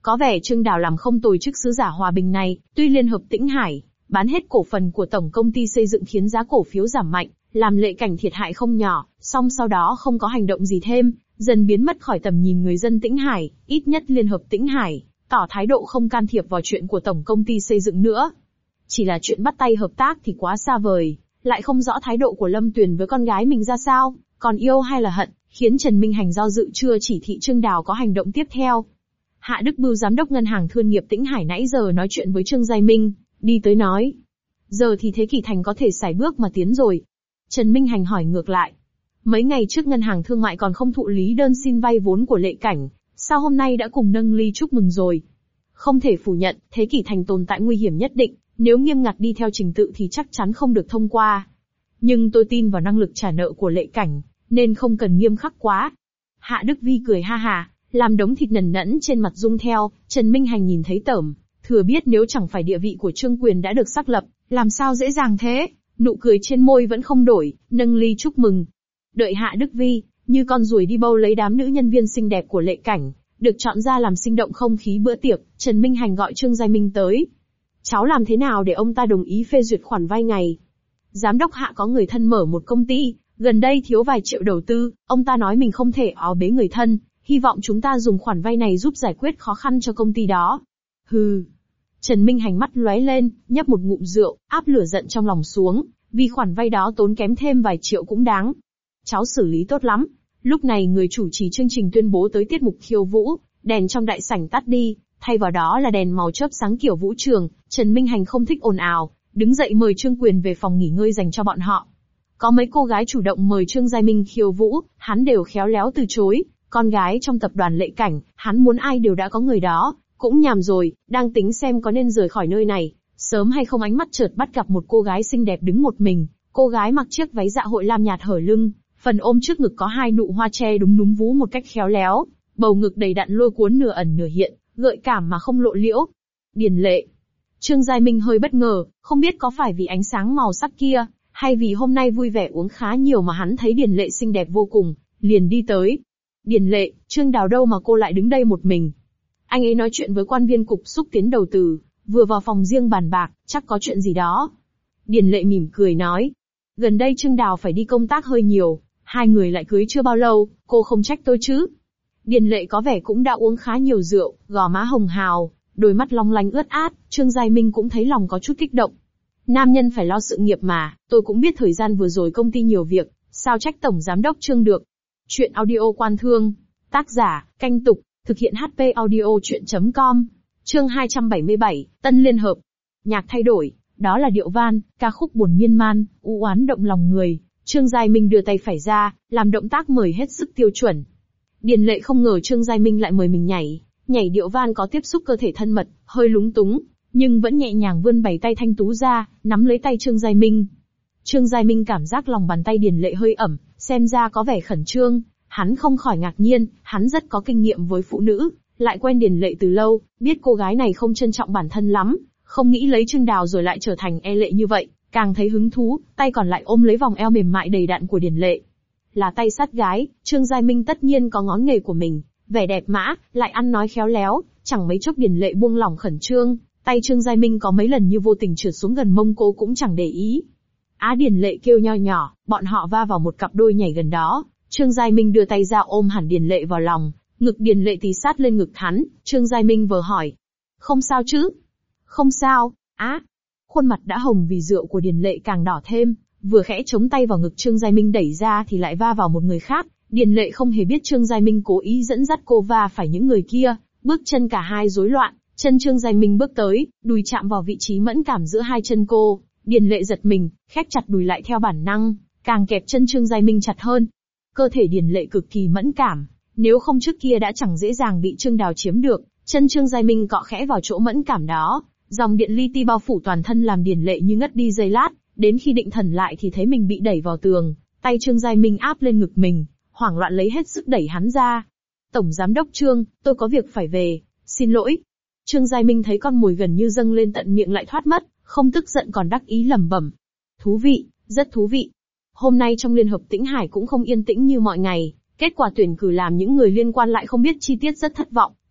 Có vẻ Trương Đào làm không tồi chức sứ giả hòa bình này, tuy Liên hợp Tĩnh Hải bán hết cổ phần của tổng công ty xây dựng khiến giá cổ phiếu giảm mạnh, làm Lệ Cảnh thiệt hại không nhỏ, song sau đó không có hành động gì thêm, dần biến mất khỏi tầm nhìn người dân Tĩnh Hải, ít nhất Liên hợp Tĩnh Hải tỏ thái độ không can thiệp vào chuyện của tổng công ty xây dựng nữa. Chỉ là chuyện bắt tay hợp tác thì quá xa vời, lại không rõ thái độ của Lâm Tuyền với con gái mình ra sao, còn yêu hay là hận, khiến Trần Minh Hành do dự chưa chỉ thị Trương Đào có hành động tiếp theo. Hạ Đức Bưu giám đốc ngân hàng thương nghiệp Tĩnh Hải nãy giờ nói chuyện với Trương Giai Minh, đi tới nói. Giờ thì Thế Kỷ Thành có thể sải bước mà tiến rồi. Trần Minh Hành hỏi ngược lại. Mấy ngày trước ngân hàng thương mại còn không thụ lý đơn xin vay vốn của Lệ Cảnh, sao hôm nay đã cùng nâng ly chúc mừng rồi? Không thể phủ nhận, Thế Kỷ Thành tồn tại nguy hiểm nhất định, nếu nghiêm ngặt đi theo trình tự thì chắc chắn không được thông qua. Nhưng tôi tin vào năng lực trả nợ của Lệ Cảnh, nên không cần nghiêm khắc quá. Hạ Đức Vi cười ha hà, làm đống thịt nần nẫn trên mặt rung theo. Trần Minh Hành nhìn thấy tởm, thừa biết nếu chẳng phải địa vị của Trương Quyền đã được xác lập, làm sao dễ dàng thế, nụ cười trên môi vẫn không đổi, nâng ly chúc mừng. Đợi Hạ Đức Vi, như con ruồi đi bâu lấy đám nữ nhân viên xinh đẹp của Lệ Cảnh, được chọn ra làm sinh động không khí bữa tiệc, Trần Minh Hành gọi Trương Giai Minh tới. Cháu làm thế nào để ông ta đồng ý phê duyệt khoản vay ngày? Giám đốc Hạ có người thân mở một công ty, gần đây thiếu vài triệu đầu tư, ông ta nói mình không thể ó bế người thân, hy vọng chúng ta dùng khoản vay này giúp giải quyết khó khăn cho công ty đó. Hừ. Trần Minh Hành mắt lóe lên, nhấp một ngụm rượu, áp lửa giận trong lòng xuống, vì khoản vay đó tốn kém thêm vài triệu cũng đáng. Cháu xử lý tốt lắm. Lúc này người chủ trì chương trình tuyên bố tới tiết mục khiêu vũ, đèn trong đại sảnh tắt đi, thay vào đó là đèn màu chớp sáng kiểu vũ trường. Trần Minh Hành không thích ồn ào, đứng dậy mời Trương Quyền về phòng nghỉ ngơi dành cho bọn họ. Có mấy cô gái chủ động mời Trương Giai Minh khiêu vũ, hắn đều khéo léo từ chối. Con gái trong tập đoàn Lệ Cảnh, hắn muốn ai đều đã có người đó, cũng nhàm rồi, đang tính xem có nên rời khỏi nơi này, sớm hay không. Ánh mắt chợt bắt gặp một cô gái xinh đẹp đứng một mình, cô gái mặc chiếc váy dạ hội lam nhạt hở lưng, phần ôm trước ngực có hai nụ hoa che đúng núm vú một cách khéo léo, bầu ngực đầy đặn lôi cuốn nửa ẩn nửa hiện, gợi cảm mà không lộ liễu. Điền Lệ. Trương Giai Minh hơi bất ngờ, không biết có phải vì ánh sáng màu sắc kia, hay vì hôm nay vui vẻ uống khá nhiều mà hắn thấy Điền Lệ xinh đẹp vô cùng, liền đi tới. Điền Lệ, Trương Đào đâu mà cô lại đứng đây một mình? Anh ấy nói chuyện với quan viên cục xúc tiến đầu tư, vừa vào phòng riêng bàn bạc, chắc có chuyện gì đó. Điền Lệ mỉm cười nói. Gần đây Trương Đào phải đi công tác hơi nhiều, hai người lại cưới chưa bao lâu, cô không trách tôi chứ? Điền Lệ có vẻ cũng đã uống khá nhiều rượu, gò má hồng hào, đôi mắt long lanh ướt át, Trương Giai Minh cũng thấy lòng có chút kích động. Nam nhân phải lo sự nghiệp mà, tôi cũng biết thời gian vừa rồi công ty nhiều việc, sao trách tổng giám đốc Trương được. Chuyện audio Quan Thương, tác giả, Canh Tục, thực hiện hát pê audio chuyện chấm com, chương hai trăm bảy mươi bảy, Tân Liên Hợp. Nhạc thay đổi, đó là điệu van, ca khúc buồn miên man, u oán động lòng người. Trương Giai Minh đưa tay phải ra, làm động tác mời hết sức tiêu chuẩn. Điền Lệ không ngờ Trương Giai Minh lại mời mình nhảy, nhảy điệu van có tiếp xúc cơ thể thân mật, hơi lúng túng, nhưng vẫn nhẹ nhàng vươn bảy tay thanh tú ra, nắm lấy tay Trương Giai Minh. Trương Giai Minh cảm giác lòng bàn tay Điền Lệ hơi ẩm, xem ra có vẻ khẩn trương, hắn không khỏi ngạc nhiên, hắn rất có kinh nghiệm với phụ nữ, lại quen Điền Lệ từ lâu, biết cô gái này không trân trọng bản thân lắm, không nghĩ lấy Trương Đào rồi lại trở thành e lệ như vậy, càng thấy hứng thú, tay còn lại ôm lấy vòng eo mềm mại đầy đặn của Điền Lệ. Là tay sát gái, Trương Giai Minh tất nhiên có ngón nghề của mình, vẻ đẹp mã, lại ăn nói khéo léo, chẳng mấy chốc Điền Lệ buông lỏng khẩn trương, tay Trương Giai Minh có mấy lần như vô tình trượt xuống gần mông cô cũng chẳng để ý. Á Điền Lệ kêu nho nhỏ, bọn họ va vào một cặp đôi nhảy gần đó, Trương Giai Minh đưa tay ra ôm hẳn Điền Lệ vào lòng, ngực Điền Lệ tí sát lên ngực hắn, Trương Giai Minh vờ hỏi. Không sao chứ? Không sao, á. Khuôn mặt đã hồng vì rượu của Điền Lệ càng đỏ thêm, vừa khẽ chống tay vào ngực Trương Giai Minh đẩy ra thì lại va vào một người khác, Điền Lệ không hề biết Trương Giai Minh cố ý dẫn dắt cô va phải những người kia, bước chân cả hai rối loạn, chân Trương Giai Minh bước tới, đùi chạm vào vị trí mẫn cảm giữa hai chân cô, Điền Lệ giật mình, khép chặt đùi lại theo bản năng, càng kẹp chân Trương Giai Minh chặt hơn. Cơ thể Điền Lệ cực kỳ mẫn cảm, nếu không trước kia đã chẳng dễ dàng bị Trương Đào chiếm được, chân Trương Giai Minh cọ khẽ vào chỗ mẫn cảm đó, dòng điện li ti bao phủ toàn thân làm Điền Lệ như ngất đi giây lát, đến khi định thần lại thì thấy mình bị đẩy vào tường, tay Trương Giai Minh áp lên ngực mình, hoảng loạn lấy hết sức đẩy hắn ra. Tổng giám đốc Trương, tôi có việc phải về, xin lỗi. Trương Giai Minh thấy con mồi gần như dâng lên tận miệng lại thoát mất, không tức giận còn đắc ý lẩm bẩm. Thú vị, rất thú vị. Hôm nay trong Liên hợp Tĩnh Hải cũng không yên tĩnh như mọi ngày, kết quả tuyển cử làm những người liên quan lại không biết chi tiết rất thất vọng,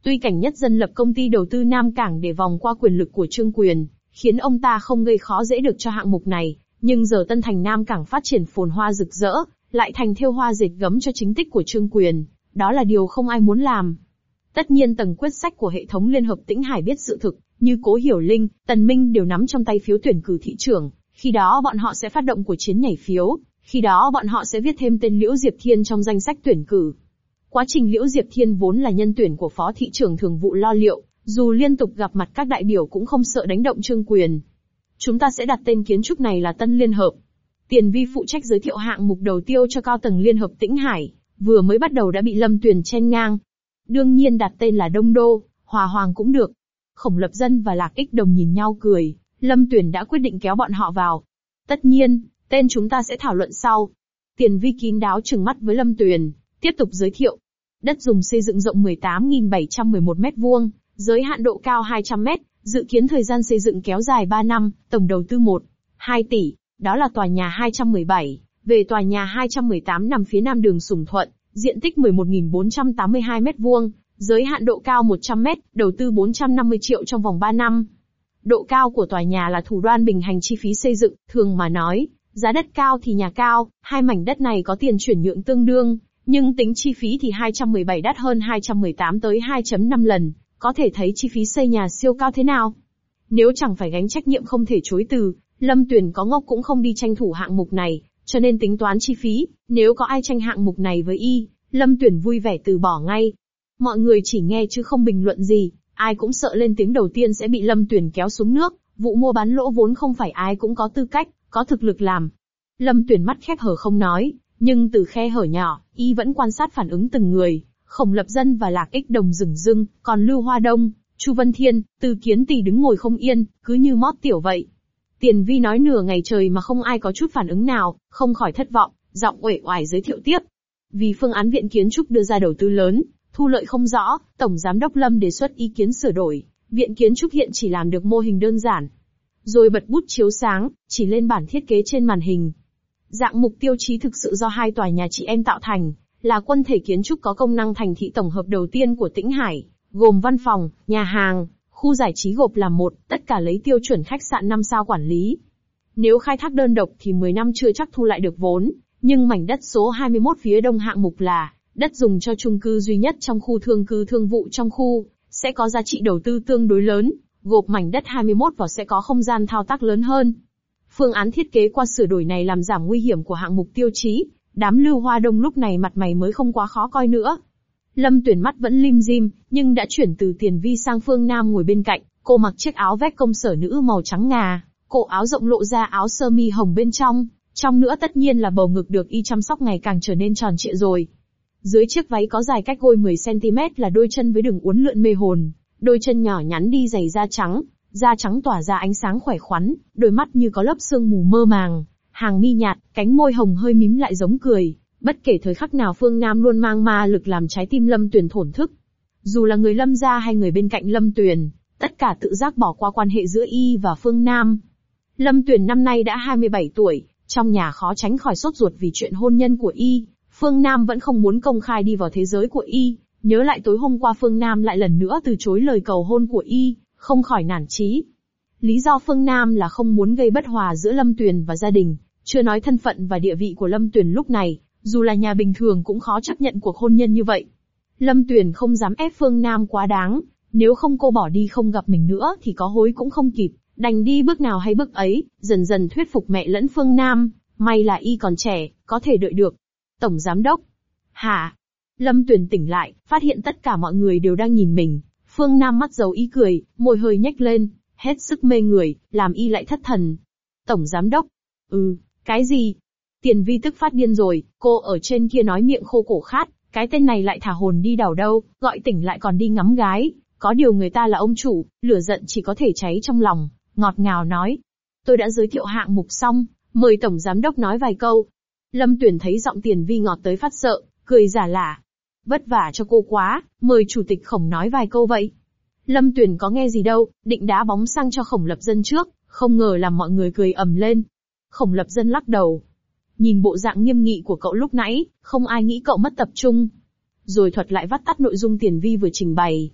Tuy cảnh nhất dân lập công ty đầu tư Nam Cảng để vòng qua quyền lực của Trương Quyền, khiến ông ta không gây khó dễ được cho hạng mục này, nhưng giờ Tân Thành Nam Cảng phát triển phồn hoa rực rỡ, lại thành thêu hoa dệt gấm cho chính tích của Trương Quyền, đó là điều không ai muốn làm. Tất nhiên tầng quyết sách của hệ thống Liên hợp Tĩnh Hải biết sự thực, như Cố Hiểu Linh, Tần Minh đều nắm trong tay phiếu tuyển cử thị trưởng, khi đó bọn họ sẽ phát động cuộc chiến nhảy phiếu, khi đó bọn họ sẽ viết thêm tên Liễu Diệp Thiên trong danh sách tuyển cử. Quá trình Liễu Diệp Thiên vốn là nhân tuyển của Phó thị trưởng thường vụ Lo Liệu, dù liên tục gặp mặt các đại biểu cũng không sợ đánh động Trương Quyền. Chúng ta sẽ đặt tên kiến trúc này là Tân Liên Hợp. Tiền Vi phụ trách giới thiệu hạng mục đầu tiêu cho cao tầng Liên hợp Tĩnh Hải, vừa mới bắt đầu đã bị Lâm Tuyền chen ngang. Đương nhiên đặt tên là Đông Đô, Hòa Hoàng cũng được. Khổng Lập Dân và Lạc Ích Đồng nhìn nhau cười, Lâm Tuyền đã quyết định kéo bọn họ vào. Tất nhiên, tên chúng ta sẽ thảo luận sau. Tiền Vi kín đáo trừng mắt với Lâm Tuyền, tiếp tục giới thiệu. Đất dùng xây dựng rộng mười tám nghìn bảy trăm mười một mét vuông, giới hạn độ cao hai trăm mét, dự kiến thời gian xây dựng kéo dài ba năm, tổng đầu tư một phẩy hai tỷ, đó là tòa nhà hai trăm mười bảy. Về tòa nhà hai trăm mười tám nằm phía nam đường Sùng Thuận, diện tích mười một nghìn bốn trăm tám mươi hai mét vuông, giới hạn độ cao một trăm mét, đầu tư bốn trăm năm mươi triệu trong vòng ba năm. Độ cao của tòa nhà là thủ đoan bình hành chi phí xây dựng, thường mà nói, giá đất cao thì nhà cao, hai mảnh đất này có tiền chuyển nhượng tương đương, nhưng tính chi phí thì hai trăm mười bảy đắt hơn hai trăm mười tám tới hai phẩy năm lần, có thể thấy chi phí xây nhà siêu cao thế nào. Nếu chẳng phải gánh trách nhiệm không thể chối từ, Lâm Tuyền có ngốc cũng không đi tranh thủ hạng mục này, cho nên tính toán chi phí, nếu có ai tranh hạng mục này với y, Lâm Tuyền vui vẻ từ bỏ ngay. Mọi người chỉ nghe chứ không bình luận gì, ai cũng sợ lên tiếng đầu tiên sẽ bị Lâm Tuyền kéo xuống nước, vụ mua bán lỗ vốn không phải ai cũng có tư cách, có thực lực làm. Lâm Tuyền mắt khép hờ không nói, nhưng từ khe hở nhỏ, y vẫn quan sát phản ứng từng người. Khổng Lập Dân và Lạc Ích Đồng rừng rưng, còn Lưu Hoa Đông, Chu Vân Thiên, Từ Kiến Tỳ đứng ngồi không yên, cứ như mót tiểu vậy. Tiền Vi nói nửa ngày trời mà không ai có chút phản ứng nào, không khỏi thất vọng, giọng uể oải giới thiệu tiếp. Vì phương án viện kiến trúc đưa ra đầu tư lớn, thu lợi không rõ, Tổng Giám đốc Lâm đề xuất ý kiến sửa đổi, viện kiến trúc hiện chỉ làm được mô hình đơn giản. Rồi bật bút chiếu sáng, chỉ lên bản thiết kế trên màn hình. Dạng mục tiêu chí thực sự do hai tòa nhà chị em tạo thành, là quân thể kiến trúc có công năng thành thị tổng hợp đầu tiên của Tĩnh Hải, gồm văn phòng, nhà hàng, khu giải trí gộp làm một, tất cả lấy tiêu chuẩn khách sạn năm sao quản lý. Nếu khai thác đơn độc thì mười năm chưa chắc thu lại được vốn, nhưng mảnh đất số hai mươi mốt phía đông hạng mục là đất dùng cho chung cư duy nhất trong khu thương cư thương vụ trong khu, sẽ có giá trị đầu tư tương đối lớn, gộp mảnh đất hai mươi mốt vào sẽ có không gian thao tác lớn hơn. Phương án thiết kế qua sửa đổi này làm giảm nguy hiểm của hạng mục tiêu chí, đám Lưu Hoa Đông lúc này mặt mày mới không quá khó coi nữa. Lâm Tuyền mắt vẫn lim dim, nhưng đã chuyển từ Tiền Vi sang Phương Nam ngồi bên cạnh, cô mặc chiếc áo vest công sở nữ màu trắng ngà, cổ áo rộng lộ ra áo sơ mi hồng bên trong, trong nữa tất nhiên là bầu ngực được y chăm sóc ngày càng trở nên tròn trịa rồi. Dưới chiếc váy có dài cách gối mười xăng ti mét là đôi chân với đường uốn lượn mê hồn, đôi chân nhỏ nhắn đi giày da trắng, da trắng tỏa ra ánh sáng khỏe khoắn, đôi mắt như có lớp sương mù mơ màng, hàng mi nhạt, cánh môi hồng hơi mím lại giống cười. Bất kể thời khắc nào Phương Nam luôn mang ma lực làm trái tim Lâm Tuyền thổn thức. Dù là người Lâm gia hay người bên cạnh Lâm Tuyền, tất cả tự giác bỏ qua quan hệ giữa y và Phương Nam. Lâm Tuyền năm nay đã hai mươi bảy tuổi, trong nhà khó tránh khỏi sốt ruột vì chuyện hôn nhân của y. Phương Nam vẫn không muốn công khai đi vào thế giới của y, nhớ lại tối hôm qua Phương Nam lại lần nữa từ chối lời cầu hôn của y, không khỏi nản chí. Lý do Phương Nam là không muốn gây bất hòa giữa Lâm Tuyền và gia đình, chưa nói thân phận và địa vị của Lâm Tuyền lúc này. Dù là nhà bình thường cũng khó chấp nhận cuộc hôn nhân như vậy. Lâm Tuyền không dám ép Phương Nam quá đáng, nếu không cô bỏ đi không gặp mình nữa thì có hối cũng không kịp, đành đi bước nào hay bước ấy, dần dần thuyết phục mẹ lẫn Phương Nam, may là y còn trẻ, có thể đợi được. Tổng Giám đốc. Hả? Lâm Tuyền tỉnh lại, phát hiện tất cả mọi người đều đang nhìn mình, Phương Nam mắt giấu ý cười, môi hơi nhếch lên, hết sức mê người, làm y lại thất thần. Tổng Giám đốc. Ừ, cái gì? Tiền Vi tức phát điên rồi, cô ở trên kia nói miệng khô cổ khát, cái tên này lại thả hồn đi đảo đâu, gọi tỉnh lại còn đi ngắm gái, có điều người ta là ông chủ, lửa giận chỉ có thể cháy trong lòng, ngọt ngào nói. Tôi đã giới thiệu hạng mục xong, mời Tổng Giám đốc nói vài câu. Lâm Tuyền thấy giọng Tiền Vi ngọt tới phát sợ, cười giả lả. Vất vả cho cô quá, mời Chủ tịch Khổng nói vài câu vậy. Lâm Tuyền có nghe gì đâu, định đá bóng sang cho Khổng Lập Dân trước, không ngờ làm mọi người cười ầm lên. Khổng Lập Dân lắc đầu. Nhìn bộ dạng nghiêm nghị của cậu lúc nãy, không ai nghĩ cậu mất tập trung. Rồi thuật lại vắt tắt nội dung Tiền Vi vừa trình bày.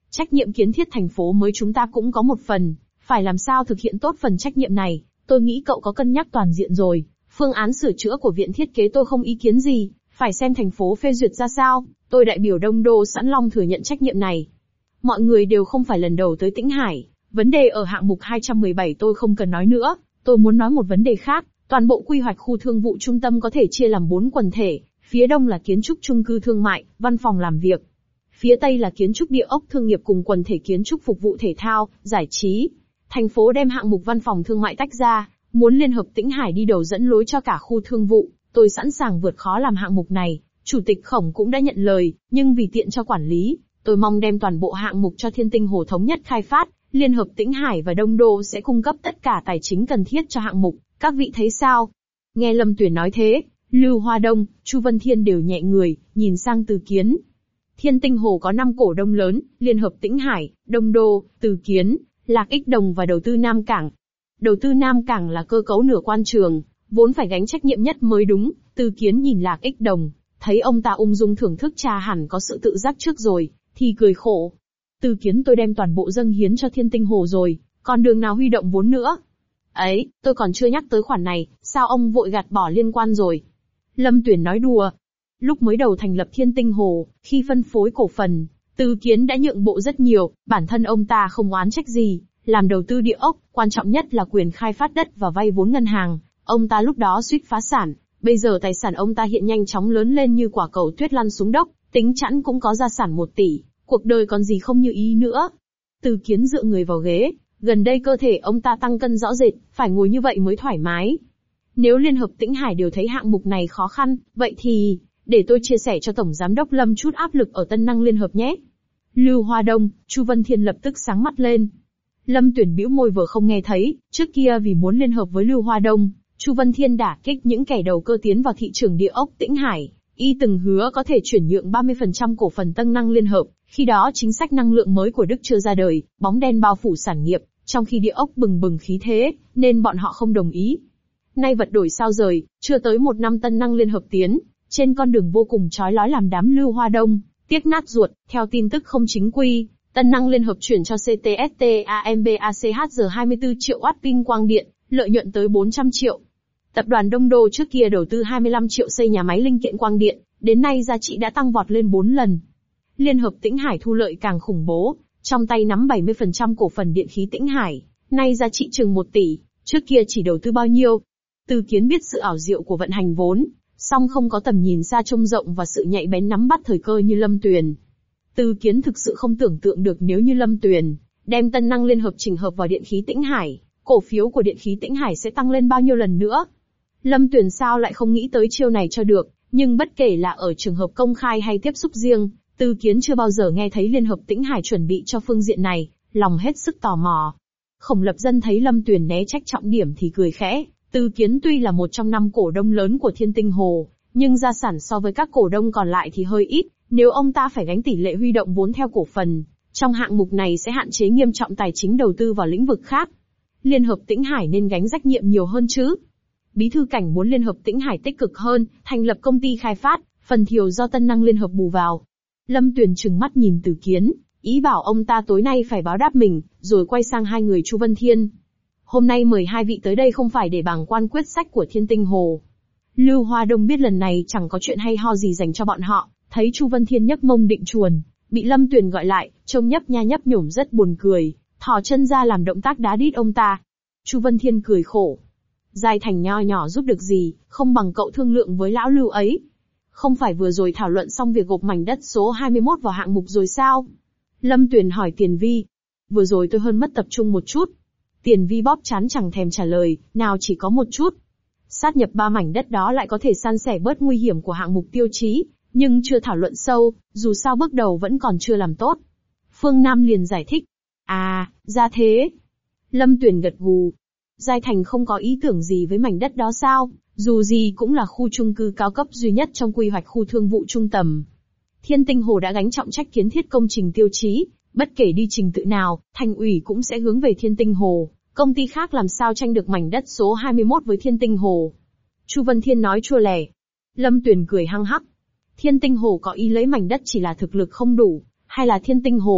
Trách nhiệm kiến thiết thành phố mới chúng ta cũng có một phần, phải làm sao thực hiện tốt phần trách nhiệm này, tôi nghĩ cậu có cân nhắc toàn diện rồi. Phương án sửa chữa của viện thiết kế tôi không ý kiến gì, phải xem thành phố phê duyệt ra sao, tôi đại biểu Đông Đô sẵn lòng thừa nhận trách nhiệm này. Mọi người đều không phải lần đầu tới Tĩnh Hải, vấn đề ở hạng mục hai trăm mười bảy tôi không cần nói nữa, tôi muốn nói một vấn đề khác, toàn bộ quy hoạch khu thương vụ trung tâm có thể chia làm bốn quần thể, phía đông là kiến trúc chung cư thương mại, văn phòng làm việc. Phía tây là kiến trúc địa ốc thương nghiệp cùng quần thể kiến trúc phục vụ thể thao, giải trí. Thành phố đem hạng mục văn phòng thương mại tách ra, muốn liên hợp Tĩnh Hải đi đầu dẫn lối cho cả khu thương vụ, tôi sẵn sàng vượt khó làm hạng mục này. Chủ tịch Khổng cũng đã nhận lời, nhưng vì tiện cho quản lý, tôi mong đem toàn bộ hạng mục cho Thiên Tinh Hồ thống nhất khai phát, liên hợp Tĩnh Hải và Đông Đô sẽ cung cấp tất cả tài chính cần thiết cho hạng mục, các vị thấy sao? Nghe Lâm Tuyển nói thế, Lưu Hoa Đông, Chu Vân Thiên đều nhẹ người, nhìn sang Từ Kiến. Thiên Tinh Hồ có năm cổ đông lớn, liên hợp Tĩnh Hải, Đông Đô, Từ Kiến, Lạc Ích Đồng và đầu tư Nam Cảng. Đầu tư Nam Cảng là cơ cấu nửa quan trường, vốn phải gánh trách nhiệm nhất mới đúng. Từ Kiến nhìn Lạc Ích Đồng, thấy ông ta ung dung thưởng thức trà hẳn có sự tự giác trước rồi, thì cười khổ. Từ Kiến tôi đem toàn bộ dâng hiến cho Thiên Tinh Hồ rồi, còn đường nào huy động vốn nữa? Ấy, tôi còn chưa nhắc tới khoản này, sao ông vội gạt bỏ liên quan rồi? Lâm Tuyển nói đùa. Lúc mới đầu thành lập Thiên Tinh Hồ, khi phân phối cổ phần, Từ Kiến đã nhượng bộ rất nhiều, bản thân ông ta không oán trách gì, làm đầu tư địa ốc, quan trọng nhất là quyền khai phát đất và vay vốn ngân hàng, ông ta lúc đó suýt phá sản, bây giờ tài sản ông ta hiện nhanh chóng lớn lên như quả cầu tuyết lăn xuống đốc, tính chẵn cũng có gia sản một tỷ, cuộc đời còn gì không như ý nữa. Từ Kiến dựa người vào ghế, gần đây cơ thể ông ta tăng cân rõ rệt, phải ngồi như vậy mới thoải mái. Nếu Liên hợp Tĩnh Hải đều thấy hạng mục này khó khăn, vậy thì, để tôi chia sẻ cho Tổng Giám đốc Lâm chút áp lực ở Tân Năng Liên hợp nhé. Lưu Hoa Đông, Chu Vân Thiên lập tức sáng mắt lên. Lâm Tuyển bĩu môi vừa không nghe thấy, trước kia vì muốn liên hợp với Lưu Hoa Đông, Chu Vân Thiên đả kích những kẻ đầu cơ tiến vào thị trường địa ốc Tĩnh Hải, y từng hứa có thể chuyển nhượng ba mươi phần trăm cổ phần Tân Năng Liên hợp, khi đó chính sách năng lượng mới của Đức chưa ra đời, bóng đen bao phủ sản nghiệp, trong khi địa ốc bừng bừng khí thế, nên bọn họ không đồng ý. Nay vật đổi sao rời, chưa tới một năm Tân Năng Liên hợp tiến, trên con đường vô cùng chói lói làm đám Lưu Hoa Đông tiếc nát ruột. Theo tin tức không chính quy, Tân Năng Liên hợp chuyển cho xê tê ét tê a em bê a xê hát giờ hai mươi tư triệu oát pin quang điện, lợi nhuận tới bốn trăm triệu. Tập đoàn Đông Đô trước kia đầu tư hai mươi lăm triệu xây nhà máy linh kiện quang điện, đến nay giá trị đã tăng vọt lên bốn lần. Liên hợp Tĩnh Hải thu lợi càng khủng bố, trong tay nắm bảy mươi phần trăm cổ phần điện khí Tĩnh Hải, nay giá trị chừng một tỷ, trước kia chỉ đầu tư bao nhiêu. Từ Kiến biết sự ảo diệu của vận hành vốn, song không có tầm nhìn xa trông rộng và sự nhạy bén nắm bắt thời cơ như Lâm Tuyền. Từ Kiến thực sự không tưởng tượng được nếu như Lâm Tuyền đem Tân Năng Liên hợp chỉnh hợp vào điện khí Tĩnh Hải, cổ phiếu của điện khí Tĩnh Hải sẽ tăng lên bao nhiêu lần nữa. Lâm Tuyền sao lại không nghĩ tới chiêu này cho được, nhưng bất kể là ở trường hợp công khai hay tiếp xúc riêng, Từ Kiến chưa bao giờ nghe thấy Liên hợp Tĩnh Hải chuẩn bị cho phương diện này, lòng hết sức tò mò. Khổng Lập Dân thấy Lâm Tuyền né trách trọng điểm thì cười khẽ. Từ Kiến tuy là một trong năm cổ đông lớn của Thiên Tinh Hồ, nhưng gia sản so với các cổ đông còn lại thì hơi ít, nếu ông ta phải gánh tỷ lệ huy động vốn theo cổ phần, trong hạng mục này sẽ hạn chế nghiêm trọng tài chính đầu tư vào lĩnh vực khác. Liên hợp Tĩnh Hải nên gánh trách nhiệm nhiều hơn chứ. Bí thư Cảnh muốn Liên hợp Tĩnh Hải tích cực hơn, thành lập công ty khai phát, phần thiểu do Tân Năng Liên hợp bù vào. Lâm Tuyền trừng mắt nhìn Từ Kiến, ý bảo ông ta tối nay phải báo đáp mình, rồi quay sang hai người Chu Vân Thiên. Hôm nay mời hai vị tới đây không phải để bàng quan quyết sách của Thiên Tinh Hồ. Lưu Hoa Đông biết lần này chẳng có chuyện hay ho gì dành cho bọn họ, thấy Chu Vân Thiên nhấc mông định chuồn, bị Lâm Tuyền gọi lại, trông nhấp nha nhấp nhổm rất buồn cười, thò chân ra làm động tác đá đít ông ta. Chu Vân Thiên cười khổ. Giai Thành nho nhỏ giúp được gì, không bằng cậu thương lượng với lão Lưu ấy. Không phải vừa rồi thảo luận xong việc gộp mảnh đất số hai mươi mốt vào hạng mục rồi sao? Lâm Tuyền hỏi Tiền Vi. Vừa rồi tôi hơn mất tập trung một chút. Tiền Vi bóp chán chẳng thèm trả lời, nào chỉ có một chút. Sát nhập ba mảnh đất đó lại có thể san sẻ bớt nguy hiểm của hạng mục tiêu chí, nhưng chưa thảo luận sâu, dù sao bước đầu vẫn còn chưa làm tốt. Phương Nam liền giải thích. À, ra thế. Lâm Tuyền gật gù. Giai Thành không có ý tưởng gì với mảnh đất đó sao, dù gì cũng là khu chung cư cao cấp duy nhất trong quy hoạch khu thương vụ trung tầm. Thiên Tinh Hồ đã gánh trọng trách kiến thiết công trình tiêu chí, bất kể đi trình tự nào, thành ủy cũng sẽ hướng về Thiên Tinh Hồ, công ty khác làm sao tranh được mảnh đất số hai mươi mốt với Thiên Tinh Hồ. Chu Vân Thiên nói chua lẻ. Lâm Tuyền cười hăng hắc. Thiên Tinh Hồ có ý lấy mảnh đất chỉ là thực lực không đủ, hay là Thiên Tinh Hồ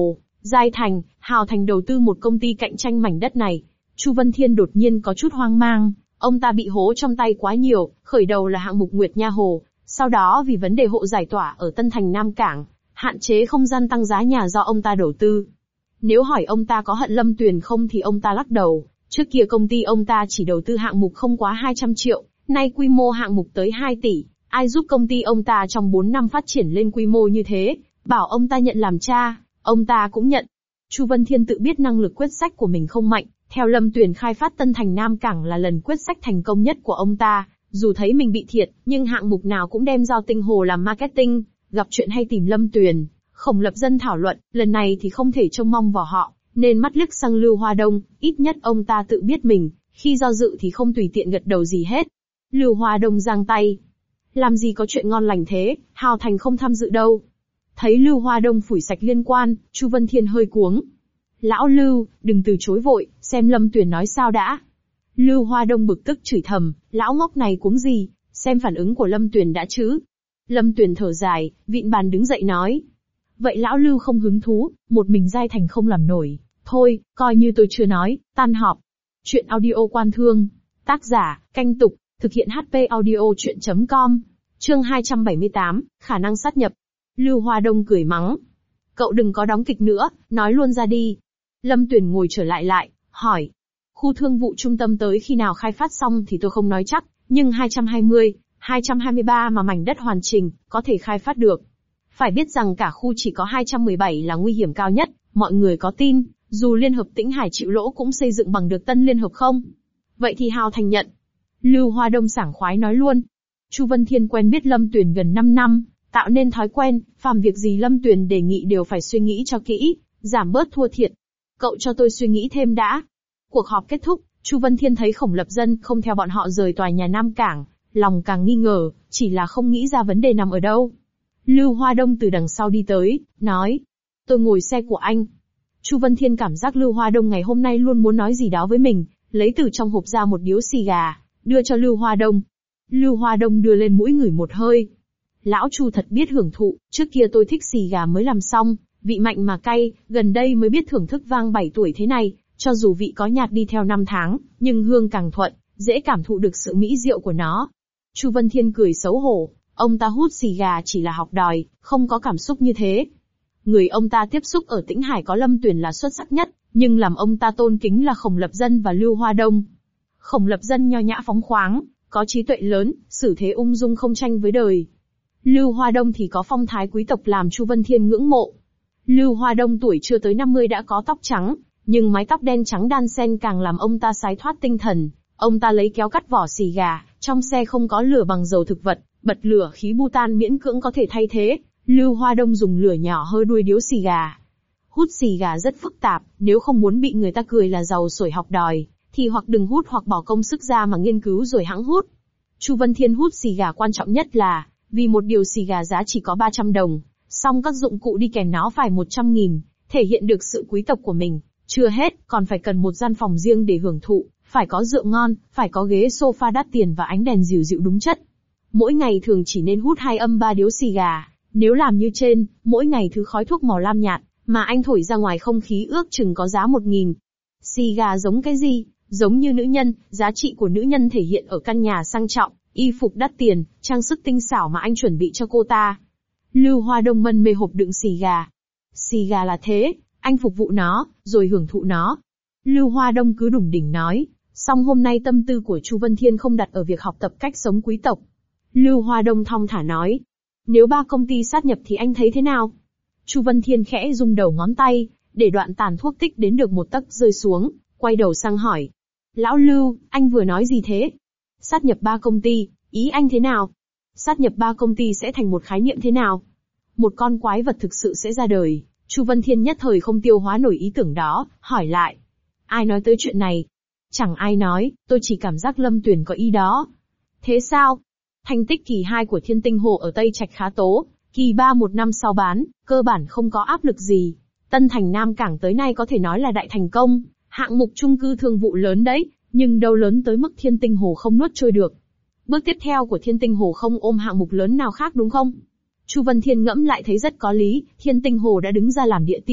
Giai Thành, Hào Thành đầu tư một công ty cạnh tranh mảnh đất này. Chu Vân Thiên đột nhiên có chút hoang mang, ông ta bị hố trong tay quá nhiều, khởi đầu là hạng mục Nguyệt Nha Hồ, sau đó vì vấn đề hộ giải tỏa ở Tân Thành Nam Cảng, hạn chế không gian tăng giá nhà do ông ta đầu tư. Nếu hỏi ông ta có hận Lâm Tuyền không thì ông ta lắc đầu, trước kia công ty ông ta chỉ đầu tư hạng mục không quá hai trăm triệu, nay quy mô hạng mục tới hai tỷ, ai giúp công ty ông ta trong bốn năm phát triển lên quy mô như thế, bảo ông ta nhận làm cha, ông ta cũng nhận. Chu Vân Thiên tự biết năng lực quyết sách của mình không mạnh, theo Lâm Tuyền khai phát Tân Thành Nam Cảng là lần quyết sách thành công nhất của ông ta, dù thấy mình bị thiệt, nhưng hạng mục nào cũng đem Giao Tinh Hồ làm marketing, gặp chuyện hay tìm Lâm Tuyền, Khổng Lập Dân thảo luận, lần này thì không thể trông mong vào họ, nên mắt liếc sang Lưu Hoa Đông, ít nhất ông ta tự biết mình, khi do dự thì không tùy tiện gật đầu gì hết. Lưu Hoa Đông giang tay. Làm gì có chuyện ngon lành thế, Hào Thành không tham dự đâu. Thấy Lưu Hoa Đông phủi sạch liên quan, Chu Vân Thiên hơi cuống. Lão Lưu, đừng từ chối vội, xem Lâm Tuyền nói sao đã. Lưu Hoa Đông bực tức chửi thầm, lão ngốc này cuống gì, xem phản ứng của Lâm Tuyền đã chứ. Lâm Tuyền thở dài, vịn bàn đứng dậy nói. Vậy lão Lưu không hứng thú, một mình Giai Thành không làm nổi. Thôi, coi như tôi chưa nói, tan họp. Chuyện audio quan thương. Tác giả, Canh Tục, thực hiện hát pê audio chuyện chấm com. Chương hai trăm bảy mươi tám, khả năng sát nhập. Lưu Hoa Đông cười mắng. Cậu đừng có đóng kịch nữa, nói luôn ra đi. Lâm Tuyền ngồi trở lại lại, hỏi. Khu thương vụ trung tâm tới khi nào khai phát xong thì tôi không nói chắc, nhưng hai trăm hai mươi, hai trăm hai mươi ba mà mảnh đất hoàn chỉnh, có thể khai phát được. Phải biết rằng cả khu chỉ có hai trăm mười bảy là nguy hiểm cao nhất, mọi người có tin, dù Liên Hợp Tĩnh Hải chịu lỗ cũng xây dựng bằng được Tân Liên Hợp không? Vậy thì Hào Thành nhận. Lưu Hoa Đông sảng khoái nói luôn. Chu Vân Thiên quen biết Lâm Tuyền gần năm năm, tạo nên thói quen, phàm việc gì Lâm Tuyền đề nghị đều phải suy nghĩ cho kỹ, giảm bớt thua thiệt. Cậu cho tôi suy nghĩ thêm đã. Cuộc họp kết thúc, Chu Vân Thiên thấy Khổng Lập Dân không theo bọn họ rời tòa nhà Nam Cảng, lòng càng nghi ngờ, chỉ là không nghĩ ra vấn đề nằm ở đâu. Lưu Hoa Đông từ đằng sau đi tới, nói. Tôi ngồi xe của anh. Chu Vân Thiên cảm giác Lưu Hoa Đông ngày hôm nay luôn muốn nói gì đó với mình, lấy từ trong hộp ra một điếu xì gà, đưa cho Lưu Hoa Đông. Lưu Hoa Đông đưa lên mũi ngửi một hơi. Lão Chu thật biết hưởng thụ, trước kia tôi thích xì gà mới làm xong, vị mạnh mà cay, gần đây mới biết thưởng thức vang bảy tuổi thế này, cho dù vị có nhạt đi theo năm tháng, nhưng hương càng thuận, dễ cảm thụ được sự mỹ diệu của nó. Chu Vân Thiên cười xấu hổ, ông ta hút xì gà chỉ là học đòi, không có cảm xúc như thế. Người ông ta tiếp xúc ở Tĩnh Hải có Lâm Tuyền là xuất sắc nhất, nhưng làm ông ta tôn kính là Khổng Lập Dân và Lưu Hoa Đông. Khổng Lập Dân nho nhã phóng khoáng, có trí tuệ lớn, xử thế ung dung không tranh với đời. Lưu Hoa Đông thì có phong thái quý tộc làm Chu Vân Thiên ngưỡng mộ. Lưu Hoa Đông tuổi chưa tới năm mươi đã có tóc trắng, nhưng mái tóc đen trắng đan xen càng làm ông ta sái thoát tinh thần. Ông ta lấy kéo cắt vỏ xì gà, trong xe không có lửa bằng dầu thực vật, bật lửa khí butan miễn cưỡng có thể thay thế. Lưu Hoa Đông dùng lửa nhỏ hơi đuôi điếu xì gà. Hút xì gà rất phức tạp, nếu không muốn bị người ta cười là giàu sổi học đòi, thì hoặc đừng hút hoặc bỏ công sức ra mà nghiên cứu rồi hẵng hút. Chu Vân Thiên hút xì gà quan trọng nhất là, vì một điều xì gà giá chỉ có ba trăm đồng, song các dụng cụ đi kèm nó phải một trăm nghìn, thể hiện được sự quý tộc của mình. Chưa hết, còn phải cần một gian phòng riêng để hưởng thụ, phải có rượu ngon, phải có ghế sofa đắt tiền và ánh đèn dịu dịu đúng chất. Mỗi ngày thường chỉ nên hút hai âm ba điếu xì gà, nếu làm như trên, mỗi ngày thứ khói thuốc màu lam nhạt, mà anh thổi ra ngoài không khí ước chừng có giá một nghìn. Xì gà giống cái gì? Giống như nữ nhân, giá trị của nữ nhân thể hiện ở căn nhà sang trọng, y phục đắt tiền, trang sức tinh xảo mà anh chuẩn bị cho cô ta. Lưu Hoa Đông mân mê hộp đựng xì gà. Xì gà là thế, anh phục vụ nó, rồi hưởng thụ nó. Lưu Hoa Đông cứ đủng đỉnh nói, song hôm nay tâm tư của Chu Vân Thiên không đặt ở việc học tập cách sống quý tộc. Lưu Hoa Đông thong thả nói, nếu ba công ty sát nhập thì anh thấy thế nào? Chu Vân Thiên khẽ rung đầu ngón tay, để đoạn tàn thuốc tích đến được một tấc rơi xuống, quay đầu sang hỏi. Lão Lưu, anh vừa nói gì thế? Sát nhập ba công ty, ý anh thế nào? Sát nhập ba công ty sẽ thành một khái niệm thế nào? Một con quái vật thực sự sẽ ra đời. Chu Vân Thiên nhất thời không tiêu hóa nổi ý tưởng đó, hỏi lại. Ai nói tới chuyện này? Chẳng ai nói, tôi chỉ cảm giác Lâm Tuyền có ý đó. Thế sao? Thành tích kỳ hai của Thiên Tinh Hồ ở Tây Trạch khá tố, kỳ ba một năm sau bán, cơ bản không có áp lực gì. Tân Thành Nam Cảng tới nay có thể nói là đại thành công, hạng mục chung cư thương vụ lớn đấy, nhưng đâu lớn tới mức Thiên Tinh Hồ không nuốt trôi được. Bước tiếp theo của Thiên Tinh Hồ không ôm hạng mục lớn nào khác đúng không? Chu Vân Thiên ngẫm lại thấy rất có lý, Thiên Tinh Hồ đã đứng ra làm địa tiêu,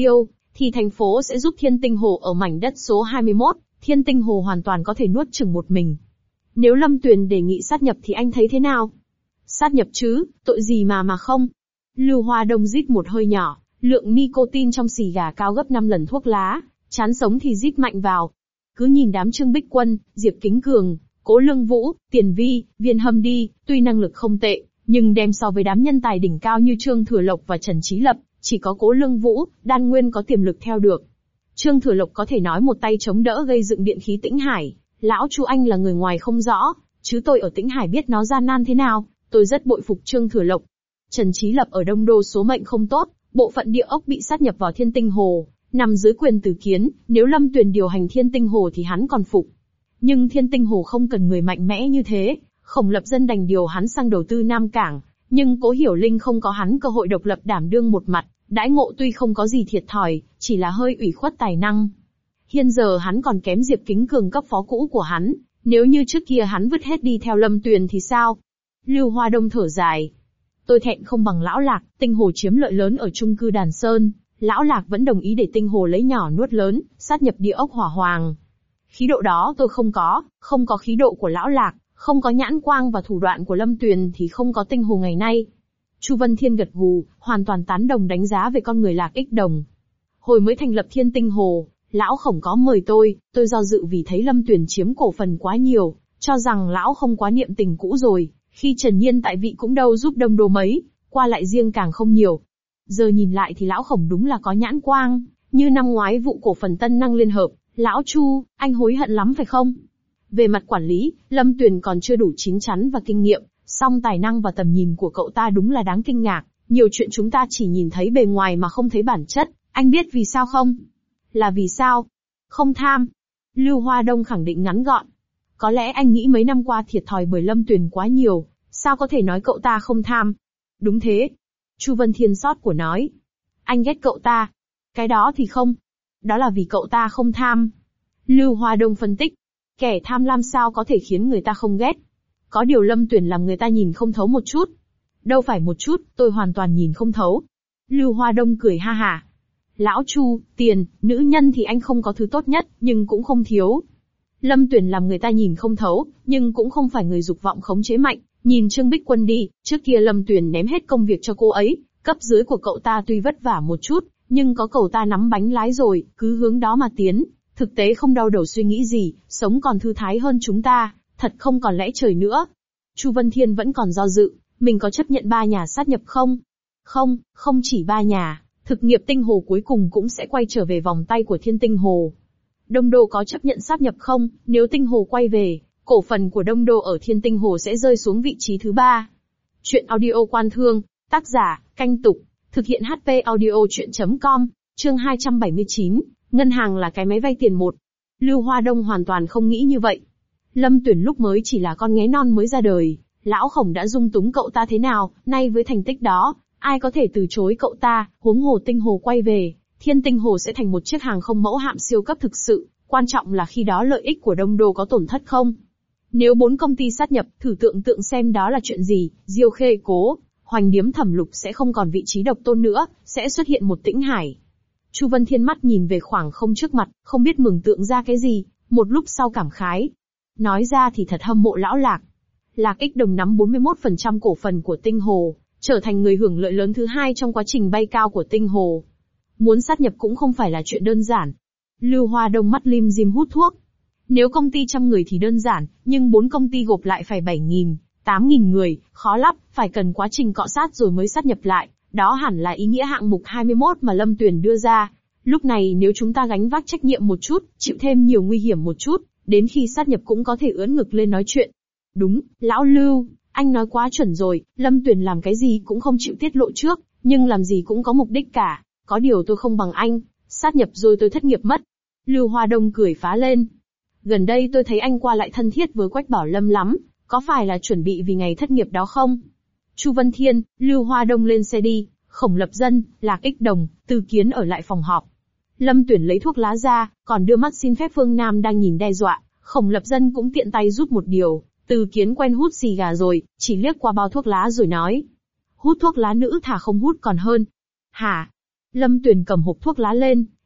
thì thành phố sẽ giúp Thiên Tinh Hồ ở mảnh đất số hai mươi mốt, Thiên Tinh Hồ hoàn toàn có thể nuốt chửng một mình. Nếu Lâm Tuyền đề nghị sát nhập thì anh thấy thế nào? Sát nhập chứ, tội gì mà mà không? Lưu Hoa Đông rít một hơi nhỏ, lượng nicotine trong xì gà cao gấp năm lần thuốc lá, chán sống thì rít mạnh vào. Cứ nhìn đám Trương Bích Quân, Diệp Kính Cường, Cố Lương Vũ, Tiền Vi, Viên Hâm đi, tuy năng lực không tệ, nhưng đem so với đám nhân tài đỉnh cao như Trương Thừa Lộc và Trần Chí Lập, chỉ có Cố Lương Vũ, Đan Nguyên có tiềm lực theo được. Trương Thừa Lộc có thể nói một tay chống đỡ gây dựng điện khí Tĩnh Hải, lão Chu anh là người ngoài không rõ, chứ tôi ở Tĩnh Hải biết nó gian nan thế nào, tôi rất bội phục Trương Thừa Lộc. Trần Chí Lập ở Đông Đô số mệnh không tốt, bộ phận địa ốc bị sát nhập vào Thiên Tinh Hồ, nằm dưới quyền Từ Kiến, nếu Lâm Tuyền điều hành Thiên Tinh Hồ thì hắn còn phục. Nhưng Thiên Tinh Hồ không cần người mạnh mẽ như thế, Khổng Lập Dân đành điều hắn sang đầu tư Nam Cảng, nhưng Cố Hiểu Linh không có hắn cơ hội độc lập đảm đương một mặt, đãi ngộ tuy không có gì thiệt thòi, chỉ là hơi ủy khuất tài năng. Hiện giờ hắn còn kém Diệp Kính Cường cấp phó cũ của hắn, nếu như trước kia hắn vứt hết đi theo Lâm Tuyền thì sao? Lưu Hoa Đông thở dài. Tôi thẹn không bằng Lão Lạc, Tinh Hồ chiếm lợi lớn ở chung cư Đàn Sơn, Lão Lạc vẫn đồng ý để Tinh Hồ lấy nhỏ nuốt lớn, sát nhập địa ốc Hỏa Hoàng. Khí độ đó tôi không có, không có khí độ của Lão Lạc, không có nhãn quang và thủ đoạn của Lâm Tuyền thì không có Tinh Hồ ngày nay. Chu Vân Thiên gật gù, hoàn toàn tán đồng đánh giá về con người Lạc Ích Đồng. Hồi mới thành lập Thiên Tinh Hồ, Lão Khổng có mời tôi, tôi do dự vì thấy Lâm Tuyền chiếm cổ phần quá nhiều, cho rằng Lão không quá niệm tình cũ rồi, khi Trần Nhiên tại vị cũng đâu giúp Đông Đô mấy, qua lại riêng càng không nhiều. Giờ nhìn lại thì Lão Khổng đúng là có nhãn quang, như năm ngoái vụ cổ phần Tân Năng Liên Hợp, Lão Chu, anh hối hận lắm phải không? Về mặt quản lý, Lâm Tuyền còn chưa đủ chín chắn và kinh nghiệm, song tài năng và tầm nhìn của cậu ta đúng là đáng kinh ngạc, nhiều chuyện chúng ta chỉ nhìn thấy bề ngoài mà không thấy bản chất, anh biết vì sao không? Là vì sao? Không tham. Lưu Hoa Đông khẳng định ngắn gọn. Có lẽ anh nghĩ mấy năm qua thiệt thòi bởi Lâm Tuyền quá nhiều, sao có thể nói cậu ta không tham? Đúng thế. Chu Vân Thiên xót của nói. Anh ghét cậu ta. Cái đó thì không. Đó là vì cậu ta không tham. Lưu Hoa Đông phân tích. Kẻ tham lam sao có thể khiến người ta không ghét? Có điều Lâm Tuyền làm người ta nhìn không thấu một chút. Đâu phải một chút, tôi hoàn toàn nhìn không thấu. Lưu Hoa Đông cười ha hả. Lão Chu, tiền, nữ nhân thì anh không có thứ tốt nhất, nhưng cũng không thiếu. Lâm Tuyền làm người ta nhìn không thấu, nhưng cũng không phải người dục vọng khống chế mạnh. Nhìn Trương Bích Quân đi, trước kia Lâm Tuyền ném hết công việc cho cô ấy, cấp dưới của cậu ta tuy vất vả một chút, nhưng có cậu ta nắm bánh lái rồi, cứ hướng đó mà tiến. Thực tế không đau đầu suy nghĩ gì, sống còn thư thái hơn chúng ta, thật không còn lẽ trời nữa. Chu Vân Thiên vẫn còn do dự, mình có chấp nhận ba nhà sát nhập không? Không, không chỉ ba nhà, thực nghiệp Tinh Hồ cuối cùng cũng sẽ quay trở về vòng tay của Thiên Tinh Hồ. Đông Đô có chấp nhận sát nhập không? Nếu Tinh Hồ quay về, cổ phần của Đông Đô ở Thiên Tinh Hồ sẽ rơi xuống vị trí thứ ba. Chuyện audio Quan Thương, tác giả, Canh Tục, thực hiện hát pê audio chuyện chấm com, chương hai trăm bảy mươi chín, ngân hàng là cái máy vay tiền một. Lưu Hoa Đông hoàn toàn không nghĩ như vậy. Lâm Tuyền lúc mới chỉ là con nghé non mới ra đời, Lão Khổng đã dung túng cậu ta thế nào, nay với thành tích đó, ai có thể từ chối cậu ta, huống hồ Tinh Hồ quay về, Thiên Tinh Hồ sẽ thành một chiếc hàng không mẫu hạm siêu cấp thực sự, quan trọng là khi đó lợi ích của Đông Đô có tổn thất không? Nếu bốn công ty sát nhập, thử tượng tượng xem đó là chuyện gì, Diêu Khê Cố, Hoành Điếm Thẩm Lục sẽ không còn vị trí độc tôn nữa, sẽ xuất hiện một Tĩnh Hải. Chu Vân Thiên mắt nhìn về khoảng không trước mặt, không biết mường tượng ra cái gì, một lúc sau cảm khái. Nói ra thì thật hâm mộ Lão Lạc. Lạc Ích Đồng nắm bốn mươi mốt phần trăm cổ phần của Tinh Hồ, trở thành người hưởng lợi lớn thứ hai trong quá trình bay cao của Tinh Hồ. Muốn sát nhập cũng không phải là chuyện đơn giản. Lưu Hoa Đông mắt lim dim hút thuốc. Nếu công ty trăm người thì đơn giản, nhưng bốn công ty gộp lại phải bảy nghìn, tám nghìn người, khó lắm, phải cần quá trình cọ sát rồi mới sát nhập lại. Đó hẳn là ý nghĩa hạng mục hai mươi mốt mà Lâm Tuyền đưa ra. Lúc này nếu chúng ta gánh vác trách nhiệm một chút, chịu thêm nhiều nguy hiểm một chút, đến khi sát nhập cũng có thể ưỡn ngực lên nói chuyện. Đúng, Lão Lưu, anh nói quá chuẩn rồi, Lâm Tuyền làm cái gì cũng không chịu tiết lộ trước, nhưng làm gì cũng có mục đích cả. Có điều tôi không bằng anh, sát nhập rồi tôi thất nghiệp mất. Lưu Hoa Đông cười phá lên. Gần đây tôi thấy anh qua lại thân thiết với Quách Bảo Lâm lắm, có phải là chuẩn bị vì ngày thất nghiệp đó không? Chu Vân Thiên, Lưu Hoa Đông lên xe đi, Khổng Lập Dân, Lạc Ích Đồng, Từ Kiến ở lại phòng họp. Lâm Tuyển lấy thuốc lá ra, còn đưa mắt xin phép Phương Nam đang nhìn đe dọa, Khổng Lập Dân cũng tiện tay rút một điều. Từ Kiến quen hút xì gà rồi, chỉ liếc qua bao thuốc lá rồi nói. Hút thuốc lá nữ thà không hút còn hơn. Hả? Lâm Tuyền cầm hộp thuốc lá lên,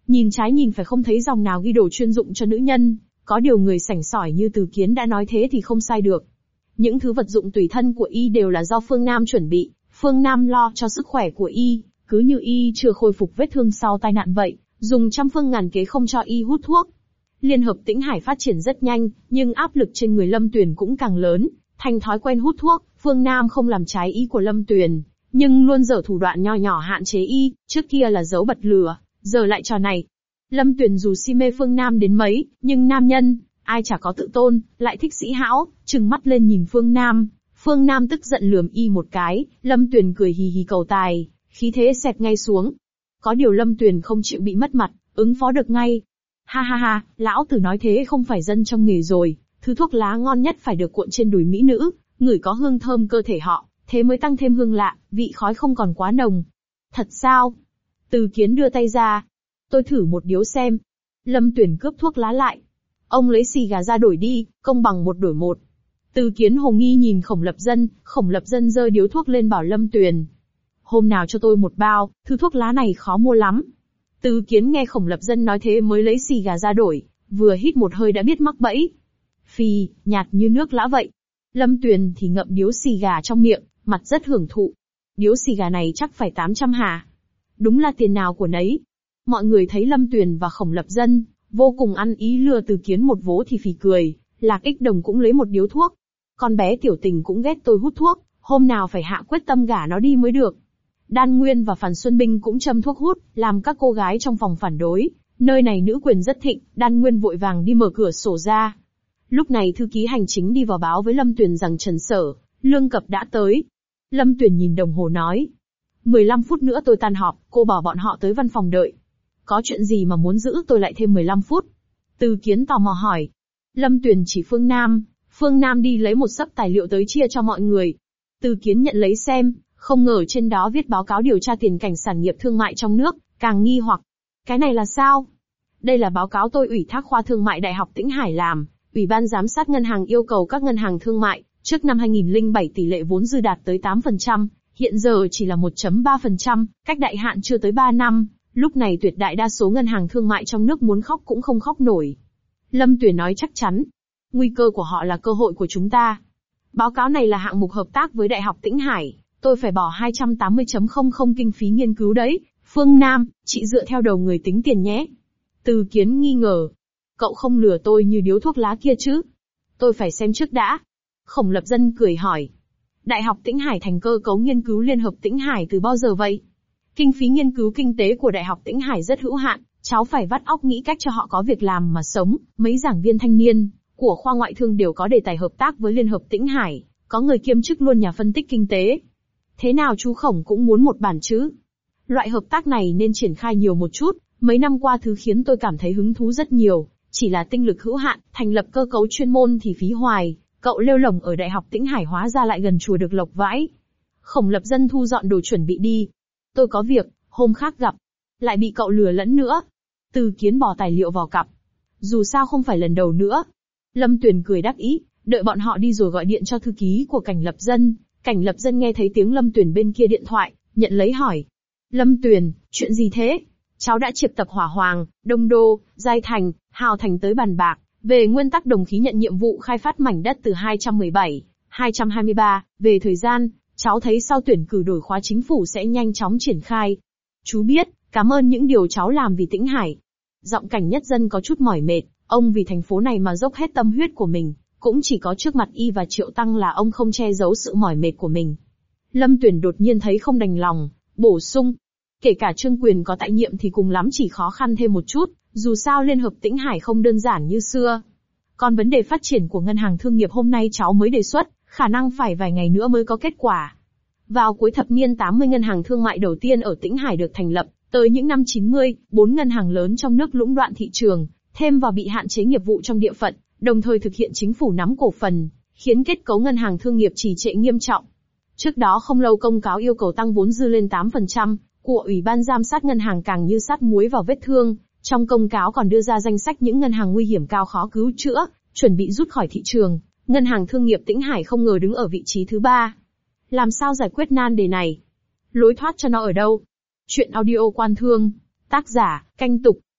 Nhìn trái nhìn phải không thấy dòng nào ghi đồ chuyên dụng cho nữ nhân, có điều người sảnh sỏi như Từ Kiến đã nói thế thì không sai được. Những thứ vật dụng tùy thân của y đều là do Phương Nam chuẩn bị, Phương Nam lo cho sức khỏe của y, cứ như y chưa khôi phục vết thương sau tai nạn vậy, dùng trăm phương ngàn kế không cho y hút thuốc. Liên hợp Tĩnh Hải phát triển rất nhanh, nhưng áp lực trên người Lâm Tuyền cũng càng lớn, thành thói quen hút thuốc, Phương Nam không làm trái ý của Lâm Tuyền, nhưng luôn dở thủ đoạn nho nhỏ hạn chế y, trước kia là giấu bật lửa, giờ lại trò này. Lâm Tuyền dù si mê Phương Nam đến mấy, nhưng nam nhân, ai chả có tự tôn, lại thích sĩ hão, trừng mắt lên nhìn Phương Nam. Phương Nam tức giận lườm y một cái, Lâm Tuyền cười hì hì cầu tài, khí thế xẹt ngay xuống. Có điều Lâm Tuyền không chịu bị mất mặt, ứng phó được ngay. Ha ha ha, lão tử nói thế không phải dân trong nghề rồi, thứ thuốc lá ngon nhất phải được cuộn trên đùi mỹ nữ, ngửi có hương thơm cơ thể họ, thế mới tăng thêm hương lạ, vị khói không còn quá nồng. Thật sao? Từ Kiến đưa tay ra. Tôi thử một điếu xem. Lâm Tuyền cướp thuốc lá lại. Ông lấy xì gà ra đổi đi, công bằng một đổi một. Từ Kiến hồ nghi nhìn Khổng Lập Dân, Khổng Lập Dân giơ điếu thuốc lên bảo Lâm Tuyền. Hôm nào cho tôi một bao, thứ thuốc lá này khó mua lắm. Từ Kiến nghe Khổng Lập Dân nói thế mới lấy xì gà ra đổi, vừa hít một hơi đã biết mắc bẫy. Phì, nhạt như nước lã vậy. Lâm Tuyền thì ngậm điếu xì gà trong miệng, mặt rất hưởng thụ. Điếu xì gà này chắc phải tám trăm hà. Đúng là tiền nào của nấy. Mọi người thấy Lâm Tuyền và Khổng Lập Dân vô cùng ăn ý lừa Từ Kiến một vố thì phì cười. Lạc Ích Đồng cũng lấy một điếu thuốc. Con bé tiểu tình cũng ghét tôi hút thuốc, hôm nào phải hạ quyết tâm gả nó đi mới được. Đan Nguyên và Phàn Xuân Binh cũng châm thuốc hút, làm các cô gái trong phòng phản đối. Nơi này nữ quyền rất thịnh, Đan Nguyên vội vàng đi mở cửa sổ ra. Lúc này thư ký hành chính đi vào báo với Lâm Tuyền rằng Trần Sở, Lương Cập đã tới. Lâm Tuyền nhìn đồng hồ nói. mười lăm phút nữa tôi tan họp, cô bảo bọn họ tới văn phòng đợi. Có chuyện gì mà muốn giữ tôi lại thêm mười lăm phút? Từ Kiến tò mò hỏi. Lâm Tuyền chỉ Phương Nam, Phương Nam đi lấy một xấp tài liệu tới chia cho mọi người. Từ Kiến nhận lấy xem, không ngờ trên đó viết báo cáo điều tra tiền cảnh sản nghiệp thương mại trong nước, càng nghi hoặc. Cái này là sao? Đây là báo cáo tôi ủy thác khoa thương mại Đại học Tĩnh Hải làm. Ủy ban giám sát ngân hàng yêu cầu các ngân hàng thương mại, trước năm hai nghìn lẻ bảy tỷ lệ vốn dư đạt tới tám phần trăm, hiện giờ chỉ là một phẩy ba phần trăm, cách đại hạn chưa tới ba năm, lúc này tuyệt đại đa số ngân hàng thương mại trong nước muốn khóc cũng không khóc nổi. Lâm Tuyền nói chắc chắn. Nguy cơ của họ là cơ hội của chúng ta. Báo cáo này là hạng mục hợp tác với Đại học Tĩnh Hải, tôi phải bỏ hai trăm tám mươi phẩy không không kinh phí nghiên cứu đấy. Phương Nam, chị dựa theo đầu người tính tiền nhé. Từ Kiến nghi ngờ. Cậu không lừa tôi như điếu thuốc lá kia chứ? Tôi phải xem trước đã. Khổng Lập Dân cười hỏi. Đại học Tĩnh Hải thành cơ cấu nghiên cứu Liên hợp Tĩnh Hải từ bao giờ vậy? Kinh phí nghiên cứu kinh tế của Đại học Tĩnh Hải rất hữu hạn, cháu phải vắt óc nghĩ cách cho họ có việc làm mà sống. Mấy giảng viên thanh niên của khoa ngoại thương đều có đề tài hợp tác với Liên hợp Tĩnh Hải, có người kiêm chức luôn nhà phân tích kinh tế. Thế nào chú Khổng cũng muốn một bản chứ? Loại hợp tác này nên triển khai nhiều một chút, mấy năm qua thứ khiến tôi cảm thấy hứng thú rất nhiều, chỉ là tinh lực hữu hạn, thành lập cơ cấu chuyên môn thì phí hoài, cậu lêu lổng ở Đại học Tĩnh Hải hóa ra lại gần chùa được lộc vãi. Khổng Lập Dân thu dọn đồ chuẩn bị đi. Tôi có việc, hôm khác gặp. Lại bị cậu lừa lẫn nữa. Từ Kiến bỏ tài liệu vào cặp. Dù sao không phải lần đầu nữa. Lâm Tuyền cười đắc ý, đợi bọn họ đi rồi gọi điện cho thư ký của Cảnh Lập Dân. Cảnh Lập Dân nghe thấy tiếng Lâm Tuyền bên kia điện thoại, nhận lấy hỏi. Lâm Tuyền, chuyện gì thế? Cháu đã triệu tập Hỏa Hoàng, Đông Đô, Giai Thành, Hào Thành tới bàn bạc, về nguyên tắc đồng khí nhận nhiệm vụ khai phát mảnh đất từ hai trăm mười bảy, hai trăm hai mươi ba, về thời gian, cháu thấy sau tuyển cử đổi khóa chính phủ sẽ nhanh chóng triển khai. Chú biết, cảm ơn những điều cháu làm vì Tĩnh Hải. Giọng Cảnh Nhất Dân có chút mỏi mệt, ông vì thành phố này mà dốc hết tâm huyết của mình, cũng chỉ có trước mặt y và Triệu Tăng là ông không che giấu sự mỏi mệt của mình. Lâm Tuyền đột nhiên thấy không đành lòng, bổ sung. Kể cả Trương Quyền có tại nhiệm thì cùng lắm chỉ khó khăn thêm một chút, dù sao Liên hợp Tĩnh Hải không đơn giản như xưa. Còn vấn đề phát triển của ngân hàng thương nghiệp hôm nay cháu mới đề xuất, khả năng phải vài ngày nữa mới có kết quả. Vào cuối thập niên tám mươi ngân hàng thương mại đầu tiên ở Tĩnh Hải được thành lập, tới những năm chín mươi, bốn ngân hàng lớn trong nước lũng đoạn thị trường, thêm vào bị hạn chế nghiệp vụ trong địa phận, đồng thời thực hiện chính phủ nắm cổ phần, khiến kết cấu ngân hàng thương nghiệp trì trệ nghiêm trọng. Trước đó không lâu công cáo yêu cầu tăng vốn dư lên tám phần trăm, của Ủy ban giám sát ngân hàng càng như sát muối vào vết thương, trong công cáo còn đưa ra danh sách những ngân hàng nguy hiểm cao khó cứu chữa, chuẩn bị rút khỏi thị trường. Ngân hàng thương nghiệp Tĩnh Hải không ngờ đứng ở vị trí thứ ba. Làm sao giải quyết nan đề này? Lối thoát cho nó ở đâu? Chuyện audio Quan Thương. Tác giả, Canh Tục.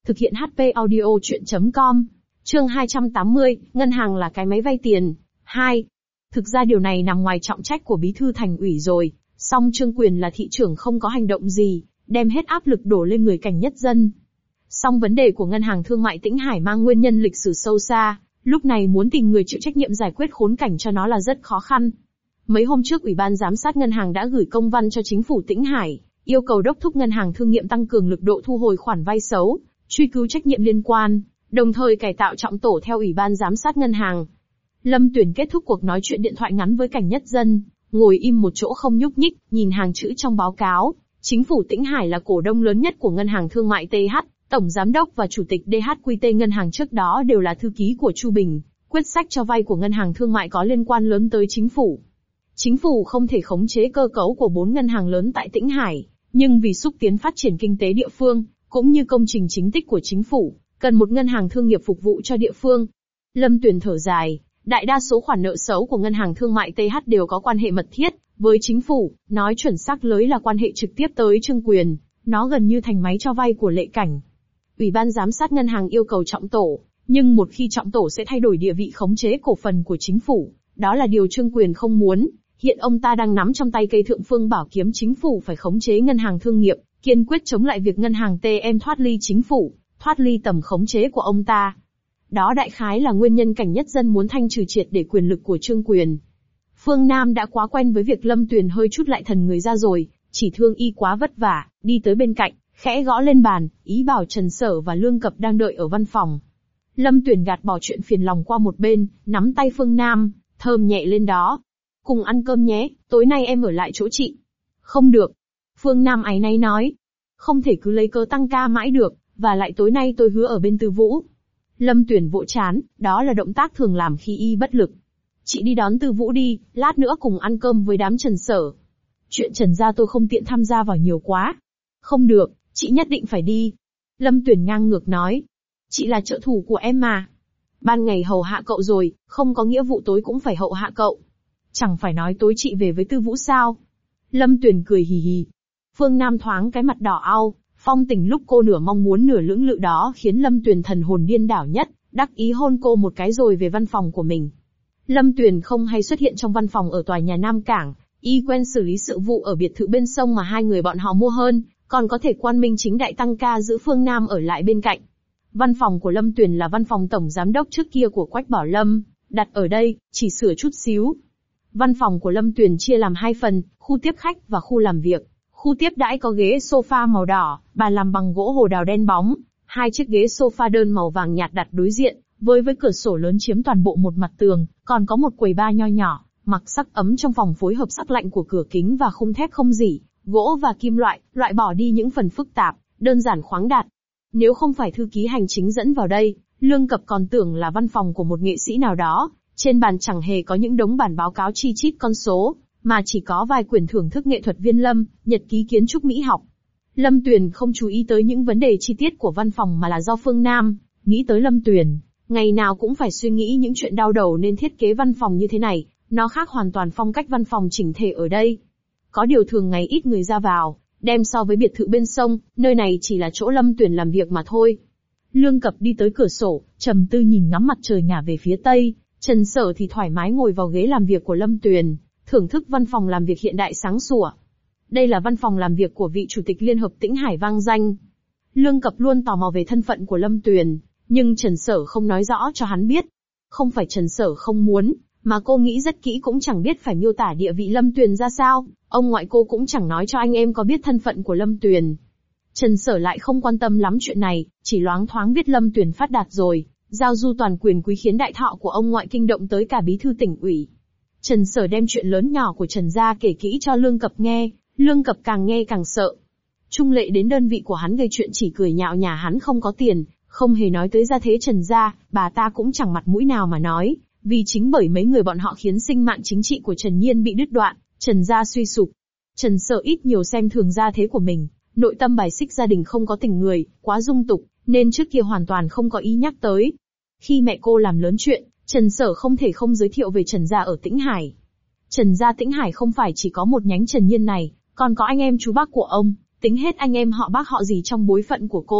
Thực hiện hát pê audio chuyện.com. Chương hai trăm tám mươi, ngân hàng là cái máy vay tiền. hai. Thực ra điều này nằm ngoài trọng trách của bí thư thành ủy rồi, song Trương Quyền là thị trưởng không có hành động gì, đem hết áp lực đổ lên người Cảnh Nhất Dân. Song vấn đề của Ngân hàng Thương mại Tĩnh Hải mang nguyên nhân lịch sử sâu xa, lúc này muốn tìm người chịu trách nhiệm giải quyết khốn cảnh cho nó là rất khó khăn. Mấy hôm trước Ủy ban Giám sát Ngân hàng đã gửi công văn cho chính phủ Tĩnh Hải, yêu cầu đốc thúc Ngân hàng Thương nghiệm tăng cường lực độ thu hồi khoản vay xấu, truy cứu trách nhiệm liên quan, đồng thời cải tạo trọng tổ theo Ủy ban Giám sát Ngân hàng. Lâm Tuyền kết thúc cuộc nói chuyện điện thoại ngắn với Cảnh Nhất Dân, ngồi im một chỗ không nhúc nhích, nhìn hàng chữ trong báo cáo. Chính phủ Tĩnh Hải là cổ đông lớn nhất của Ngân hàng Thương mại tê hát, Tổng Giám đốc và Chủ tịch đê hát quy tê Ngân hàng trước đó đều là thư ký của Chu Bình, quyết sách cho vay của Ngân hàng Thương mại có liên quan lớn tới chính phủ. Chính phủ không thể khống chế cơ cấu của bốn ngân hàng lớn tại Tĩnh Hải, nhưng vì xúc tiến phát triển kinh tế địa phương, cũng như công trình chính tích của chính phủ, cần một ngân hàng thương nghiệp phục vụ cho địa phương. Lâm Tuyền thở dài, đại đa số khoản nợ xấu của Ngân hàng Thương mại tê hát đều có quan hệ mật thiết với chính phủ, nói chuẩn xác lới là quan hệ trực tiếp tới Trương Quyền, nó gần như thành máy cho vay của Lệ Cảnh. Ủy ban Giám sát Ngân hàng yêu cầu trọng tổ, nhưng một khi trọng tổ sẽ thay đổi địa vị khống chế cổ phần của chính phủ, đó là điều Trương Quyền không muốn. Hiện ông ta đang nắm trong tay cây thượng phương bảo kiếm chính phủ phải khống chế ngân hàng thương nghiệp, kiên quyết chống lại việc ngân hàng tê em thoát ly chính phủ, thoát ly tầm khống chế của ông ta. Đó đại khái là nguyên nhân Cảnh Nhất Dân muốn thanh trừ triệt để quyền lực của Trương Quyền. Phương Nam đã quá quen với việc Lâm Tuyền hơi chút lại thần người ra rồi, chỉ thương y quá vất vả, đi tới bên cạnh, khẽ gõ lên bàn, ý bảo Trần Sở và Lương Cập đang đợi ở văn phòng. Lâm Tuyền gạt bỏ chuyện phiền lòng qua một bên, nắm tay Phương Nam, thơm nhẹ lên đó. Cùng ăn cơm nhé, tối nay em ở lại chỗ chị. Không được. Phương Nam áy náy nói. Không thể cứ lấy cớ tăng ca mãi được, và lại tối nay tôi hứa ở bên Tư Vũ. Lâm Tuyền vỗ chán, đó là động tác thường làm khi y bất lực. Chị đi đón Tư Vũ đi, lát nữa cùng ăn cơm với đám Trần Sở. Chuyện Trần gia tôi không tiện tham gia vào nhiều quá. Không được, chị nhất định phải đi. Lâm Tuyền ngang ngược nói. Chị là trợ thủ của em mà. Ban ngày hầu hạ cậu rồi, không có nghĩa vụ tối cũng phải hậu hạ cậu. Chẳng phải nói tối chị về với Tư Vũ sao? Lâm Tuyền cười hì hì. Phương Nam thoáng cái mặt đỏ au, phong tình lúc cô nửa mong muốn nửa lưỡng lự đó khiến Lâm Tuyền thần hồn điên đảo nhất, đắc ý hôn cô một cái rồi về văn phòng của mình. Lâm Tuyền không hay xuất hiện trong văn phòng ở tòa nhà Nam Cảng, y quen xử lý sự vụ ở biệt thự bên sông mà hai người bọn họ mua hơn, còn có thể quang minh chính đại tăng ca giữ Phương Nam ở lại bên cạnh. Văn phòng của Lâm Tuyền là văn phòng tổng giám đốc trước kia của Quách Bảo Lâm, đặt ở đây, chỉ sửa chút xíu. Văn phòng của Lâm Tuyền chia làm hai phần, khu tiếp khách và khu làm việc. Khu tiếp đãi có ghế sofa màu đỏ, bàn làm bằng gỗ hồ đào đen bóng, hai chiếc ghế sofa đơn màu vàng nhạt đặt đối diện, với với cửa sổ lớn chiếm toàn bộ một mặt tường, còn có một quầy bar nho nhỏ, mặc sắc ấm trong phòng phối hợp sắc lạnh của cửa kính và khung thép không rỉ, gỗ và kim loại, loại bỏ đi những phần phức tạp, đơn giản khoáng đạt. Nếu không phải thư ký hành chính dẫn vào đây, Lương Cập còn tưởng là văn phòng của một nghệ sĩ nào đó. Trên bàn chẳng hề có những đống bản báo cáo chi chít con số, mà chỉ có vài quyển thưởng thức nghệ thuật viên Lâm, nhật ký kiến trúc mỹ học. Lâm Tuyền không chú ý tới những vấn đề chi tiết của văn phòng mà là do Phương Nam, nghĩ tới Lâm Tuyền, ngày nào cũng phải suy nghĩ những chuyện đau đầu nên thiết kế văn phòng như thế này, nó khác hoàn toàn phong cách văn phòng chỉnh thể ở đây. Có điều thường ngày ít người ra vào, đem so với biệt thự bên sông, nơi này chỉ là chỗ Lâm Tuyền làm việc mà thôi. Lương Cập đi tới cửa sổ, trầm tư nhìn ngắm mặt trời ngả về phía tây. Trần Sở thì thoải mái ngồi vào ghế làm việc của Lâm Tuyền, thưởng thức văn phòng làm việc hiện đại sáng sủa. Đây là văn phòng làm việc của vị chủ tịch Liên hợp Tĩnh Hải vang danh. Lương Cập luôn tò mò về thân phận của Lâm Tuyền, nhưng Trần Sở không nói rõ cho hắn biết. Không phải Trần Sở không muốn, mà cô nghĩ rất kỹ cũng chẳng biết phải miêu tả địa vị Lâm Tuyền ra sao, ông ngoại cô cũng chẳng nói cho anh em có biết thân phận của Lâm Tuyền. Trần Sở lại không quan tâm lắm chuyện này, chỉ loáng thoáng biết Lâm Tuyền phát đạt rồi. Giao du toàn quyền quý khiến đại thọ của ông ngoại kinh động tới cả bí thư tỉnh ủy. Trần Sở đem chuyện lớn nhỏ của Trần gia kể kỹ cho Lương Cập nghe, Lương Cập càng nghe càng sợ. Trung Lệ đến đơn vị của hắn gây chuyện chỉ cười nhạo nhà hắn không có tiền, không hề nói tới gia thế Trần gia, bà ta cũng chẳng mặt mũi nào mà nói, vì chính bởi mấy người bọn họ khiến sinh mạng chính trị của Trần Nhiên bị đứt đoạn, Trần gia suy sụp. Trần Sở ít nhiều xem thường gia thế của mình, nội tâm bài xích gia đình không có tình người, quá dung tục, nên trước kia hoàn toàn không có ý nhắc tới. Khi mẹ cô làm lớn chuyện, Trần Sở không thể không giới thiệu về Trần gia ở Tĩnh Hải. Trần gia Tĩnh Hải không phải chỉ có một nhánh Trần Nhiên này, còn có anh em chú bác của ông, tính hết anh em họ bác họ gì trong bối phận của cô,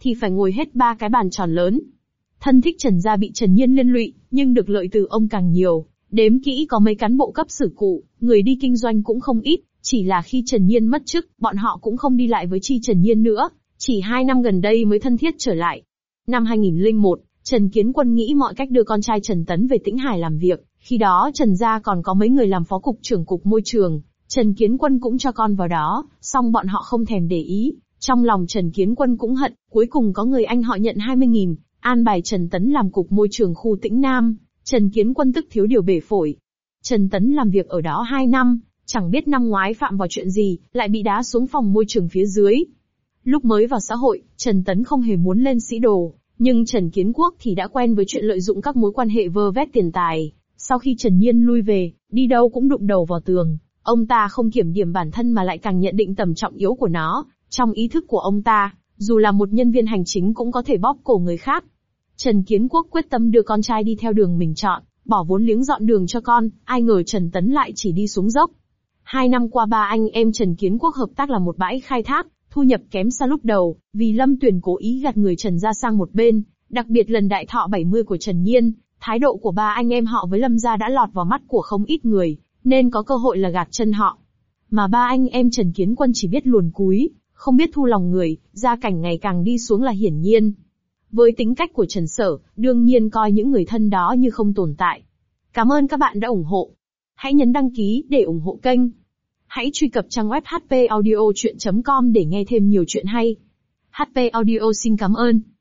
thì phải ngồi hết ba cái bàn tròn lớn. Thân thích Trần gia bị Trần Nhiên liên lụy, nhưng được lợi từ ông càng nhiều. Đếm kỹ có mấy cán bộ cấp sử cụ, người đi kinh doanh cũng không ít, chỉ là khi Trần Nhiên mất chức, bọn họ cũng không đi lại với chi Trần Nhiên nữa, chỉ hai năm gần đây mới thân thiết trở lại. Năm hai nghìn lẻ một, Trần Kiến Quân nghĩ mọi cách đưa con trai Trần Tấn về Tĩnh Hải làm việc, khi đó Trần gia còn có mấy người làm phó cục trưởng cục môi trường, Trần Kiến Quân cũng cho con vào đó, song bọn họ không thèm để ý, trong lòng Trần Kiến Quân cũng hận, cuối cùng có người anh họ nhận hai mươi nghìn, an bài Trần Tấn làm cục môi trường khu Tĩnh Nam, Trần Kiến Quân tức thiếu điều bể phổi. Trần Tấn làm việc ở đó hai năm, chẳng biết năm ngoái phạm vào chuyện gì, lại bị đá xuống phòng môi trường phía dưới. Lúc mới vào xã hội, Trần Tấn không hề muốn lên sĩ đồ, nhưng Trần Kiến Quốc thì đã quen với chuyện lợi dụng các mối quan hệ vơ vét tiền tài. Sau khi Trần Nhiên lui về, đi đâu cũng đụng đầu vào tường, ông ta không kiểm điểm bản thân mà lại càng nhận định tầm trọng yếu của nó. Trong ý thức của ông ta, dù là một nhân viên hành chính cũng có thể bóp cổ người khác. Trần Kiến Quốc quyết tâm đưa con trai đi theo đường mình chọn, bỏ vốn liếng dọn đường cho con, ai ngờ Trần Tấn lại chỉ đi xuống dốc. Hai năm qua ba anh em Trần Kiến Quốc hợp tác là một bãi khai thác, thu nhập kém xa lúc đầu, vì Lâm Tuyền cố ý gạt người Trần gia sang một bên, đặc biệt lần đại thọ bảy mươi của Trần Nhiên, thái độ của ba anh em họ với Lâm gia đã lọt vào mắt của không ít người, nên có cơ hội là gạt chân họ. Mà ba anh em Trần Kiến Quân chỉ biết luồn cúi, không biết thu lòng người, gia cảnh ngày càng đi xuống là hiển nhiên. Với tính cách của Trần Sở, đương nhiên coi những người thân đó như không tồn tại. Cảm ơn các bạn đã ủng hộ. Hãy nhấn đăng ký để ủng hộ kênh. Hãy truy cập trang web h p audio chuyện chấm com để nghe thêm nhiều chuyện hay. hát pê Audio xin cảm ơn.